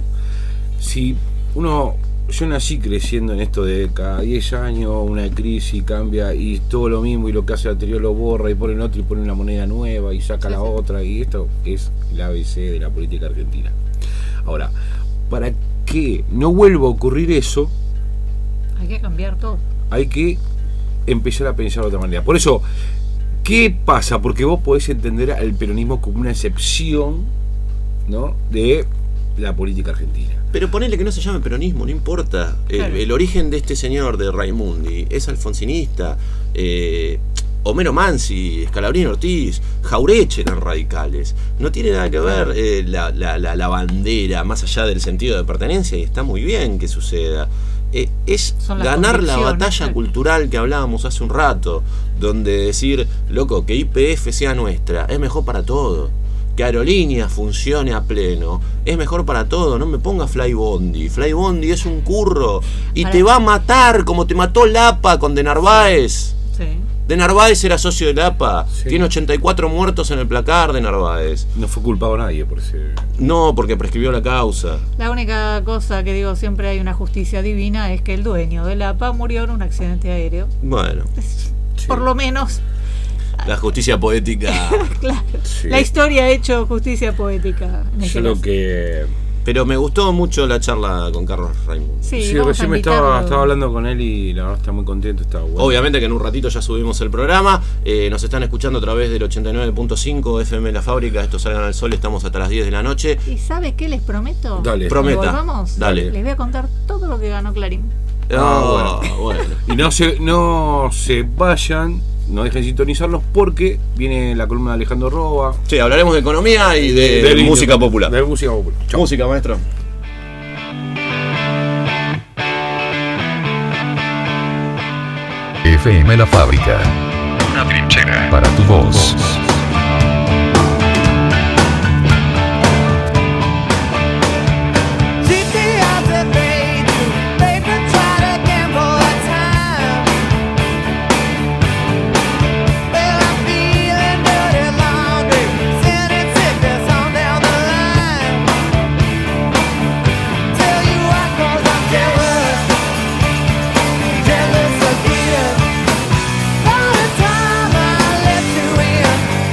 Si uno. Yo nací creciendo en esto de cada diez años una crisis cambia y todo lo mismo, y lo que hace el anterior lo borra y pone otro y pone una moneda nueva y saca Sí, la sí. otra, y esto es el A B C de la política argentina. Ahora, para que no vuelva a ocurrir eso, Hay que cambiar todo. hay que empezar a pensar de otra manera. Por eso, ¿qué pasa? Porque vos podés entender al peronismo como una excepción, ¿no?, de la política argentina. Pero ponele que no se llame peronismo, no importa. El, Claro. el origen de este señor de Raimundi es alfonsinista. eh, Homero Mansi, Scalabrini Ortiz, Jaureche eran radicales. No tiene nada que ver eh, la, la, la, la bandera, más allá del sentido de pertenencia, y está muy bien que suceda. Eh, es Son las ganar la convicciones, batalla claro. cultural que hablábamos hace un rato, donde decir, loco, que I P F sea nuestra, es mejor para todo. Que Aerolíneas funcione a pleno, es mejor para todo. No me ponga Flybondi. Flybondi es un curro y Para- te va a matar como te mató Lapa con De Narváez. Sí. De Narváez era socio de Lapa. Sí. Tiene ochenta y cuatro muertos en el placar de Narváez. No fue culpado nadie por ese. No, porque prescribió la causa. La única cosa que digo, siempre hay una justicia divina, es que el dueño de la A P A murió en un accidente aéreo. Bueno, Sí. Por lo menos, la justicia poética. claro. Sí. La historia ha hecho justicia poética. en este Yo lo caso. que. Pero me gustó mucho la charla con Carlos Raimundo. Sí, Sí, vamos a recién me invitarlo. estaba, estaba hablando con él y la verdad está muy contento, está bueno. Obviamente que en un ratito ya subimos el programa. eh, nos están escuchando a través del ochenta y nueve punto cinco F M La Fábrica. Esto Salgan al Sol, estamos hasta las diez de la noche. ¿Y sabe qué les prometo? Dale. Prometa. Cuando volvamos, Dale. les voy a contar todo lo que ganó Clarín. Ah, bueno. Y no se, no se vayan, no dejen de sintonizarlos porque viene la columna de Alejandro Roa. Sí, hablaremos de economía y de, Del música indio- popular. De música popular. Chau. Música, maestro. F M La Fábrica. Una trinchera para tu voz. Jealous again. By the time I let you in,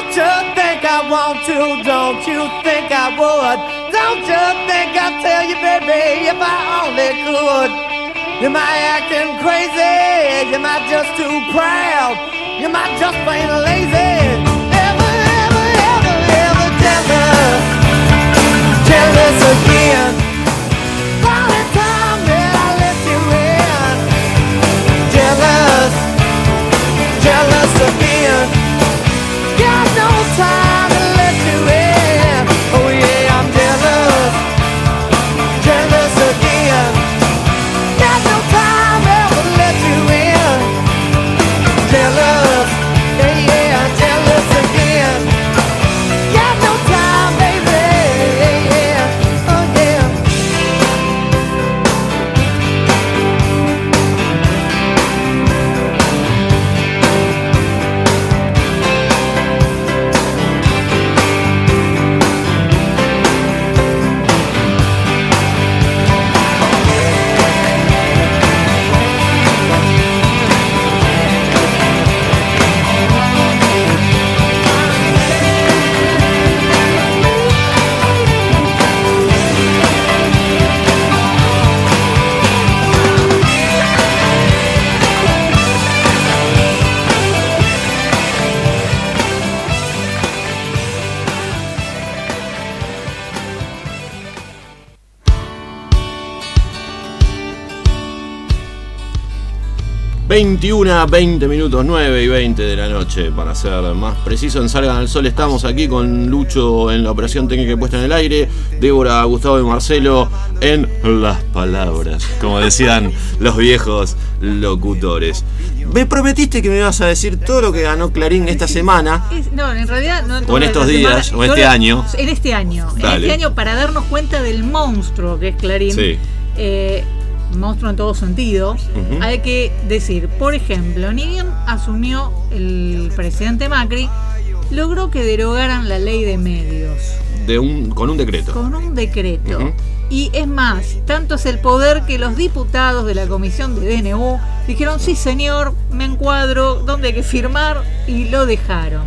Don't you think I want to? Don't you think I would? Don't you think I'd tell you, baby, if I only could? You might acting crazy, you might just too proud, you might just plain lazy. Ever, ever, ever, ever jealous, jealous again. Only time that I let you in. Jealous, jealous again. Got no time to let you in. Oh yeah, I'm jealous, jealous again. Got no time ever to let you in. Jealous, yeah, yeah, jealous again. Got no time, baby, yeah, yeah, oh yeah. veintiuno, veinte minutos, nueve y veinte de la noche, para ser más preciso. En Salgan al Sol estamos aquí con Lucho en la operación técnica puesta en el aire, Débora, Gustavo y Marcelo en las palabras, como decían los viejos locutores. Me prometiste que me ibas a decir todo lo que ganó Clarín esta semana. Es, no, en realidad no. O en estos días, semana, o este año. En este año. Dale. En este año, para darnos cuenta del monstruo que es Clarín. Sí. Eh, monstruo en todo sentido. Uh-huh. Hay que decir, por ejemplo, ni bien asumió el presidente Macri, logró que derogaran la ley de medios. De un, con un decreto. Con un decreto. Uh-huh. Y es más, tanto es el poder que los diputados de la comisión de D N U dijeron, sí señor, me encuadro, ¿dónde hay que firmar? Y lo dejaron.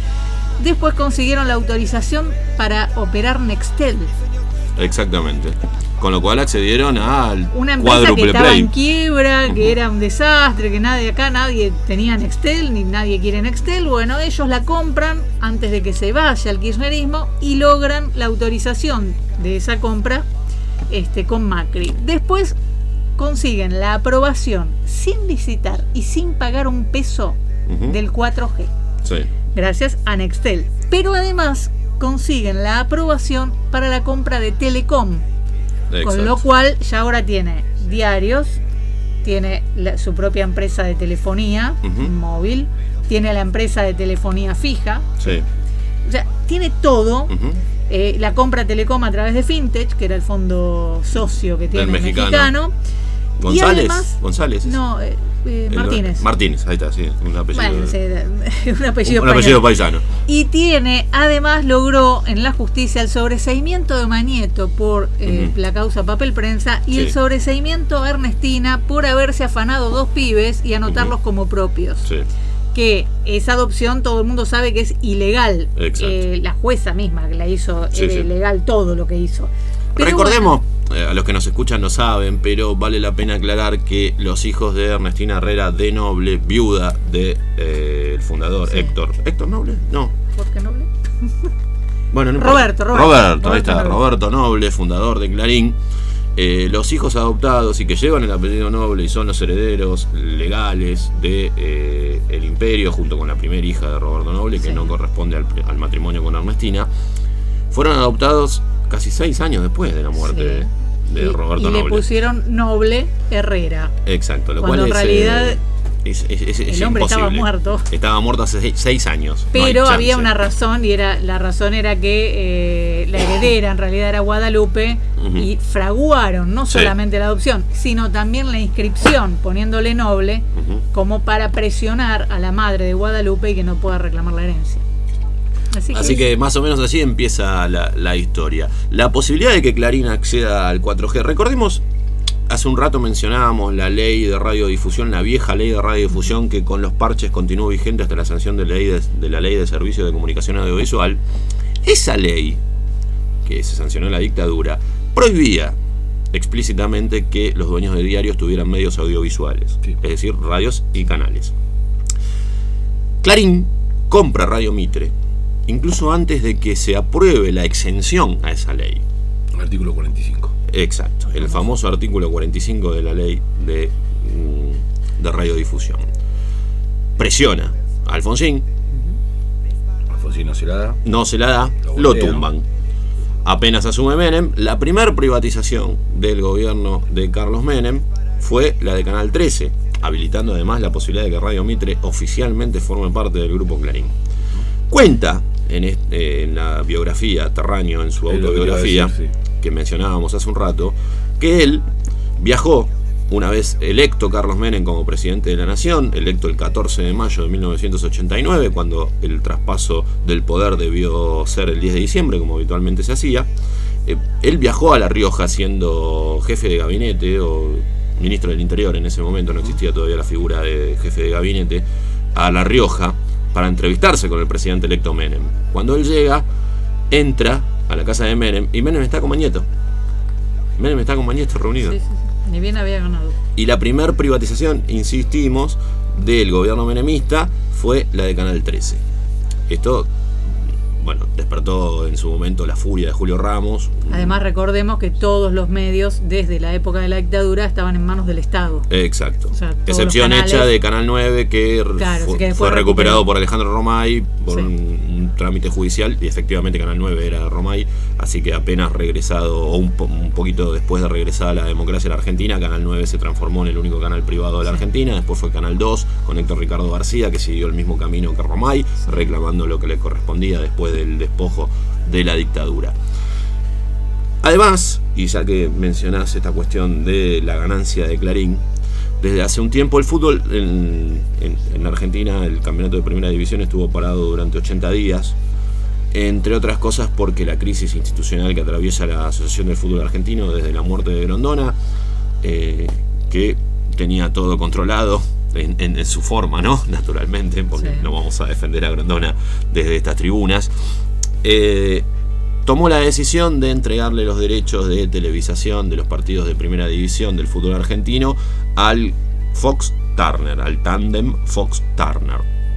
Después consiguieron la autorización para operar Nextel. Exactamente. Con lo cual accedieron al una empresa que cuádruple estaba play. en quiebra, que era un desastre, que nadie acá, nadie tenía Nextel, ni nadie quiere Nextel. Bueno, ellos la compran antes de que se vaya el kirchnerismo y logran la autorización de esa compra este, con Macri. Después consiguen la aprobación sin licitar y sin pagar un peso uh-huh. del cuatro G. Sí. Gracias a Nextel. Pero además consiguen la aprobación para la compra de Telecom. Exacto. Con lo cual ya ahora tiene diarios, tiene la, su propia empresa de telefonía uh-huh. móvil, tiene la empresa de telefonía fija. Sí. O sea, tiene todo. Uh-huh. Eh, la compra Telecom a través de Fintech, que era el fondo socio que tiene el mexicano. mexicano. González. Y además, González. No, eh, eh, Martínez. Martínez, ahí está, sí, un apellido. Bueno, sí, un apellido, un apellido paisano. Y tiene, además, logró en la justicia el sobreseimiento de Mañeto por eh, uh-huh. la causa papel prensa y sí. el sobreseimiento a Ernestina por haberse afanado dos pibes y anotarlos uh-huh. como propios. Sí. Que esa adopción todo el mundo sabe que es ilegal. Eh, la jueza misma que la hizo sí, era sí. ilegal todo lo que hizo. Pero recordemos, bueno, eh, a los que nos escuchan no saben, pero vale la pena aclarar que los hijos de Ernestina Herrera de Noble, viuda de eh, el fundador sí. Héctor. ¿Héctor Noble? No. ¿Por qué Noble? Bueno, no Roberto, Roberto, Roberto, Roberto, ahí está, Noble. Roberto Noble, fundador de Clarín. Eh, los hijos adoptados y que llevan el apellido Noble y son los herederos legales de eh, el imperio, junto con la primera hija de Roberto Noble, que sí. no corresponde al, al matrimonio con Ernestina, fueron adoptados casi seis años después de la muerte sí. de, de y, Roberto y Noble. Y le pusieron Noble Herrera. Exacto, lo cuando cual en es, realidad eh, es, es, es, es el hombre imposible. estaba muerto. Estaba muerto hace seis, seis años. Pero no había una razón, y era la razón era que eh, la heredera en realidad era Guadalupe, uh-huh. y fraguaron no solamente sí. la adopción, sino también la inscripción, poniéndole Noble, uh-huh. como para presionar a la madre de Guadalupe y que no pueda reclamar la herencia. Así, que, Así que más o menos así empieza la, la historia. La posibilidad de que Clarín acceda al cuatro G. Recordemos, hace un rato mencionábamos la ley de radiodifusión, la vieja ley de radiodifusión que con los parches continuó vigente hasta la sanción de, ley de, de la ley de servicio de comunicación audiovisual. Esa ley, que se sancionó en la dictadura, prohibía explícitamente que los dueños de diarios tuvieran medios audiovisuales, sí. Es decir, radios y canales. Clarín compra Radio Mitre, incluso antes de que se apruebe la exención a esa ley. Artículo cuarenta y cinco. Exacto, el famoso artículo cuarenta y cinco de la ley de, de radiodifusión. Presiona a Alfonsín. Alfonsín no se la da. No se la da, lo, lo tumban. Apenas asume Menem, la primera privatización del gobierno de Carlos Menem fue la de Canal trece, habilitando además la posibilidad de que Radio Mitre oficialmente forme parte del Grupo Clarín. Cuenta en, este, en la biografía, Terraño, en su autobiografía, que, decir, sí. que mencionábamos hace un rato, que él viajó, una vez electo Carlos Menem como presidente de la Nación, electo el catorce de mayo de mil novecientos ochenta y nueve, cuando el traspaso del poder debió ser el diez de diciembre, como habitualmente se hacía, eh, él viajó a La Rioja siendo jefe de gabinete o ministro del Interior, en ese momento no existía todavía la figura de jefe de gabinete, a La Rioja para entrevistarse con el presidente electo Menem. Cuando él llega, entra a la casa de Menem y Menem está con Mañeto. Menem está con Mañeto reunido. Sí, sí, sí. Ni bien había ganado. Y la primer privatización, insistimos, del gobierno menemista fue la de Canal trece. Esto, bueno, despertó en su momento la furia de Julio Ramos. Además, recordemos que todos los medios, desde la época de la dictadura, estaban en manos del Estado. Exacto. O sea, excepción canales, hecha de Canal nueve, que, claro, fue, que fue recuperado por Alejandro Romay por sí. un, un trámite judicial, y efectivamente Canal nueve era de Romay, así que apenas regresado, o un, po, un poquito después de regresar a la democracia en la Argentina, Canal nueve se transformó en el único canal privado de la sí. Argentina. Después fue Canal dos, con Héctor Ricardo García, que siguió el mismo camino que Romay, reclamando lo que le correspondía después del despojo de la dictadura. Además, y ya que mencionás esta cuestión de la ganancia de Clarín, desde hace un tiempo el fútbol en, en, en Argentina, el campeonato de primera división estuvo parado durante ochenta días, entre otras cosas porque la crisis institucional que atraviesa la Asociación del Fútbol Argentino desde la muerte de Grondona, eh, que tenía todo controlado en, en, en su forma, ¿no? Naturalmente, porque sí. no vamos a defender a Grondona desde estas tribunas, eh, tomó la decisión de entregarle los derechos de televisación de los partidos de primera división del fútbol argentino al Fox Turner, al tándem Fox Turner.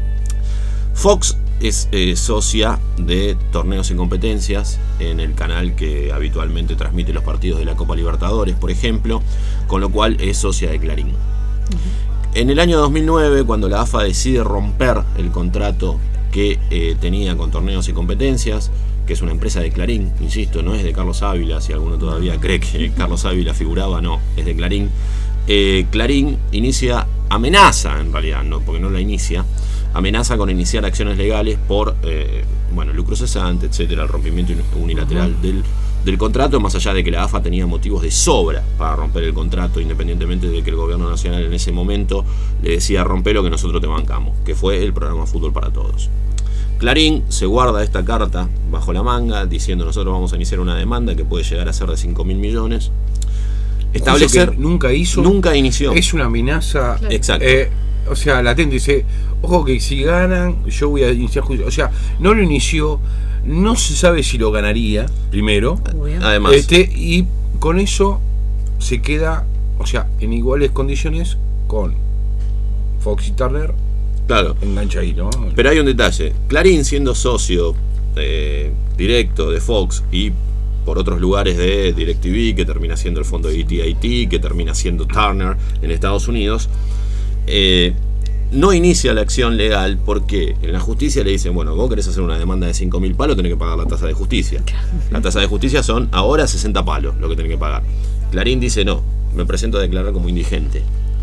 Fox es eh, socia de Torneos y Competencias en el canal que habitualmente transmite los partidos de la Copa Libertadores, por ejemplo, con lo cual es socia de Clarín. Uh-huh. En el año dos mil nueve, cuando la A F A decide romper el contrato que eh, tenía con Torneos y Competencias, que es una empresa de Clarín, insisto, no es de Carlos Ávila, si alguno todavía cree que Carlos Ávila figuraba, no, es de Clarín. Eh, Clarín inicia, amenaza en realidad, no, porque no la inicia, amenaza con iniciar acciones legales por eh, bueno, lucro cesante, etcétera, el rompimiento unilateral uh-huh. del, del contrato, más allá de que la A F A tenía motivos de sobra para romper el contrato, independientemente de que el gobierno nacional en ese momento le decía rompelo que nosotros te bancamos, que fue el programa Fútbol para Todos. Clarín se guarda esta carta bajo la manga, diciendo nosotros vamos a iniciar una demanda que puede llegar a ser de cinco mil millones. Establecer nunca hizo, nunca inició. Es una amenaza. Claro. Exacto. Eh, o sea, latente, dice, ojo que si ganan, yo voy a iniciar juicio. O sea, no lo inició, no se sabe si lo ganaría, primero. Además. Este, y con eso se queda, o sea, en iguales condiciones con Fox y Turner. Claro. Engancha ahí, ¿no? Pero hay un detalle. Clarín, siendo socio eh, directo de Fox y por otros lugares de DirecTV, que termina siendo el fondo de A T and T, que termina siendo Turner en Estados Unidos, eh, no inicia la acción legal porque en la justicia le dicen, bueno, vos querés hacer una demanda de cinco mil palos, tenés que pagar la tasa de justicia. La tasa de justicia son ahora sesenta palos lo que tenés que pagar. Clarín dice, no, me presento a declarar como indigente.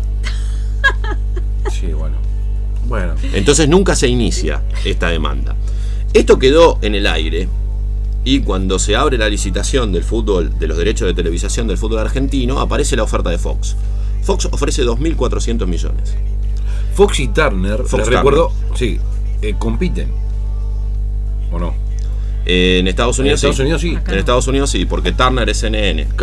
Sí, bueno. Bueno. Entonces nunca se inicia esta demanda. Esto quedó en el aire y cuando se abre la licitación del fútbol, de los derechos de televisación del fútbol argentino, aparece la oferta de Fox. Fox ofrece dos mil cuatrocientos millones. Fox y Turner, Fox les recuerdo, sí, eh, compiten. ¿O no? Eh, en Estados Unidos, en Estados sí. Unidos sí. En Estados Unidos sí, porque Turner es C N N. Claro.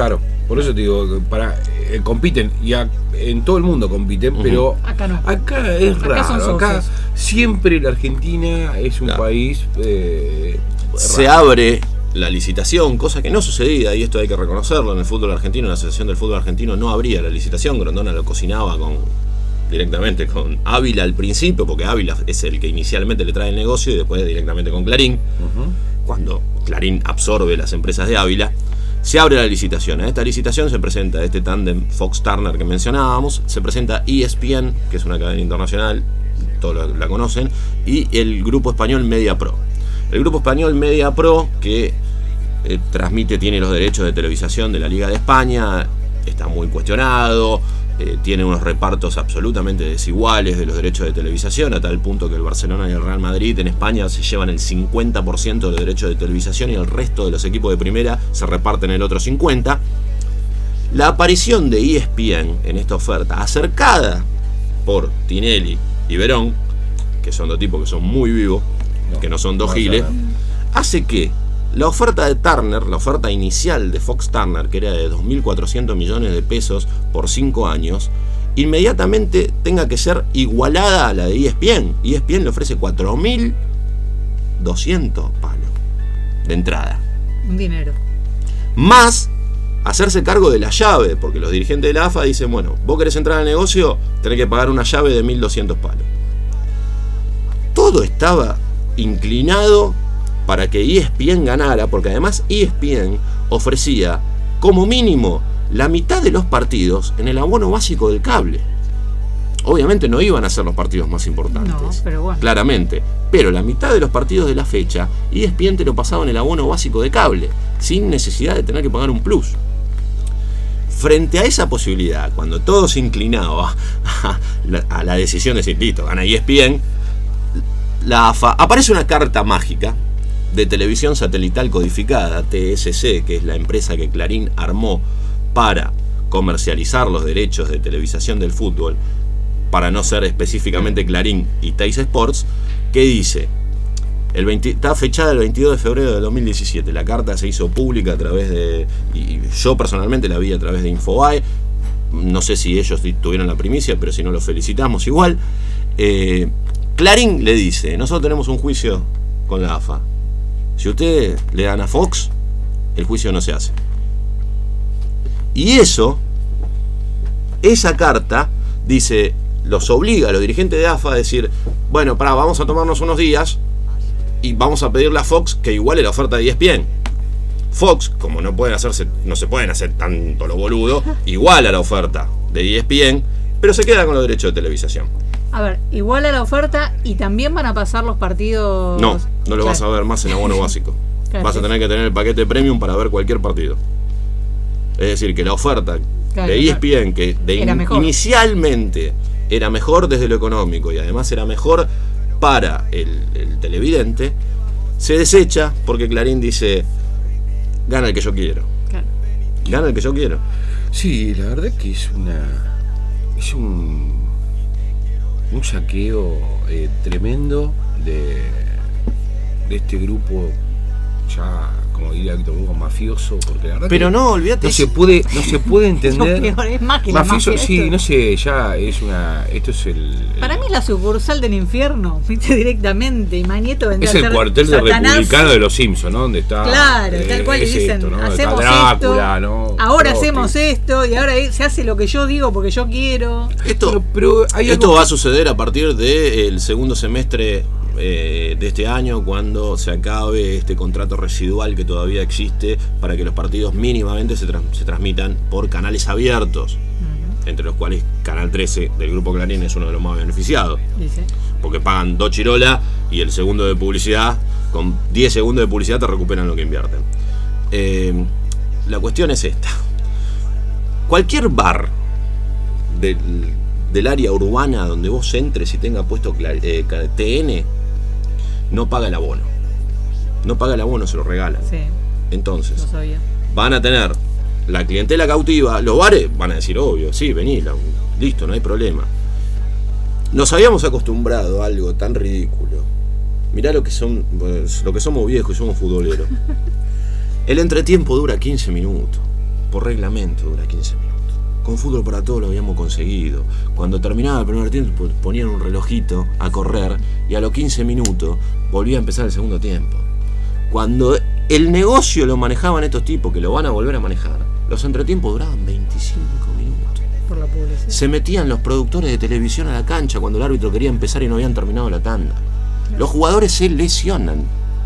Por eso te digo, para eh, compiten, y a, en todo el mundo compiten, uh-huh. pero acá no. Acá es acá raro. Acá siempre la Argentina es un claro. país. Eh, Se raro. abre la licitación, cosa que no sucedía, y esto hay que reconocerlo, en el fútbol argentino, en la Asociación del Fútbol Argentino no abría la licitación. Grondona lo cocinaba con directamente con Ávila al principio, porque Ávila es el que inicialmente le trae el negocio, y después directamente con Clarín. Uh-huh. Cuando Clarín absorbe las empresas de Ávila, se abre la licitación. En esta licitación se presenta este tándem Fox-Turner que mencionábamos, se presenta E S P N, que es una cadena internacional, todos la conocen, y el grupo español MediaPro. El grupo español MediaPro, que eh, transmite, tiene los derechos de televisación de la Liga de España, está muy cuestionado, eh, tiene unos repartos absolutamente desiguales de los derechos de televisación, a tal punto que el Barcelona y el Real Madrid en España se llevan el cincuenta por ciento de los derechos de televisión y el resto de los equipos de primera se reparten el otro cincuenta por ciento. La aparición de E S P N en esta oferta, acercada por Tinelli y Verón, que son dos tipos que son muy vivos, no, que no son dos no, giles, no. hace que la oferta de Turner, la oferta inicial de Fox Turner, que era de dos mil cuatrocientos millones de pesos por cinco años, inmediatamente tenga que ser igualada a la de E S P N. E S P N le ofrece cuatro mil doscientos palos de entrada. Un dinero. Más hacerse cargo de la llave, porque los dirigentes de la A F A dicen, bueno, vos querés entrar al negocio, tenés que pagar una llave de mil doscientos palos. Todo estaba inclinado para que E S P N ganara, porque además E S P N ofrecía como mínimo la mitad de los partidos en el abono básico del cable. Obviamente no iban a ser los partidos más importantes, no, pero bueno. claramente, pero la mitad de los partidos de la fecha E S P N te lo pasaba en el abono básico de cable, sin necesidad de tener que pagar un plus. Frente a esa posibilidad, cuando todo se inclinaba a la, a la decisión de decir, listo, gana E S P N, la A F A, aparece una carta mágica de televisión satelital codificada, T S C, que es la empresa que Clarín armó para comercializar los derechos de televisación del fútbol, para no ser específicamente Clarín y Teis Sports, que dice, el veinte, está fechada el veintidós de febrero de dos mil diecisiete, la carta se hizo pública a través de, y yo personalmente la vi a través de Infobae, no sé si ellos tuvieron la primicia, pero si no los felicitamos igual. eh, Clarín le dice, nosotros tenemos un juicio con la A F A, si ustedes le dan a Fox, el juicio no se hace. Y eso, esa carta, dice, los obliga a los dirigentes de A F A a decir, bueno, pará, vamos a tomarnos unos días y vamos a pedirle a Fox que iguale la oferta de E S P N. Fox, como no pueden hacerse, no se pueden hacer tanto lo boludo, iguala la oferta de E S P N, pero se queda con los derechos de televisación. A ver, iguala la oferta y también van a pasar los partidos. No, no lo claro. vas a ver más en abono básico. Claro, vas a tener que tener el paquete premium para ver cualquier partido. Es decir, que la oferta claro, de E S P N, que de in- inicialmente era mejor desde lo económico y además era mejor para el, el televidente, se desecha porque Clarín dice, gana el que yo quiero. Claro. Gana el que yo quiero. Sí, la verdad es que es una es un un saqueo eh, tremendo de de este grupo, ya como diría Víctor Hugo, mafioso, porque la verdad pero que no, olvídate, no se puede no se puede entender. Lo peor, es más que la mafioso, mafia, sí, esto. no sé, ya es una esto es el, el para mí la sucursal del infierno, viste, directamente, y Magneto vendría es el a ser cuartel de republicano de los Simpsons, ¿no? Donde está claro, eh, tal cual, y dicen, esto, ¿no? hacemos Drácula, esto, ¿no? ahora Trotsky. hacemos esto, y ahora se hace lo que yo digo porque yo quiero. Esto, pero, pero hay esto algo va que... a suceder a partir del segundo semestre eh, de este año, cuando se acabe este contrato residual que todavía existe para que los partidos mínimamente se, tra- se transmitan por canales abiertos, uh-huh. entre los cuales Canal trece del Grupo Clarín es uno de los más beneficiados. ¿Dice? Porque pagan dos chirolas y el segundo de publicidad, con diez segundos de publicidad te recuperan lo que invierten. Eh, la cuestión es esta. Cualquier bar del, del área urbana donde vos entres y tenga puesto eh, T N, no paga el abono. No paga el abono, se lo regalan. Sí. Entonces, van a tener la clientela cautiva. Los bares van a decir, obvio, sí, vení, listo, no hay problema. Nos habíamos acostumbrado a algo tan ridículo. Mirá lo que son, lo que somos viejos y somos futboleros. El entretiempo dura quince minutos. por reglamento dura quince minutos. Con Fútbol para Todos lo habíamos conseguido. Cuando terminaba el primer tiempo ponían un relojito a correr y a los quince minutos volvía a empezar el segundo tiempo. Cuando el negocio lo manejaban estos tipos, que lo van a volver a manejar, los entretiempos duraban veinticinco minutos. Por la publicidad. Se metían los productores de televisión a la cancha cuando el árbitro quería empezar y no habían terminado la tanda. Los jugadores se lesionan.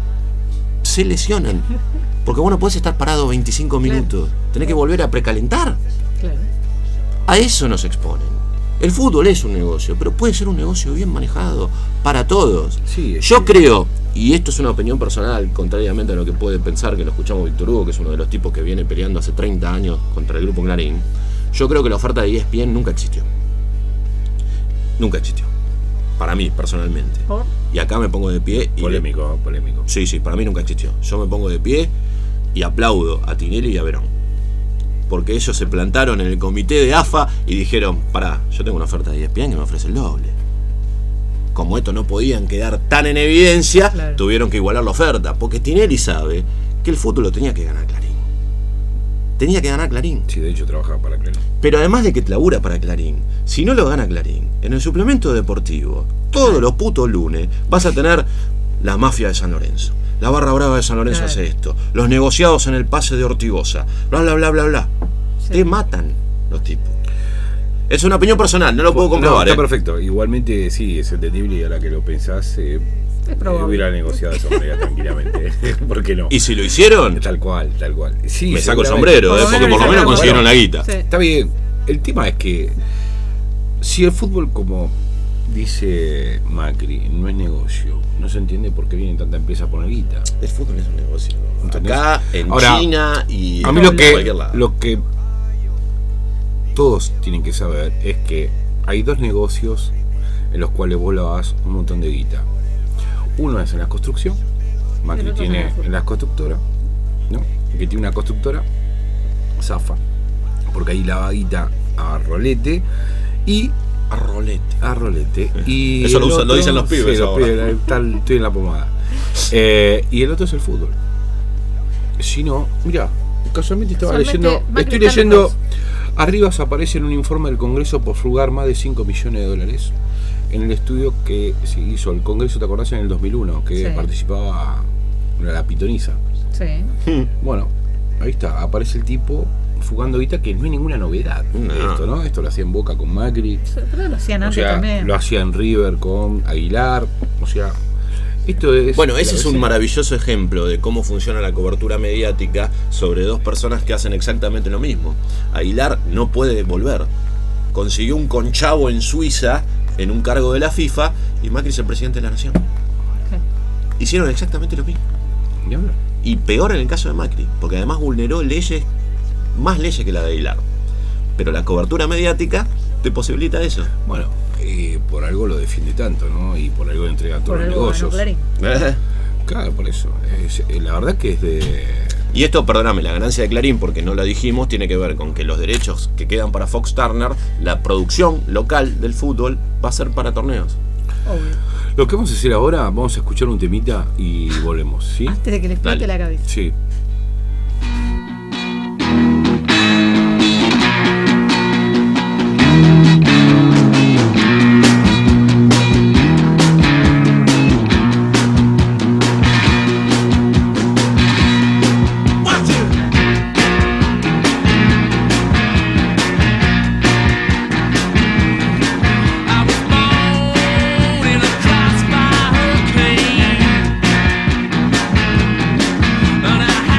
Se lesionan. Porque vos no podés estar parado veinticinco minutos. Tenés que volver a precalentar. Claro. A eso nos exponen. El fútbol es un negocio, pero puede ser un negocio bien manejado para todos. Sí, Yo creo, y esto es una opinión personal, contrariamente a lo que puede pensar que lo escuchamos Víctor Hugo, que es uno de los tipos que viene peleando hace treinta años contra el grupo Clarín, yo creo que la oferta de E S P N nunca existió. Nunca existió. Para mí, personalmente. ¿Por? Y acá me pongo de pie. Y Polémico, le... polémico. Sí, sí, para mí nunca existió. Yo me pongo de pie y aplaudo a Tinelli y a Verón. Porque ellos se plantaron en el comité de A F A y dijeron, pará, yo tengo una oferta de E S P N que me ofrece el doble. Como estos no podían quedar tan en evidencia, claro, tuvieron que igualar la oferta. Porque Tinelli sabe que el fútbol lo tenía que ganar Clarín. Tenía que ganar Clarín. Sí, de hecho trabajaba para Clarín. Pero además de que labura para Clarín, si no lo gana Clarín, en el suplemento deportivo, todos los putos lunes vas a tener la mafia de San Lorenzo. La barra brava de San Lorenzo claro. hace esto. Los negociados en el pase de Ortigosa. Bla, bla, bla, bla, bla. Sí. Te matan los tipos. Es una opinión personal, no lo puedo comprobar. No, está ¿eh? perfecto. Igualmente, sí, es entendible y ahora que lo pensás, eh, es probable. Hubiera negociado de esa manera tranquilamente. ¿Por qué no? ¿Y si lo hicieron? Tal cual, tal cual. Sí, me saco el sombrero, eh, porque por lo menos consiguieron bueno, la guita. Sí. Está bien. El tema es que si el fútbol, como dice Macri, no es negocio, no se entiende por qué vienen tanta empresa a poner guita. El fútbol es un negocio. ¿Entendés? Acá, en Ahora, China y a mí lo que, lo que todos tienen que saber es que hay dos negocios en los cuales vos lavas un montón de guita. Uno es en la construcción. Macri tiene en las constructoras, ¿no? Que tiene una constructora, zafa, porque ahí lava guita a rolete y a rolete. A rolete. Y eso lo, usan, otro, lo dicen los pibes. Sí, los pibes tal, estoy en la pomada. Eh, y el otro es el fútbol. Si no, mira, casualmente estaba Solamente leyendo, estoy leyendo, arriba se aparece en un informe del Congreso por frugar más de cinco millones de dólares en el estudio que se hizo el Congreso, ¿te acordás? En el dos mil uno, que sí. participaba la pitoniza. Sí. Bueno, ahí está, aparece el tipo fugando guita, que no hay ninguna novedad no. de esto, ¿no? Esto lo hacía en Boca con Macri. Pero lo hacían antes o sea, también. Lo hacía en River con Aguilar. O sea, esto es... Bueno, ese es un maravilloso ejemplo de cómo funciona la cobertura mediática sobre dos personas que hacen exactamente lo mismo. Aguilar no puede volver. Consiguió un conchavo en Suiza en un cargo de la FIFA y Macri es el presidente de la nación. Okay. Hicieron exactamente lo mismo. Y peor en el caso de Macri, porque además vulneró leyes, más leyes que la de Aguilar. Pero la cobertura mediática te posibilita eso. Bueno, eh, por algo lo defiende tanto, ¿no? Y por algo entrega todos los negocios. ¿Eh? Claro, por eso. Es, la verdad que es de... Y esto, perdóname, la ganancia de Clarín, porque no la dijimos, tiene que ver con que los derechos que quedan para Fox Turner, la producción local del fútbol va a ser para torneos. Obvio. Lo que vamos a hacer ahora, vamos a escuchar un temita y volvemos, ¿sí? Antes de que le explote la cabeza. Sí. And I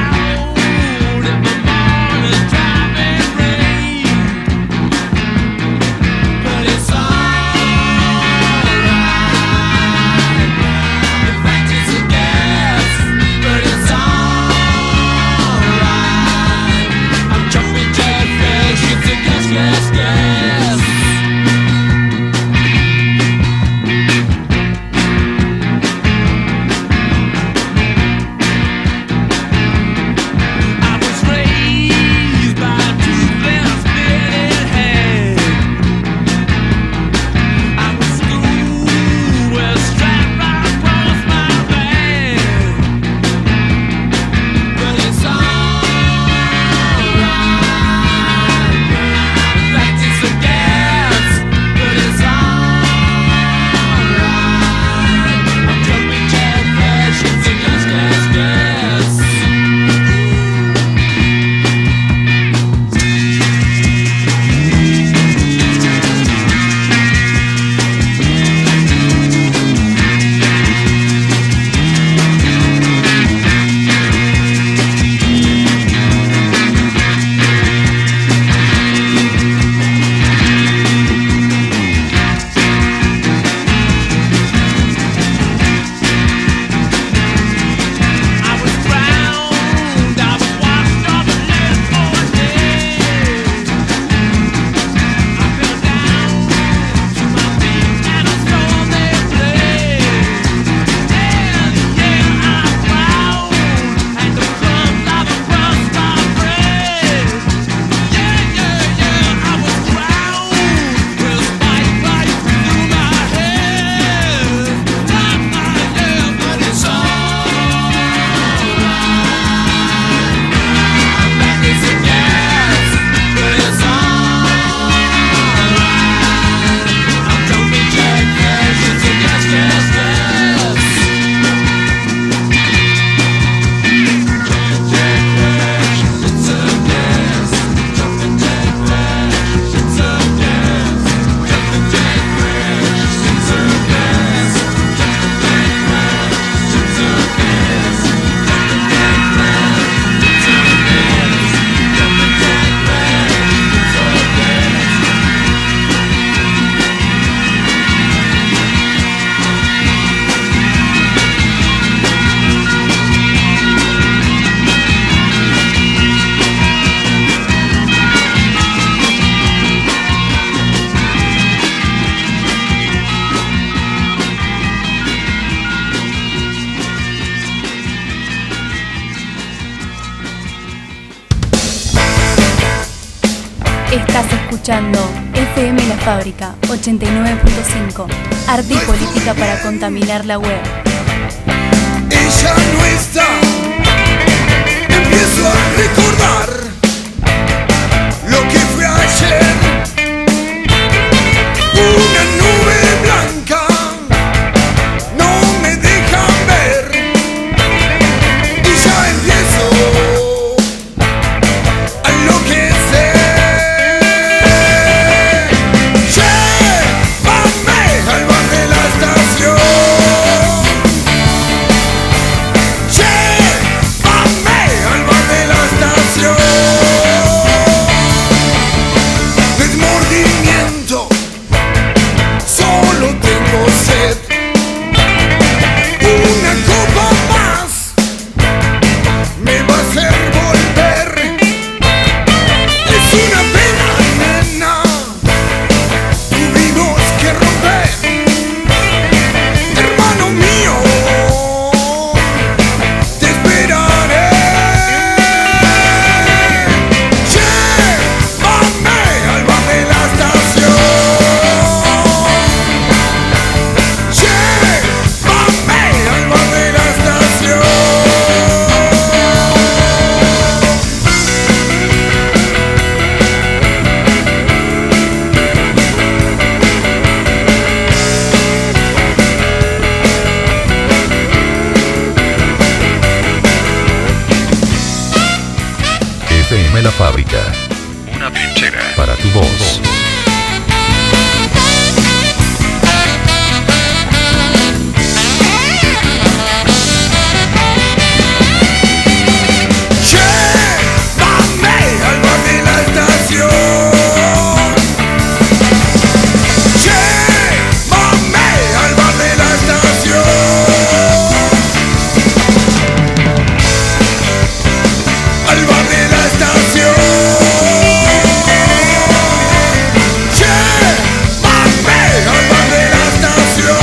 escuchando F M La Fábrica ochenta y nueve punto cinco. Arte y política para contaminar la web. Ella no está. Empiezo a recordar lo que fue ayer. Una nube blanca no me deja ver. Y ya empiezo a enloquecer. Llévame al bar de la estación. Llévame al bar de la estación. Desmordimiento. Solo tengo sed. Una copa más me va a hacer volver. Es una pena, nena. Tuvimos que romper. Hermano mío, te esperaré. Llévame al bar de la estación. Llévame al bar de la estación. F M La Fábrica. Una trinchera para tu voz. Llévame al bar de la estación. Llévame al bar de la estación. Al bar de la estación. Llévame al bar de la estación.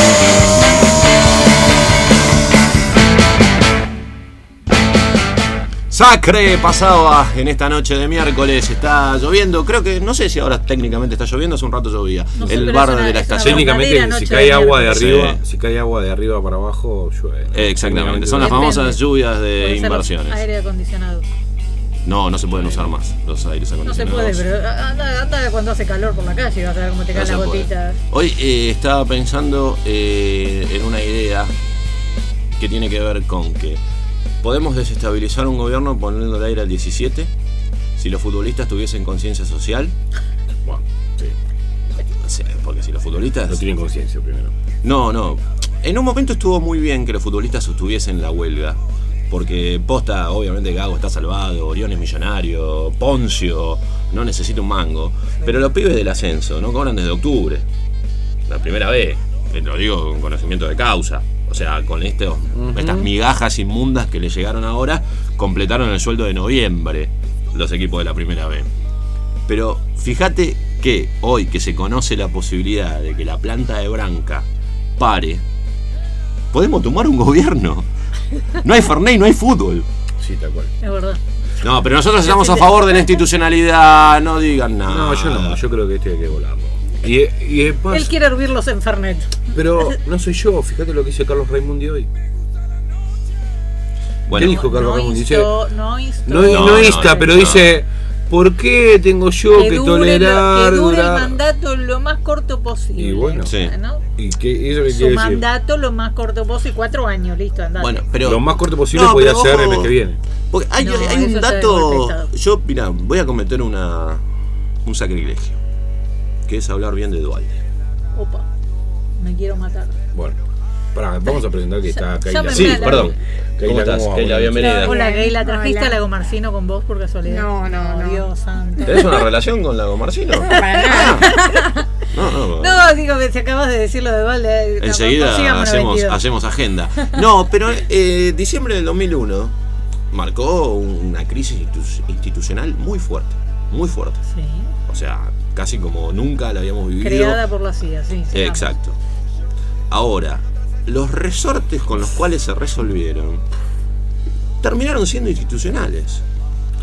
Sacre pasaba en esta noche de miércoles, está lloviendo, creo que, no sé si ahora técnicamente está lloviendo, hace un rato llovía. No sé, El pero bar es una- de la es una estación. Técnicamente, verdadera si noche cae de agua de miércoles. arriba, si cae agua de arriba para abajo, llueve. Eh, Exactamente, son las Depende. famosas lluvias de Puede ser los inversiones. aire acondicionado. No, no se pueden usar más los aires No se acondicionados. puede, pero anda, anda cuando hace calor por la calle, vas a ver cómo te No caen se las puede. gotitas. Hoy eh, estaba pensando eh, en una idea que tiene que ver con que podemos desestabilizar un gobierno poniendo el aire al diecisiete si los futbolistas tuviesen conciencia social. Bueno, sí. O sea, porque si los futbolistas... No tienen conciencia primero. No, no. En un momento estuvo muy bien que los futbolistas sostuviesen la huelga. Porque posta, obviamente Gago está salvado, Orión es millonario, Poncio no necesita un mango. Pero los pibes del ascenso no cobran desde octubre. La primera vez. Te lo digo con conocimiento de causa. O sea, con estos, Ujú. estas migajas inmundas que le llegaron ahora, completaron el sueldo de noviembre los equipos de la primera vez. Pero fíjate que hoy que se conoce la posibilidad de que la planta de Branca pare, podemos tomar un gobierno. No hay Fernet y no hay fútbol. Sí, tal cual. Es verdad. No, pero nosotros estamos a favor de la institucionalidad, no digan nada. No, yo no, yo creo que este hay que volarlo. Y, y es más, Él quiere hervirlos en Fernet. pero no soy yo, fíjate lo que dice Carlos Raimundi hoy. Bueno, ¿Qué dijo Carlos No Raimundi? Dice, instó, no instó. no, No, no insta, no, pero no. dice, ¿por qué tengo yo que, que dure, lo- tolerar? que dure el durar? mandato lo más corto posible. Y bueno. Sí. ¿no? ¿Y qué, eso qué Su quiere decir? mandato lo más corto posible, cuatro años, listo, andate. bueno, pero Lo más corto posible No, podría pero ser ojo, el mes que viene. porque hay, No, hay eso un ya es golpe de dato. Estado. Yo, mira, voy a cometer una un sacrilegio, que es hablar bien de Dualde. Opa, me quiero matar. Bueno, pará, vamos a presentar que está Ya- ya Keila. me Sí, mira la- perdón. Keila, ¿Cómo estás? ¿cómo va? Keila, Buenas bienvenida. Hola, Keila, ¿trajiste Hola. a Lago Marcino con vos por casualidad? No, no, no. Dios santo. ¿Tenés una relación con Lago Marcino? Para nada. No, no. No, digo, si acabas de decirlo de Valde. Enseguida hacemos, hacemos agenda. No, pero eh, diciembre del dos mil uno marcó una crisis institu- institucional muy fuerte, muy fuerte. Sí, O sea, casi como nunca la habíamos vivido. creada por la C I A, sí. sigamos. Exacto. Ahora, los resortes con los cuales se resolvieron terminaron siendo institucionales.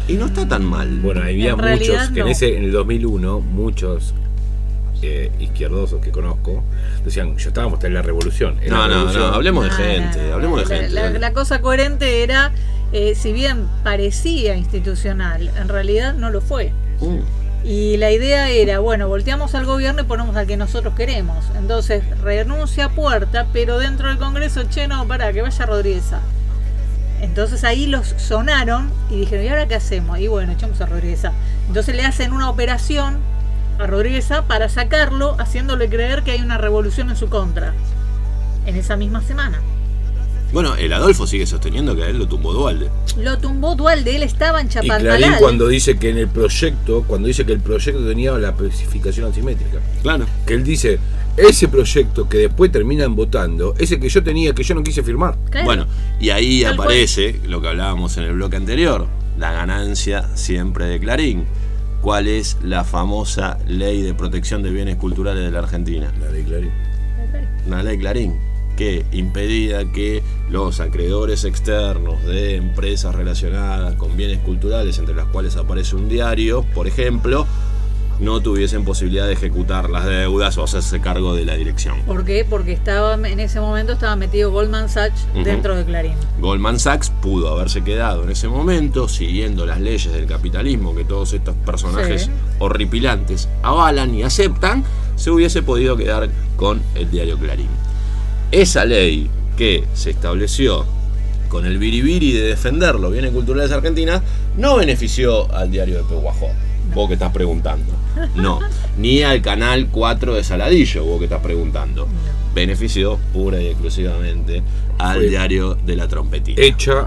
Y no está tan mal. Bueno, había En muchos, realidad, que en no. ese en el dos mil uno, muchos eh, izquierdosos que conozco decían, ya estábamos en la revolución. En No, la no, revolución. no, hablemos de No, gente, no, no. hablemos de La- gente. La, dale. la cosa coherente era, eh, si bien parecía institucional, en realidad no lo fue. Mm. Y la idea era, bueno, volteamos al gobierno y ponemos al que nosotros queremos. Entonces, renuncia a Puerta, pero dentro del Congreso, che, no, para, que vaya Rodríguez Sá. Entonces ahí los sonaron y dijeron, ¿y ahora qué hacemos? Y bueno, echamos a Rodríguez Sá. Entonces le hacen una operación a Rodríguez Sá para sacarlo, haciéndole creer que hay una revolución en su contra. En esa misma semana. Bueno, el Adolfo sigue sosteniendo que a él lo tumbó Dualde. Lo tumbó Dualde, él estaba en Y Clarín Chapalmalal. cuando dice que en el proyecto, cuando dice que el proyecto tenía la especificación asimétrica. Claro. Que él dice, ese proyecto que después terminan votando, ese que yo tenía, que yo no quise firmar. Claro. Bueno, y ahí Tal aparece lo que hablábamos en el bloque anterior, la ganancia siempre de Clarín. ¿Cuál es la famosa ley de protección de bienes culturales de la Argentina? La de Clarín. Una ley Clarín que impedía que los acreedores externos de empresas relacionadas con bienes culturales, entre las cuales aparece un diario, por ejemplo, no tuviesen posibilidad de ejecutar las deudas o hacerse cargo de la dirección. ¿Por qué? Porque estaba en ese momento estaba metido Goldman Sachs Ujú. dentro de Clarín. Goldman Sachs pudo haberse quedado en ese momento siguiendo las leyes del capitalismo que todos estos personajes Sí. horripilantes avalan y aceptan, se hubiese podido quedar con el diario Clarín. Esa ley que se estableció con el biribiri de defender los bienes culturales argentinas no benefició al diario de Pehuajó, vos que estás preguntando. No, ni al canal cuatro de Saladillo, vos que estás preguntando. Benefició pura y exclusivamente al Fue diario de la trompetita. Hecha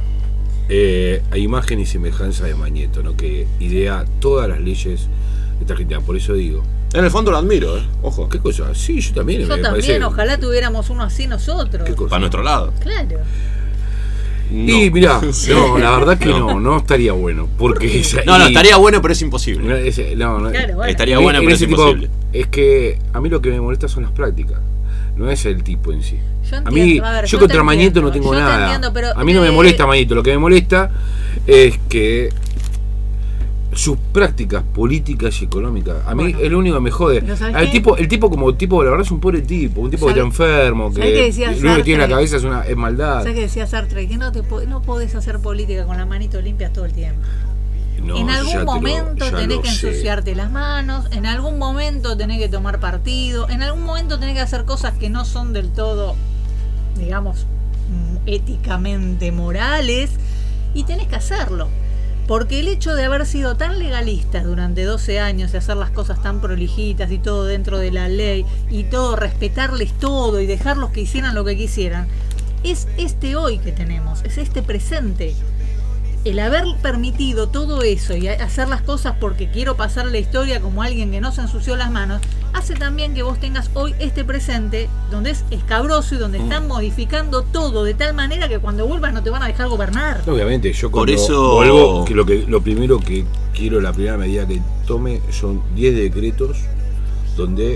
eh, a imagen y semejanza de Mañeto, ¿no? Que idea todas las leyes de esta Argentina. Por eso digo. En el fondo lo admiro, ¿eh? Ojo. ¿Qué cosa? Sí, yo también. Yo me también, parece- ojalá tuviéramos uno así nosotros. ¿Qué cosa? Para nuestro lado. Claro. Y No. mirá, Sí. no, la verdad que no, no estaría bueno. Porque esa- No, no, y- estaría bueno, pero es imposible. no, ese- no, no, Claro, bueno. Estaría en- bueno, en pero es ese tipo- imposible. Es que a mí lo que me molesta son las prácticas, no es el tipo en sí. Yo A entiendo, mí, a ver, yo yo contra te Mañeto entiendo, no tengo yo te nada. entiendo, pero A mí no me de- molesta Mañeto, lo que me molesta es que sus prácticas políticas y económicas, a mí Bueno. es lo único que me jode. Pero ¿sabes El qué? tipo, el tipo como tipo, la verdad es un pobre tipo, un tipo que ¿Sabes- está enfermo, que ¿sabes qué decía lo único que tiene en la Sartre? cabeza es una es maldad. ¿Sabes qué decía Sartre? Que no, te, po- no podés hacer política con las manitos limpias todo el tiempo. No, en ya algún te lo- momento ya tenés lo que sé. ensuciarte las manos, en algún momento tenés que tomar partido, en algún momento tenés que hacer cosas que no son del todo, digamos, mm, éticamente morales, y tenés que hacerlo. Porque el hecho de haber sido tan legalistas durante doce años y hacer las cosas tan prolijitas y todo dentro de la ley y todo, respetarles todo y dejarlos que hicieran lo que quisieran, es este hoy que tenemos, es este presente. El haber permitido todo eso y hacer las cosas porque quiero pasar la historia como alguien que no se ensució las manos, hace también que vos tengas hoy este presente donde es escabroso y donde Mm. están modificando todo de tal manera que cuando vuelvas no te van a dejar gobernar. Obviamente, yo Por cuando eso- vuelvo, que lo que lo primero que quiero, la primera medida que tome son diez decretos donde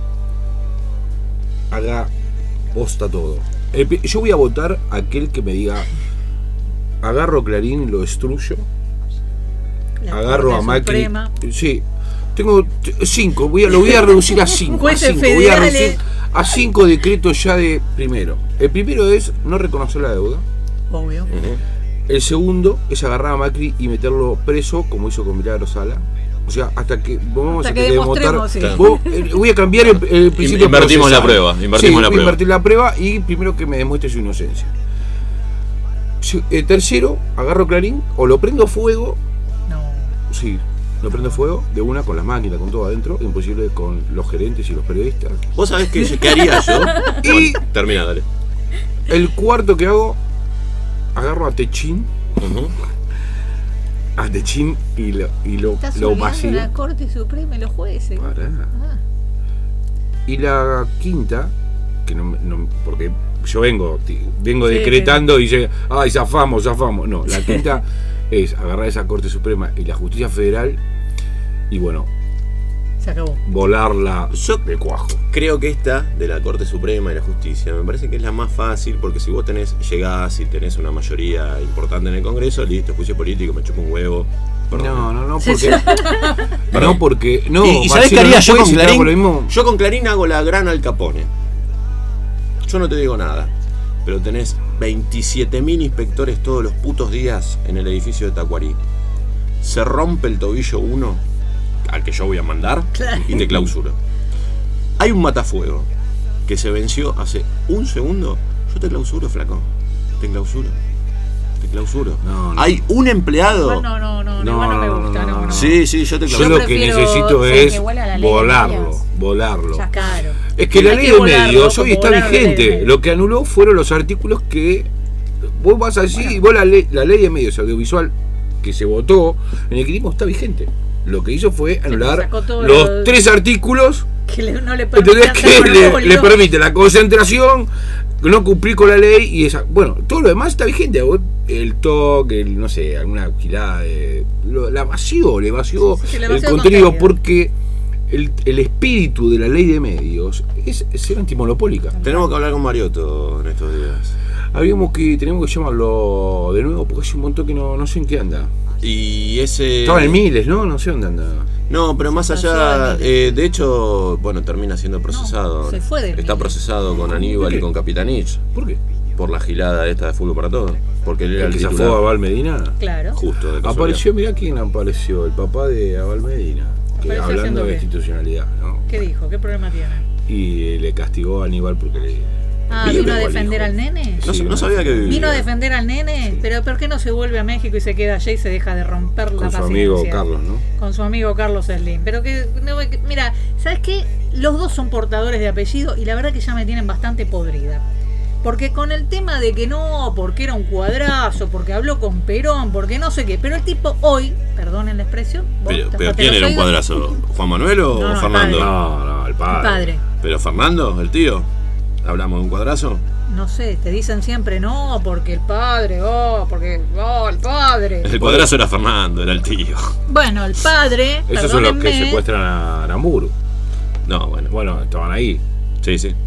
haga posta todo. El pri- yo voy a votar a aquel que me diga agarro Clarín y lo destruyo, La agarro Corte a Macri. Suprema. Sí, tengo t- cinco, voy a, lo voy a reducir a cinco. a Jueces cinco, voy a federales. reducir a cinco decretos ya de primero. El primero es no reconocer la deuda. Obvio. El segundo es agarrar a Macri y meterlo preso, como hizo con Milagro Sala. O sea, hasta que vamos Hasta a que tener demostremos, sí. Vos, eh, voy a cambiar el, el principio Invertimos la procesal. prueba, invertimos Sí, la voy a prueba. invertir la prueba y primero que me demuestre su inocencia. Se- eh, tercero, agarro Clarín o lo prendo fuego. No. Sí, lo prendo fuego de una con las máquinas, con todo adentro. Imposible con los gerentes y los periodistas. ¿Vos sabés qué, qué haría yo? Y- Bueno, termina, dale. El cuarto que hago, agarro a Techín. Ujú. A Techín y lo, y lo, Estás lo olvidando vacío. la Corte Suprema y los jueces. Pará. Ah. Y la quinta, que no, no porque yo vengo, ti- vengo Sí, decretando y dice, ay, zafamos, zafamos. No, la quinta es agarrar esa Corte Suprema y la Justicia Federal y bueno, Se acabó. volarla Yo de cuajo. creo que esta de la Corte Suprema y la Justicia me parece que es la más fácil, porque si vos tenés, llegás y tenés una mayoría importante en el Congreso, listo, juicio político, me chupo un huevo. Perdón. No, no, no, Sí, porque. Perdón. No, porque. No, ¿Y, y sabés Marcelo, qué haría no yo puede con citar Clarín? lo mismo. Yo con Clarín hago la gran Al Capone. Yo no te digo nada, pero tenés veintisiete mil inspectores todos los putos días en el edificio de Tacuarí. Se rompe el tobillo uno, al que yo voy a mandar, Claro. y te clausuro. Hay un matafuego que se venció hace un segundo. Yo te clausuro, flaco. Te clausuro. Te clausuro. No, no. Hay un empleado. Igual no, no, no, No, igual no me no, gusta, no, no, no. no. Sí, sí, yo te Yo clausuro. lo que prefiero- necesito sí, es que vuela la ley de volarlo, medios. volarlo. Ya, claro. Es que Hay la que ley de volarlo, medios como hoy está volar la ley de vigente. medios. Lo que anuló fueron los artículos que vos vas allí y vos la ley, la ley de medios audiovisual que se votó en el kirchnerismo está vigente. Lo que hizo fue anular sacó todos los los- tres artículos, Que le- no le ¿entendés? permite Que hacer le, monopolio. le permite la concentración, no cumplir con la ley y esa. Bueno, todo lo demás está vigente. Vos, el T O C, el, no sé, alguna gilada de. Lo, la vació, le vació Sí, sí, le el vació el contenido contenido. porque el, el espíritu de la ley de medios es ser antimonopólica. Tenemos que hablar con Mariotto en estos días. Habíamos que, tenemos que llamarlo de nuevo porque hace un montón que no, no sé en qué anda. Y ese. Estaba en Miles, ¿no? No sé dónde anda. No, pero más Pasó allá, al- eh, de hecho, bueno, termina siendo procesado. No, se fue del Está Miles. procesado con Aníbal ¿Por qué? y con Capitanich ¿Por qué? por la gilada esta de Fútbol para Todos. Porque él era ¿El el que se fue titular. a Abal Medina? Claro. Justo, de casualidad. Apareció, mirá quién apareció, el papá de Abal Medina. Que ¿Apareció hablando haciendo de qué? institucionalidad, ¿no? ¿Qué dijo? ¿Qué problema tiene? Y le castigó a Aníbal porque le. Ah, le ¿vino a pegó al defender hijo. al nene? No, Sí, no una- sabía que vivía. ¿Vino a defender al nene? Pero ¿por qué no se vuelve a México y se queda allá y se deja de romper la Con su paciencia? amigo Carlos, ¿no? Con su amigo Carlos Slim. Pero que, no, que- mira, ¿sabes qué? Los dos son portadores de apellido y la verdad que ya me tienen bastante podrida. Porque con el tema de que no, porque era un cuadrazo, porque habló con Perón, porque no sé qué. Pero el tipo hoy, perdonen la expresión, vos Pero, pero tapate ¿quién los era un oídos. cuadrazo? ¿Juan Manuel o No, no, el Fernando? padre. No, no, el El padre. padre. ¿Pero Fernando, el tío? ¿Hablamos de un cuadrazo? No sé, te dicen siempre no, porque el padre, oh, porque, oh, el padre. El cuadrazo era Fernando, era el tío. Bueno, el padre, Esos son los que perdónenme, secuestran a Aramburu. No, bueno. Bueno, estaban ahí. Sí, sí.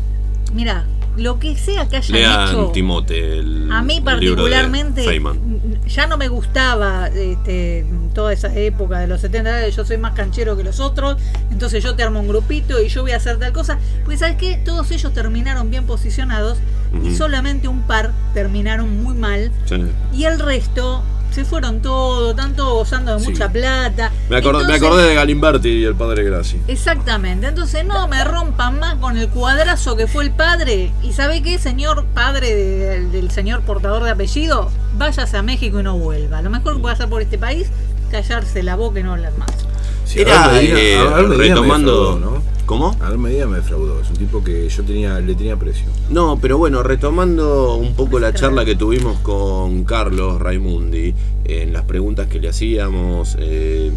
mira, lo que sea que hayan Lean hecho, Timote, el a mí el libro de particularmente Feynman. ya no me gustaba este, toda esa época de los setenta, yo soy más canchero que los otros, entonces yo te armo un grupito y yo voy a hacer tal cosa, porque sabes qué, todos ellos terminaron bien posicionados y Ujú. solamente un par terminaron muy mal Sí. y el resto se fueron todos, tanto gozando de Sí. mucha plata. Me, acordé, me Entonces- acordé de Galimberti y el padre Graci. Exactamente, entonces no me rompan más con el cuadrazo que fue el padre. ¿Y sabe qué, señor padre de- del señor portador de apellido? Váyase a México y no vuelva. Lo mejor que puede hacer por este país, callarse la boca y no hablar más. Sí, Era, Abel Medina- eh, Abel Medina me retomando- defraudó, ¿no? ¿Cómo? Abel Medina me defraudó. Es un tipo que yo tenía, le tenía precio. No, pero bueno, retomando un poco la charla que tuvimos con Carlos Raimundi, en las preguntas que le hacíamos, eh,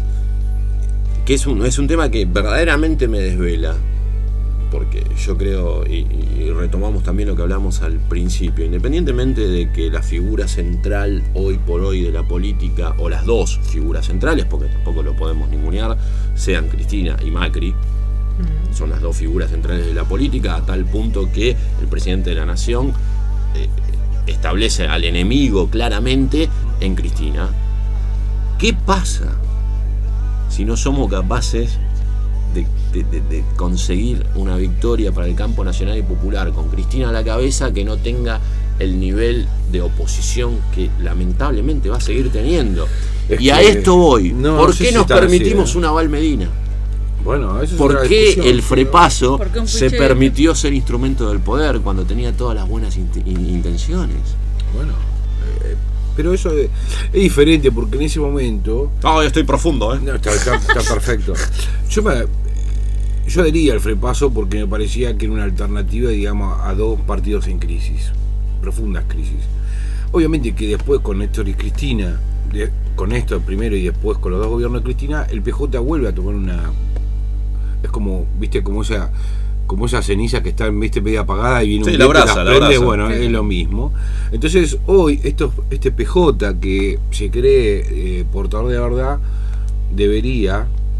que es un, es un tema que verdaderamente me desvela, porque yo creo, y, y retomamos también lo que hablamos al principio, independientemente de que la figura central hoy por hoy de la política, o las dos figuras centrales, porque tampoco lo podemos ningunear, sean Cristina y Macri, son las dos figuras centrales de la política, a tal punto que el presidente de la nación eh, establece al enemigo claramente en Cristina. ¿Qué pasa si no somos capaces de, de- de- de conseguir una victoria para el campo nacional y popular con Cristina a la cabeza que no tenga el nivel de oposición que lamentablemente va a seguir teniendo? Es Y a que- esto voy. no, ¿Por no sé qué si nos está así, permitimos ¿eh? una Val Medina? Bueno, eso es ¿Por otra qué discusión, el pero- frepaso ¿Por qué un se puchete? permitió ser instrumento del poder cuando tenía todas las buenas int- in- intenciones? Bueno, eh, pero eso es, es diferente porque en ese momento. Ah, estoy profundo, ¿eh? No, está, está- está perfecto. Yo, me, yo adhería al frepaso porque me parecía que era una alternativa, digamos, a dos partidos en crisis, profundas crisis. Obviamente que después con Néstor y Cristina, de- con Néstor primero y después con los dos gobiernos de Cristina, el P J vuelve a tomar una. Es como, viste, como esa. Como esa ceniza que está, viste, media apagada y viene Sí, un la viento y brasa, las la prende, brasa. bueno, Sí. es lo mismo. Entonces, hoy, estos, este P J que se cree eh, portador de la verdad, debería,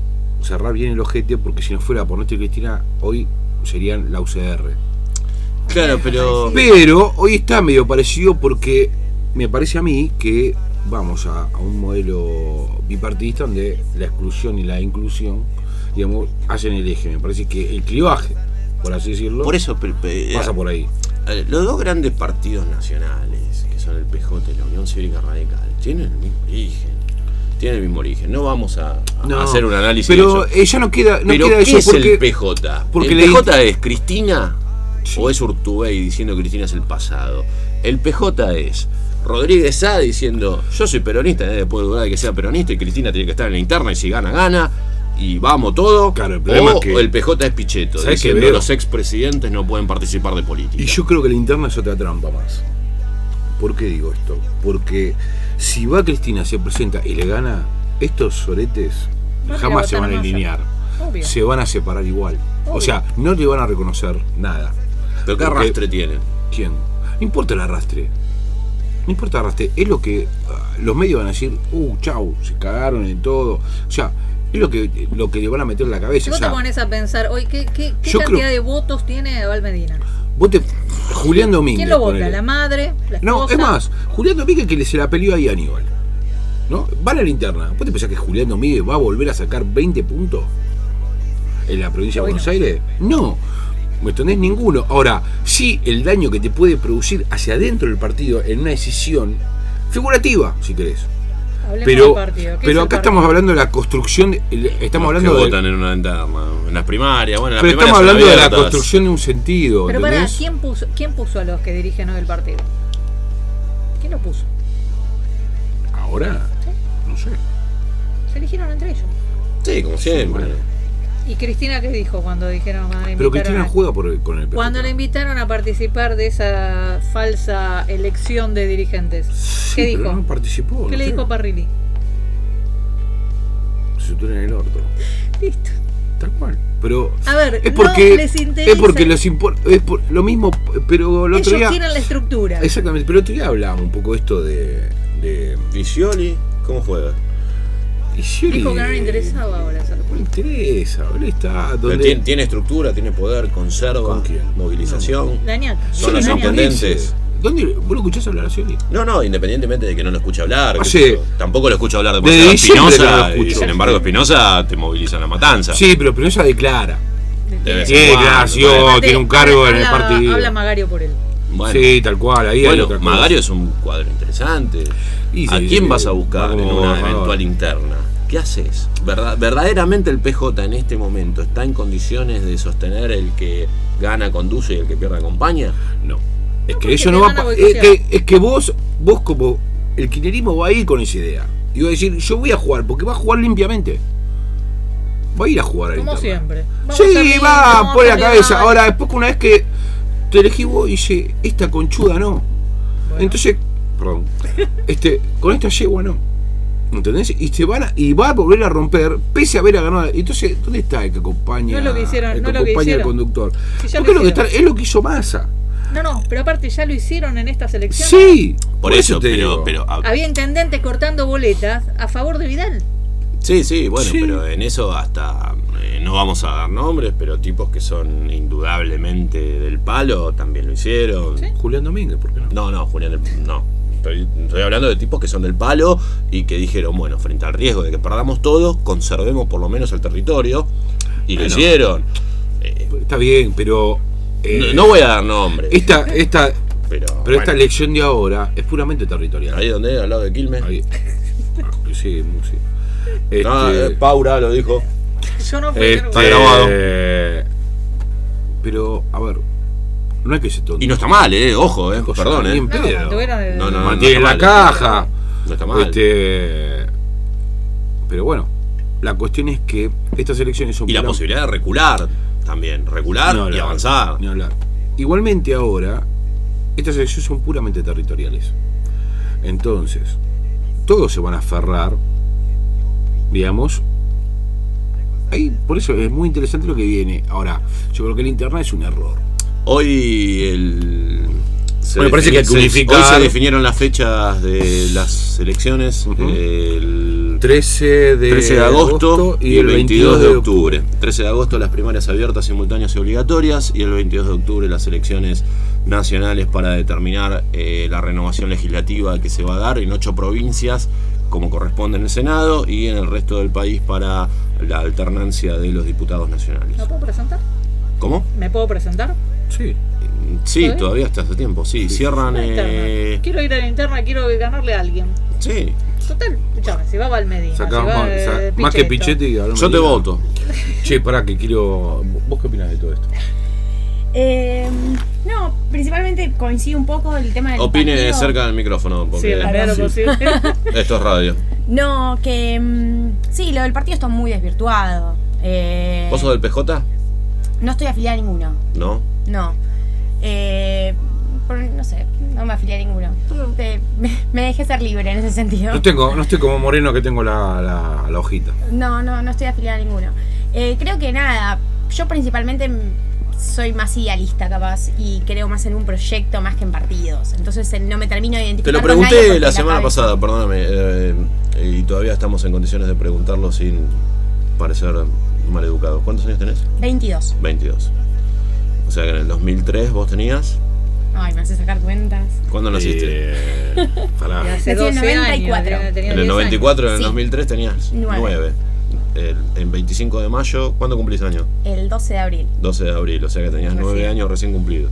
cerrar bien el ojete, porque si no fuera por Néstor y Cristina, hoy serían la U C R. Claro, pero... Pero hoy está medio parecido porque me parece a mí que vamos a, a un modelo bipartidista donde la exclusión y la inclusión, digamos, hacen el eje. Me parece que el clivaje, por así decirlo, por eso, pero, pero, pasa por ahí. Los dos grandes partidos nacionales, que son el P J y la Unión Cívica Radical, tienen el mismo origen. Tienen el mismo origen. No vamos a, a no, hacer un análisis pero de eso. Ella no queda, no pero queda ¿qué eso es porque, el P J? Porque ¿El le... P J es Cristina? Sí. ¿O es Urtubey diciendo que Cristina es el pasado? El P J es Rodríguez Sá diciendo yo soy peronista, nadie puede dudar de que sea peronista y Cristina tiene que estar en la interna y si gana, gana y vamos todo. Claro, el problema o es que el P J es Pichetto diciendo que los expresidentes no pueden participar de política. Y yo creo que la interna es otra trampa más. ¿Por qué digo esto? Porque si va Cristina, se presenta y le gana, estos soretes no jamás se van a alinear. Obvio. Se van a separar igual. Obvio. O sea, no le van a reconocer nada. ¿Pero qué arrastre tienen? ¿Quién? No importa el arrastre. No importa el arrastre. Es lo que uh, los medios van a decir, uh, chau, se cagaron en todo. O sea, es lo que lo que le van a meter en la cabeza. Si vos o sea, te pones a pensar, hoy ¿qué, qué, qué yo cantidad creo, de votos tiene Val Medina? Vos te, Julián Domínguez. ¿Quién lo vota? Ponele. ¿La madre? ¿La esposa? No, es más, Julián Domínguez que le se la peleó ahí a Aníbal. ¿No? Van a la interna. ¿Vos te pensás que Julián Domínguez va a volver a sacar veinte puntos en la provincia de Buenos Aires? No. ¿Me entendés? Ninguno. Ahora, sí, el daño que te puede producir hacia adentro del partido en una decisión figurativa, si querés. Hablemos Pero, del partido. ¿Qué pero es acá el estamos hablando de la construcción, de, estamos Los hablando que de, votan en una interna, en las primarias, bueno, en las pero primarias estamos son hablando de la abiertas. construcción de un sentido. Pero para, ¿entendés? ¿quién puso, ¿quién puso a los que dirigen hoy el partido? ¿Quién lo puso? Ahora, ¿Sí? no sé. Se eligieron entre ellos. Sí, como siempre. ¿Y Cristina qué dijo cuando dijeron cuando la Pero invitaron Cristina a- juega por el, con el P J. Cuando la invitaron a participar de esa falsa elección de dirigentes? Sí, ¿Qué pero dijo? no participó. ¿Qué no le sé. dijo Parrilli? Se sutura en el orto. Listo. Tal cual. Pero A ver, es porque no les interesa. es porque los impor- es por lo mismo, pero el otro Ellos día quieren la estructura. exactamente, pero el otro día hablábamos un poco esto de de Visioli, ¿cómo juega? Scioli, Dijo que no le interesaba ahora hacerlo. no le interesa, él está Pero donde tiene, tiene estructura, tiene poder, conserva, ¿Con quién? movilización. La ñata. Son los La ñata. intendentes. ¿Dónde vos lo escuchás hablar a Scioli? No, no, independientemente de que no lo escuche hablar. Ah, qué sí. sé yo. Tampoco lo escucho hablar de Desde Espinosa diciembre que no lo y escucho. sin embargo Espinosa te moviliza en la matanza. Sí, pero pero ella declara. De vez en Tiene cuando, declaración, bueno. tiene un cargo en el Habla- partido. Habla Magario por él. Bueno. Sí, tal cual, ahí hay Bueno, otra cosa. Magario es un cuadro interesante. Y ¿A sí, quién sí, vas a buscar vamos, en una vamos. eventual interna? ¿Qué haces? ¿Verdad? ¿Verdaderamente el P J en este momento está en condiciones de sostener el que gana conduce y el que pierde acompaña? No. Es que porque ellos te no va van a pa- es boicotear. que, es que vos, vos como el kirchnerismo va a ir con esa idea. Y va a decir, yo voy a jugar, porque va a jugar limpiamente. Va a ir a jugar a la Como interna. siempre. Vamos Sí, a salir, va, vamos pone a la salir cabeza. mal. Ahora, después que una vez que te elegí vos, dice, esta conchuda no. Bueno. Entonces, perdón, este, con esta yegua no. ¿Entendés? Y se van a, y va a volver a romper, pese a haber ganado. Entonces, ¿dónde está el que acompaña? No es lo que hicieron, el no que es lo que acompaña al hicieron. conductor? Sí, ya Porque es lo lo que está, hicieron. es lo que hizo Massa. No, no, pero aparte ya lo hicieron en estas elecciones. Sí, Por, eso, te pero, digo. pero a- Había intendentes cortando boletas a favor de Vidal. sí, sí, bueno, Sí. pero en eso hasta eh, no vamos a dar nombres, pero tipos que son indudablemente del palo también lo hicieron. ¿Sí? Julián Domínguez, ¿por qué no? No, no, Julián, no. Estoy, estoy hablando de tipos que son del palo y que dijeron, bueno, frente al riesgo de que perdamos todo, conservemos por lo menos el territorio. Y lo Bueno. hicieron. Eh, Está bien, pero. eh, no, no voy a dar nombres. Esta, esta, pero pero bueno, esta elección de ahora es puramente territorial. ahí donde, al lado de Quilmes. Ahí. Ah, sí, mu- sí. Este, No, eh, Paura lo dijo. Yo no fui. este, yo no está fui. grabado. Pero, a ver, no hay que ser tonto. Y no está mal, eh, ojo, eh, Ojo, perdón, ni eh. en No, pedo. mantuvieron el- No, no, no. Mantiene está la mal. caja. No está mal. Este, pero bueno, la cuestión es que estas elecciones son Y la pura- posibilidad de recular también, recular Ni y hablar, avanzar. ni hablar. Igualmente ahora, estas elecciones son puramente territoriales. Entonces, todos se van a aferrar, digamos. Ahí, por eso es muy interesante lo que viene. Ahora, yo creo que la interna es un error. Hoy el. se Bueno, parece que hay que se- unificar. Hoy se definieron las fechas de las elecciones. Ujú. El trece de, trece de agosto y el veintidós de octubre. trece de agosto las primarias abiertas, simultáneas y obligatorias, y el veintidós de octubre las elecciones nacionales para determinar eh, la renovación legislativa que se va a dar en ocho provincias, como corresponde en el Senado, y en el resto del país para la alternancia de los diputados nacionales. ¿Me puedo presentar? ¿Cómo? ¿Me puedo presentar? Sí. Sí, ¿Todavía? todavía está hace tiempo, sí. Sí. Cierran... Una interna. Eh... Quiero ir a la interna, quiero ganarle a alguien. Sí. Total, escuchame, si va Valmedina, Sacá si va más, eh, sa- Pichetto. más que Pichetti. Yo te voto. Che, pará, que quiero... ¿Vos qué opinás de todo esto? Eh, no, principalmente coincide un poco el tema del Opine partido. cerca del micrófono, Sí, porque en la medida de lo posible. esto es radio. No, que mm, sí, lo del partido está muy desvirtuado. Eh, ¿Vos sos del P J? No estoy afiliada a ninguno. No. No. Eh, por- no sé, no me afilié a ninguno. Te- me, me dejé ser libre en ese sentido. No tengo, no estoy como Moreno que tengo la, la, la hojita. No, no, no estoy afiliada a ninguno. Eh, creo que nada, yo principalmente mm, soy más idealista capaz y creo más en un proyecto más que en partidos. Entonces eh, no me termino de Te identificar lo con nadie pregunté porque la semana cabeza- pasada, perdóname, eh, y todavía estamos en condiciones de preguntarlo sin parecer maleducado. ¿Cuántos años tenés? veintidós. veintidós. O sea que en el dos mil tres vos tenías... Ay, me hace sacar cuentas. ¿Cuándo naciste? Eh, pará. Y hace Nací en doce noventa y años, cuatro. tenía- tenía En el diez noventa y cuatro, en el Sí. dos mil tres tenías Nueve. nueve. El, en veinticinco de mayo, ¿cuándo cumplís años? El doce de abril. doce de abril, o sea que tenías Recién. nueve años recién cumplidos.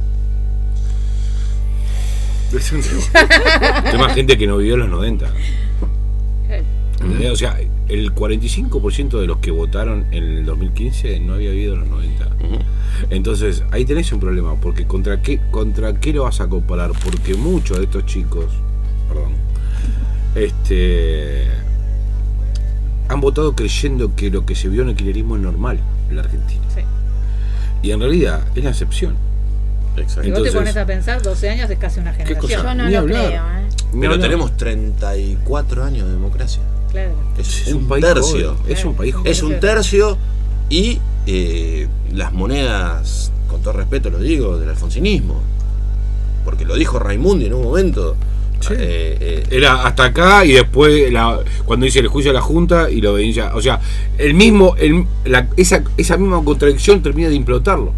Es un tema. Hay más gente que no vivió los noventa. ¿Entendés? O sea, el cuarenta y cinco por ciento de los que votaron en el dos mil quince no había vivido los noventa. Ujú. Entonces, ahí tenés un problema, porque ¿contra qué, contra qué lo vas a comparar? Porque muchos de estos chicos, perdón, este, han votado creyendo que lo que se vio en el kirchnerismo es normal en la Argentina. Sí. Y en realidad es la excepción. Exacto. Si vos te Entonces- pones a pensar, doce años es casi una ¿Qué generación. cosa? Yo no Ni lo hablar. creo, ¿eh? Ni Pero hablar. tenemos treinta y cuatro años de democracia. Claro. Es, Es un, un país tercio. joven, es un país joven. Es un tercio y eh, las monedas, con todo respeto lo digo, del alfonsinismo. Porque lo dijo Raimundi en un momento. Sí. Eh, eh, Era hasta acá y después la, cuando hice el juicio a la Junta y lo veía. O sea, el mismo, el, la, esa, esa misma contradicción termina de implotarlo.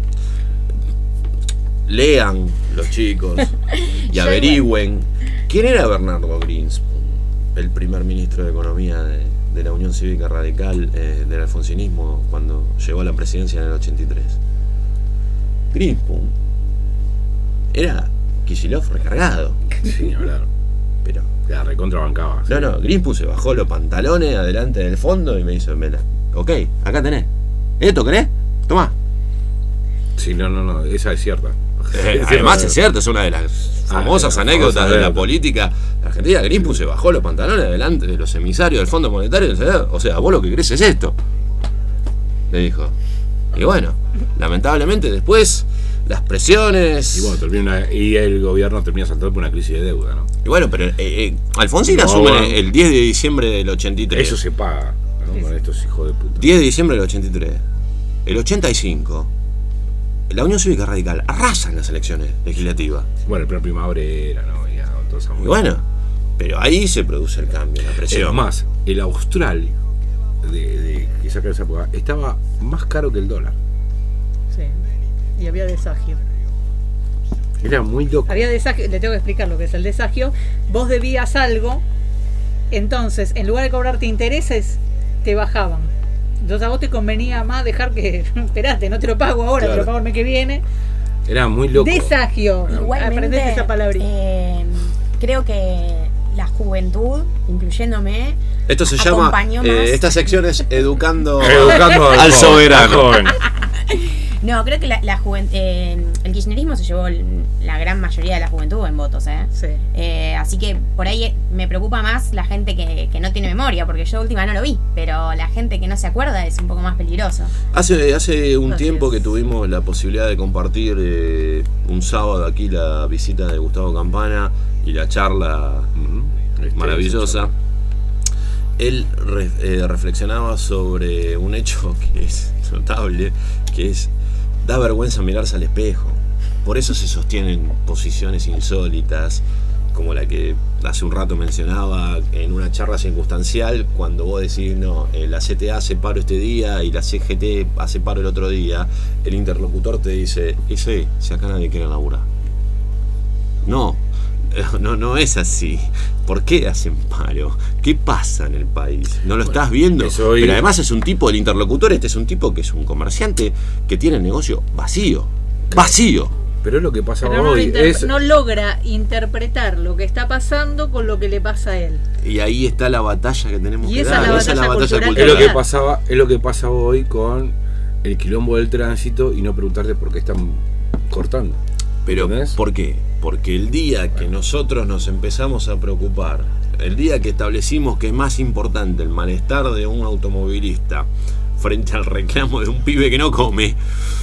lean los chicos y averigüen quién era Bernardo Greenspoon, el primer ministro de Economía de, de la Unión Cívica Radical eh, del alfonsinismo cuando llegó a la presidencia en el ochenta y tres. Greenspoon era Kicillof recargado. Sí, ni hablar. Pero La recontrabancaba. no, no, Greenspoon se bajó los pantalones adelante del fondo y me hizo, "Mela, ok, acá tenés. ¿Esto querés? Tomá." Sí, no, no, no, esa es cierta. Eh, además es cierto, es una de las famosas Ah, anécdotas famosas de la anécdotas. política argentina. Greenspoon se bajó los pantalones delante de los emisarios del Fondo Monetario. O sea, vos lo que querés es esto, le dijo. Y bueno, lamentablemente después las presiones. Y bueno, termina, y el gobierno termina saltando por una crisis de deuda, ¿no? Y bueno, pero eh, eh, Alfonsín No, asume bueno. el diez de diciembre del ochenta y tres. Eso se paga, ¿no? Con estos hijos de puta. diez de diciembre del ochenta y tres. El ochenta y cinco. La Unión Cívica Radical arrasa en las elecciones legislativas. Bueno, el plan primavera, ¿no? Y, ya, toda esa Y movida. bueno, pero ahí se produce el cambio, la Es presión. más, el austral de, de que saca esa época estaba más caro que el dólar. Sí. Y había desagio. Era muy loco. Había desagio, le tengo que explicar lo que es el desagio. Vos debías algo, entonces en lugar de cobrarte intereses, te bajaban. Entonces a vos te convenía más dejar que, esperaste, no te lo pago ahora, Claro. te lo pago el mes que viene. Era muy loco. Desagio. Igualmente, Aprendete esa palabrita. eh, creo que la juventud, incluyéndome, Esto se llama, acompañó más. eh, esta sección es Educando, Educando al joven, soberano. joven. No, creo que la, la juven- eh, el kirchnerismo se llevó el- la gran mayoría de la juventud en votos, ¿eh? Sí. Eh, así que por ahí me preocupa más la gente que, que no tiene memoria, porque yo última no lo vi, pero la gente que no se acuerda es un poco más peligroso. Hace, hace un Así tiempo es. que tuvimos la posibilidad de compartir eh, un sábado aquí la visita de Gustavo Campana y la charla Ujú. Este, maravillosa. Él re- eh, reflexionaba sobre un hecho que es notable, que es, da vergüenza mirarse al espejo. Por eso se sostienen posiciones insólitas, como la que hace un rato mencionaba en una charla circunstancial, cuando vos decís, no, eh, la C T A hace paro este día y la C G T hace paro el otro día, el interlocutor te dice, y sí, si acá nadie quiere laburar. No, no, no es así. ¿Por qué hacen paro? ¿Qué pasa en el país? ¿No lo estás viendo? Soy... Pero además es un tipo, el interlocutor este es un tipo que es un comerciante que tiene el negocio vacío. Vacío. Pero es lo que pasa Pero no, hoy. inter- Es... no logra interpretar lo que está pasando con lo que le pasa a él. Y ahí está la batalla que tenemos Y que esa dar. es la Esa es la batalla batalla cultural Es cultural. lo que pasaba, es lo que pasa hoy con el quilombo del tránsito y no preguntarte por qué están cortando. Pero, ¿entendés? ¿por qué? Porque el día que nosotros nos empezamos a preocupar, el día que establecimos que es más importante el malestar de un automovilista frente al reclamo de un pibe que no come,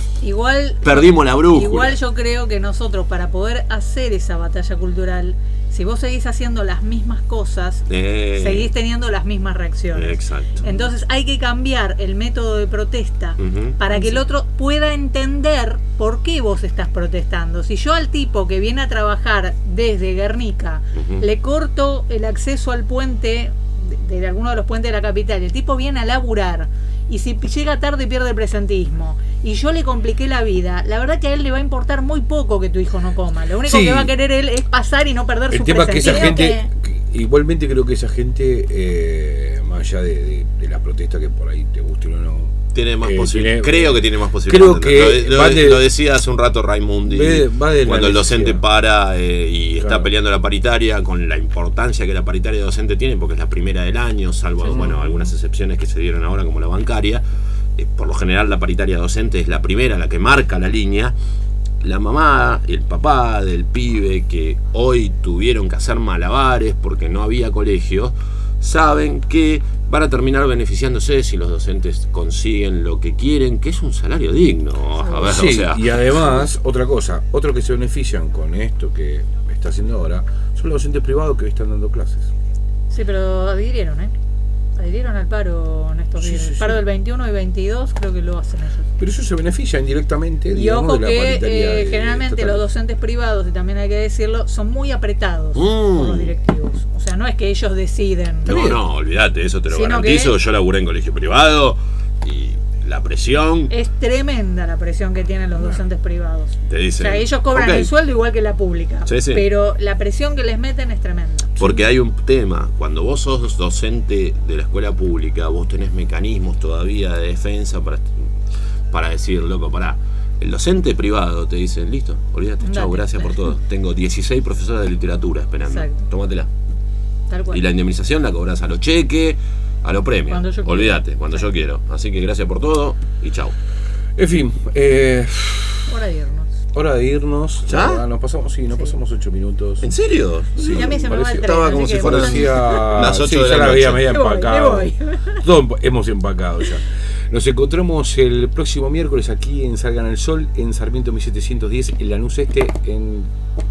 Igual perdimos la brújula. Igual yo creo que nosotros, para poder hacer esa batalla cultural, si vos seguís haciendo las mismas cosas, Eh, seguís teniendo las mismas reacciones. Exacto. Entonces hay que cambiar el método de protesta Ujú. para que el otro pueda entender por qué vos estás protestando. Si yo al tipo que viene a trabajar desde Guernica Ujú. le corto el acceso al puente, de, de alguno de los puentes de la capital, y el tipo viene a laburar, y si llega tarde pierde el presentismo, y yo le compliqué la vida, la verdad que a él le va a importar muy poco que tu hijo no coma. Lo único Sí. que va a querer él es pasar y no perder El su tema es que esa presentismo. gente, que- igualmente creo que esa gente, eh, más allá de, de, de la protesta que por ahí te guste o no, Tiene más eh, posibilidades. tiene- Creo que tiene más posibilidades. Creo que lo, va lo- de- lo decía hace un rato Raimundi, ve- va de la cuando el docente necesidad. para eh, y está Claro. peleando la paritaria, con la importancia que la paritaria de docente tiene, porque es la primera del año, salvo Sí. bueno algunas excepciones que se dieron ahora, como la bancaria. Eh, por lo general la paritaria docente es la primera, la que marca la línea. La mamá y el papá del pibe que hoy tuvieron que hacer malabares porque no había colegios, saben que van a terminar beneficiándose si los docentes consiguen lo que quieren, que es un salario digno. A ver, Sí, o sea, y además, otra cosa, otros que se benefician con esto que está haciendo ahora son los docentes privados que hoy están dando clases. Sí, pero adhirieron, ¿eh? Adhirieron al paro en estos Sí, días. sí, El paro sí. del veintiuno y veintidós creo que lo hacen ellos. Pero eso se beneficia indirectamente, Y digamos, ojo de la que paritaria eh, de- generalmente estatal. los docentes privados, y también hay que decirlo, son muy apretados Mm. por los directivos. O sea, no es que ellos deciden. no, no, olvídate, eso te lo Sino garantizo. que- Yo laburé en colegio privado y la presión Es tremenda la presión que tienen los docentes privados. te O dicen. sea, ellos cobran "Ok". el sueldo igual que la pública. Sí, sí. Pero la presión que les meten es tremenda. Porque hay un tema, cuando vos sos docente de la escuela pública, vos tenés mecanismos todavía de defensa para, para decir, loco, pará. El docente privado te dice, listo, olvídate, chau, Date. gracias por todo. Tengo dieciséis profesores de literatura esperando. Exacto. Tómatela. Tal cual. Y la indemnización la cobras a lo cheque, a lo premio. Cuando yo quiero. Olvídate, cuando yo quiero. Así que gracias por todo y chau. En fin, eh, Hora de irnos. hora de irnos. ¿Ya? Ah, nos pasamos, sí, nos Sí. pasamos ocho minutos. ¿En serio? Sí, Y a mí se me va el parecía- tren. estaba así como que si fuera vos- Parecía Las ocho sí, de ya la la noche. veía media Me voy, empacado. me voy. Todos hemos empacado ya. Nos encontramos el próximo miércoles aquí en Salgan al Sol, en Sarmiento mil setecientos diez, en Lanús Este, en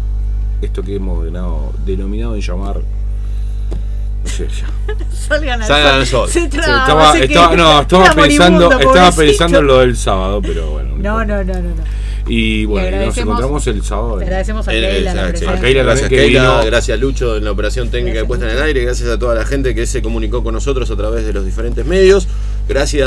esto que hemos denominado, denominado en llamar. No sé, ya. Salgan al Salgan al sol. sol. Se Sí, traba, estaba, se estaba- queda- no, estaba está pensando, moribundo, estaba pobrecito. pensando en lo del sábado, pero bueno. No, no, no, no, no. Y bueno, nos agradecemos- encontramos el sábado. Le agradecemos a Eh, Keila la eh, sí. presencia. A Keila Gracias también que Keila, vino. gracias Lucho en la operación técnica Gracias, de puesta en el Lucho. aire, gracias a toda la gente que se comunicó con nosotros a través de los diferentes medios, gracias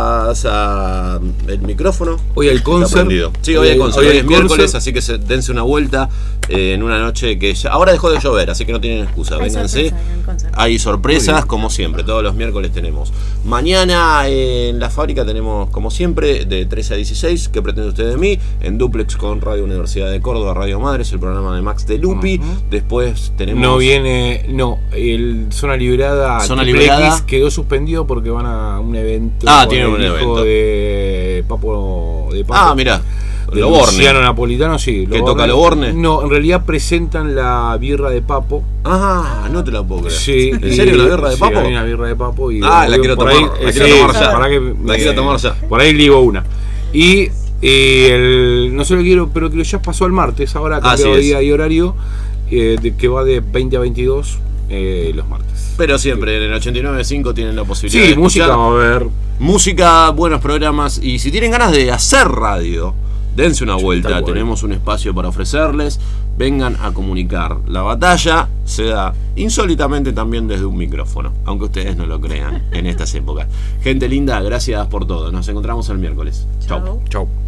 a el micrófono. Hoy al Está concert. prendido. Sí, hoy hay concert, Hoy hoy hay es miércoles, concert. así que se, dense una vuelta eh, en una noche que ya, ahora dejó de llover, así que no tienen excusa, Hay vénganse. sorpresa en el concert. Hay Muy sorpresas, bien. como siempre, todos los miércoles tenemos. Mañana eh, en la fábrica tenemos, como siempre, de trece a dieciséis, ¿qué pretende usted de mí? En duplex con Radio Universidad de Córdoba, Radio Madres, el programa de Max de Lupi. Ujú. Después tenemos... No viene, no, el Zona Liberada, Zona Triple Liberada. X quedó suspendido porque van a un evento. Ah, con tienen el un hijo evento. de Papo, de Papo. Ah, mirá, de Loborne. Luciano Napolitano, sí. ¿Que toca Loborne? No, en realidad presentan la birra de Papo. Ah, no te la puedo creer. Sí. ¿En y- serio la birra de sí, Papo? hay una birra de Papo y Ah, la por quiero por tomar, ahí- la sí, quiero tomar ya. para que- La quiero tomar ya. Por ahí ligo una. Y eh, el, no sé lo quiero, pero que ya pasó el martes, ahora ha cambiado Así es. día y horario, eh, de, que va de veinte a veintidós eh, los martes. Pero siempre en el ochenta y nueve punto cinco tienen la posibilidad Sí, de música escuchar. va a haber. Música, buenos programas. Y si tienen ganas de hacer radio, dense una vuelta. Tal cual. Tenemos un espacio para ofrecerles vengan a comunicar. La batalla se da insólitamente también desde un micrófono, aunque ustedes no lo crean en estas épocas. Gente linda, gracias por todo. Nos encontramos el miércoles. Chau. Chau.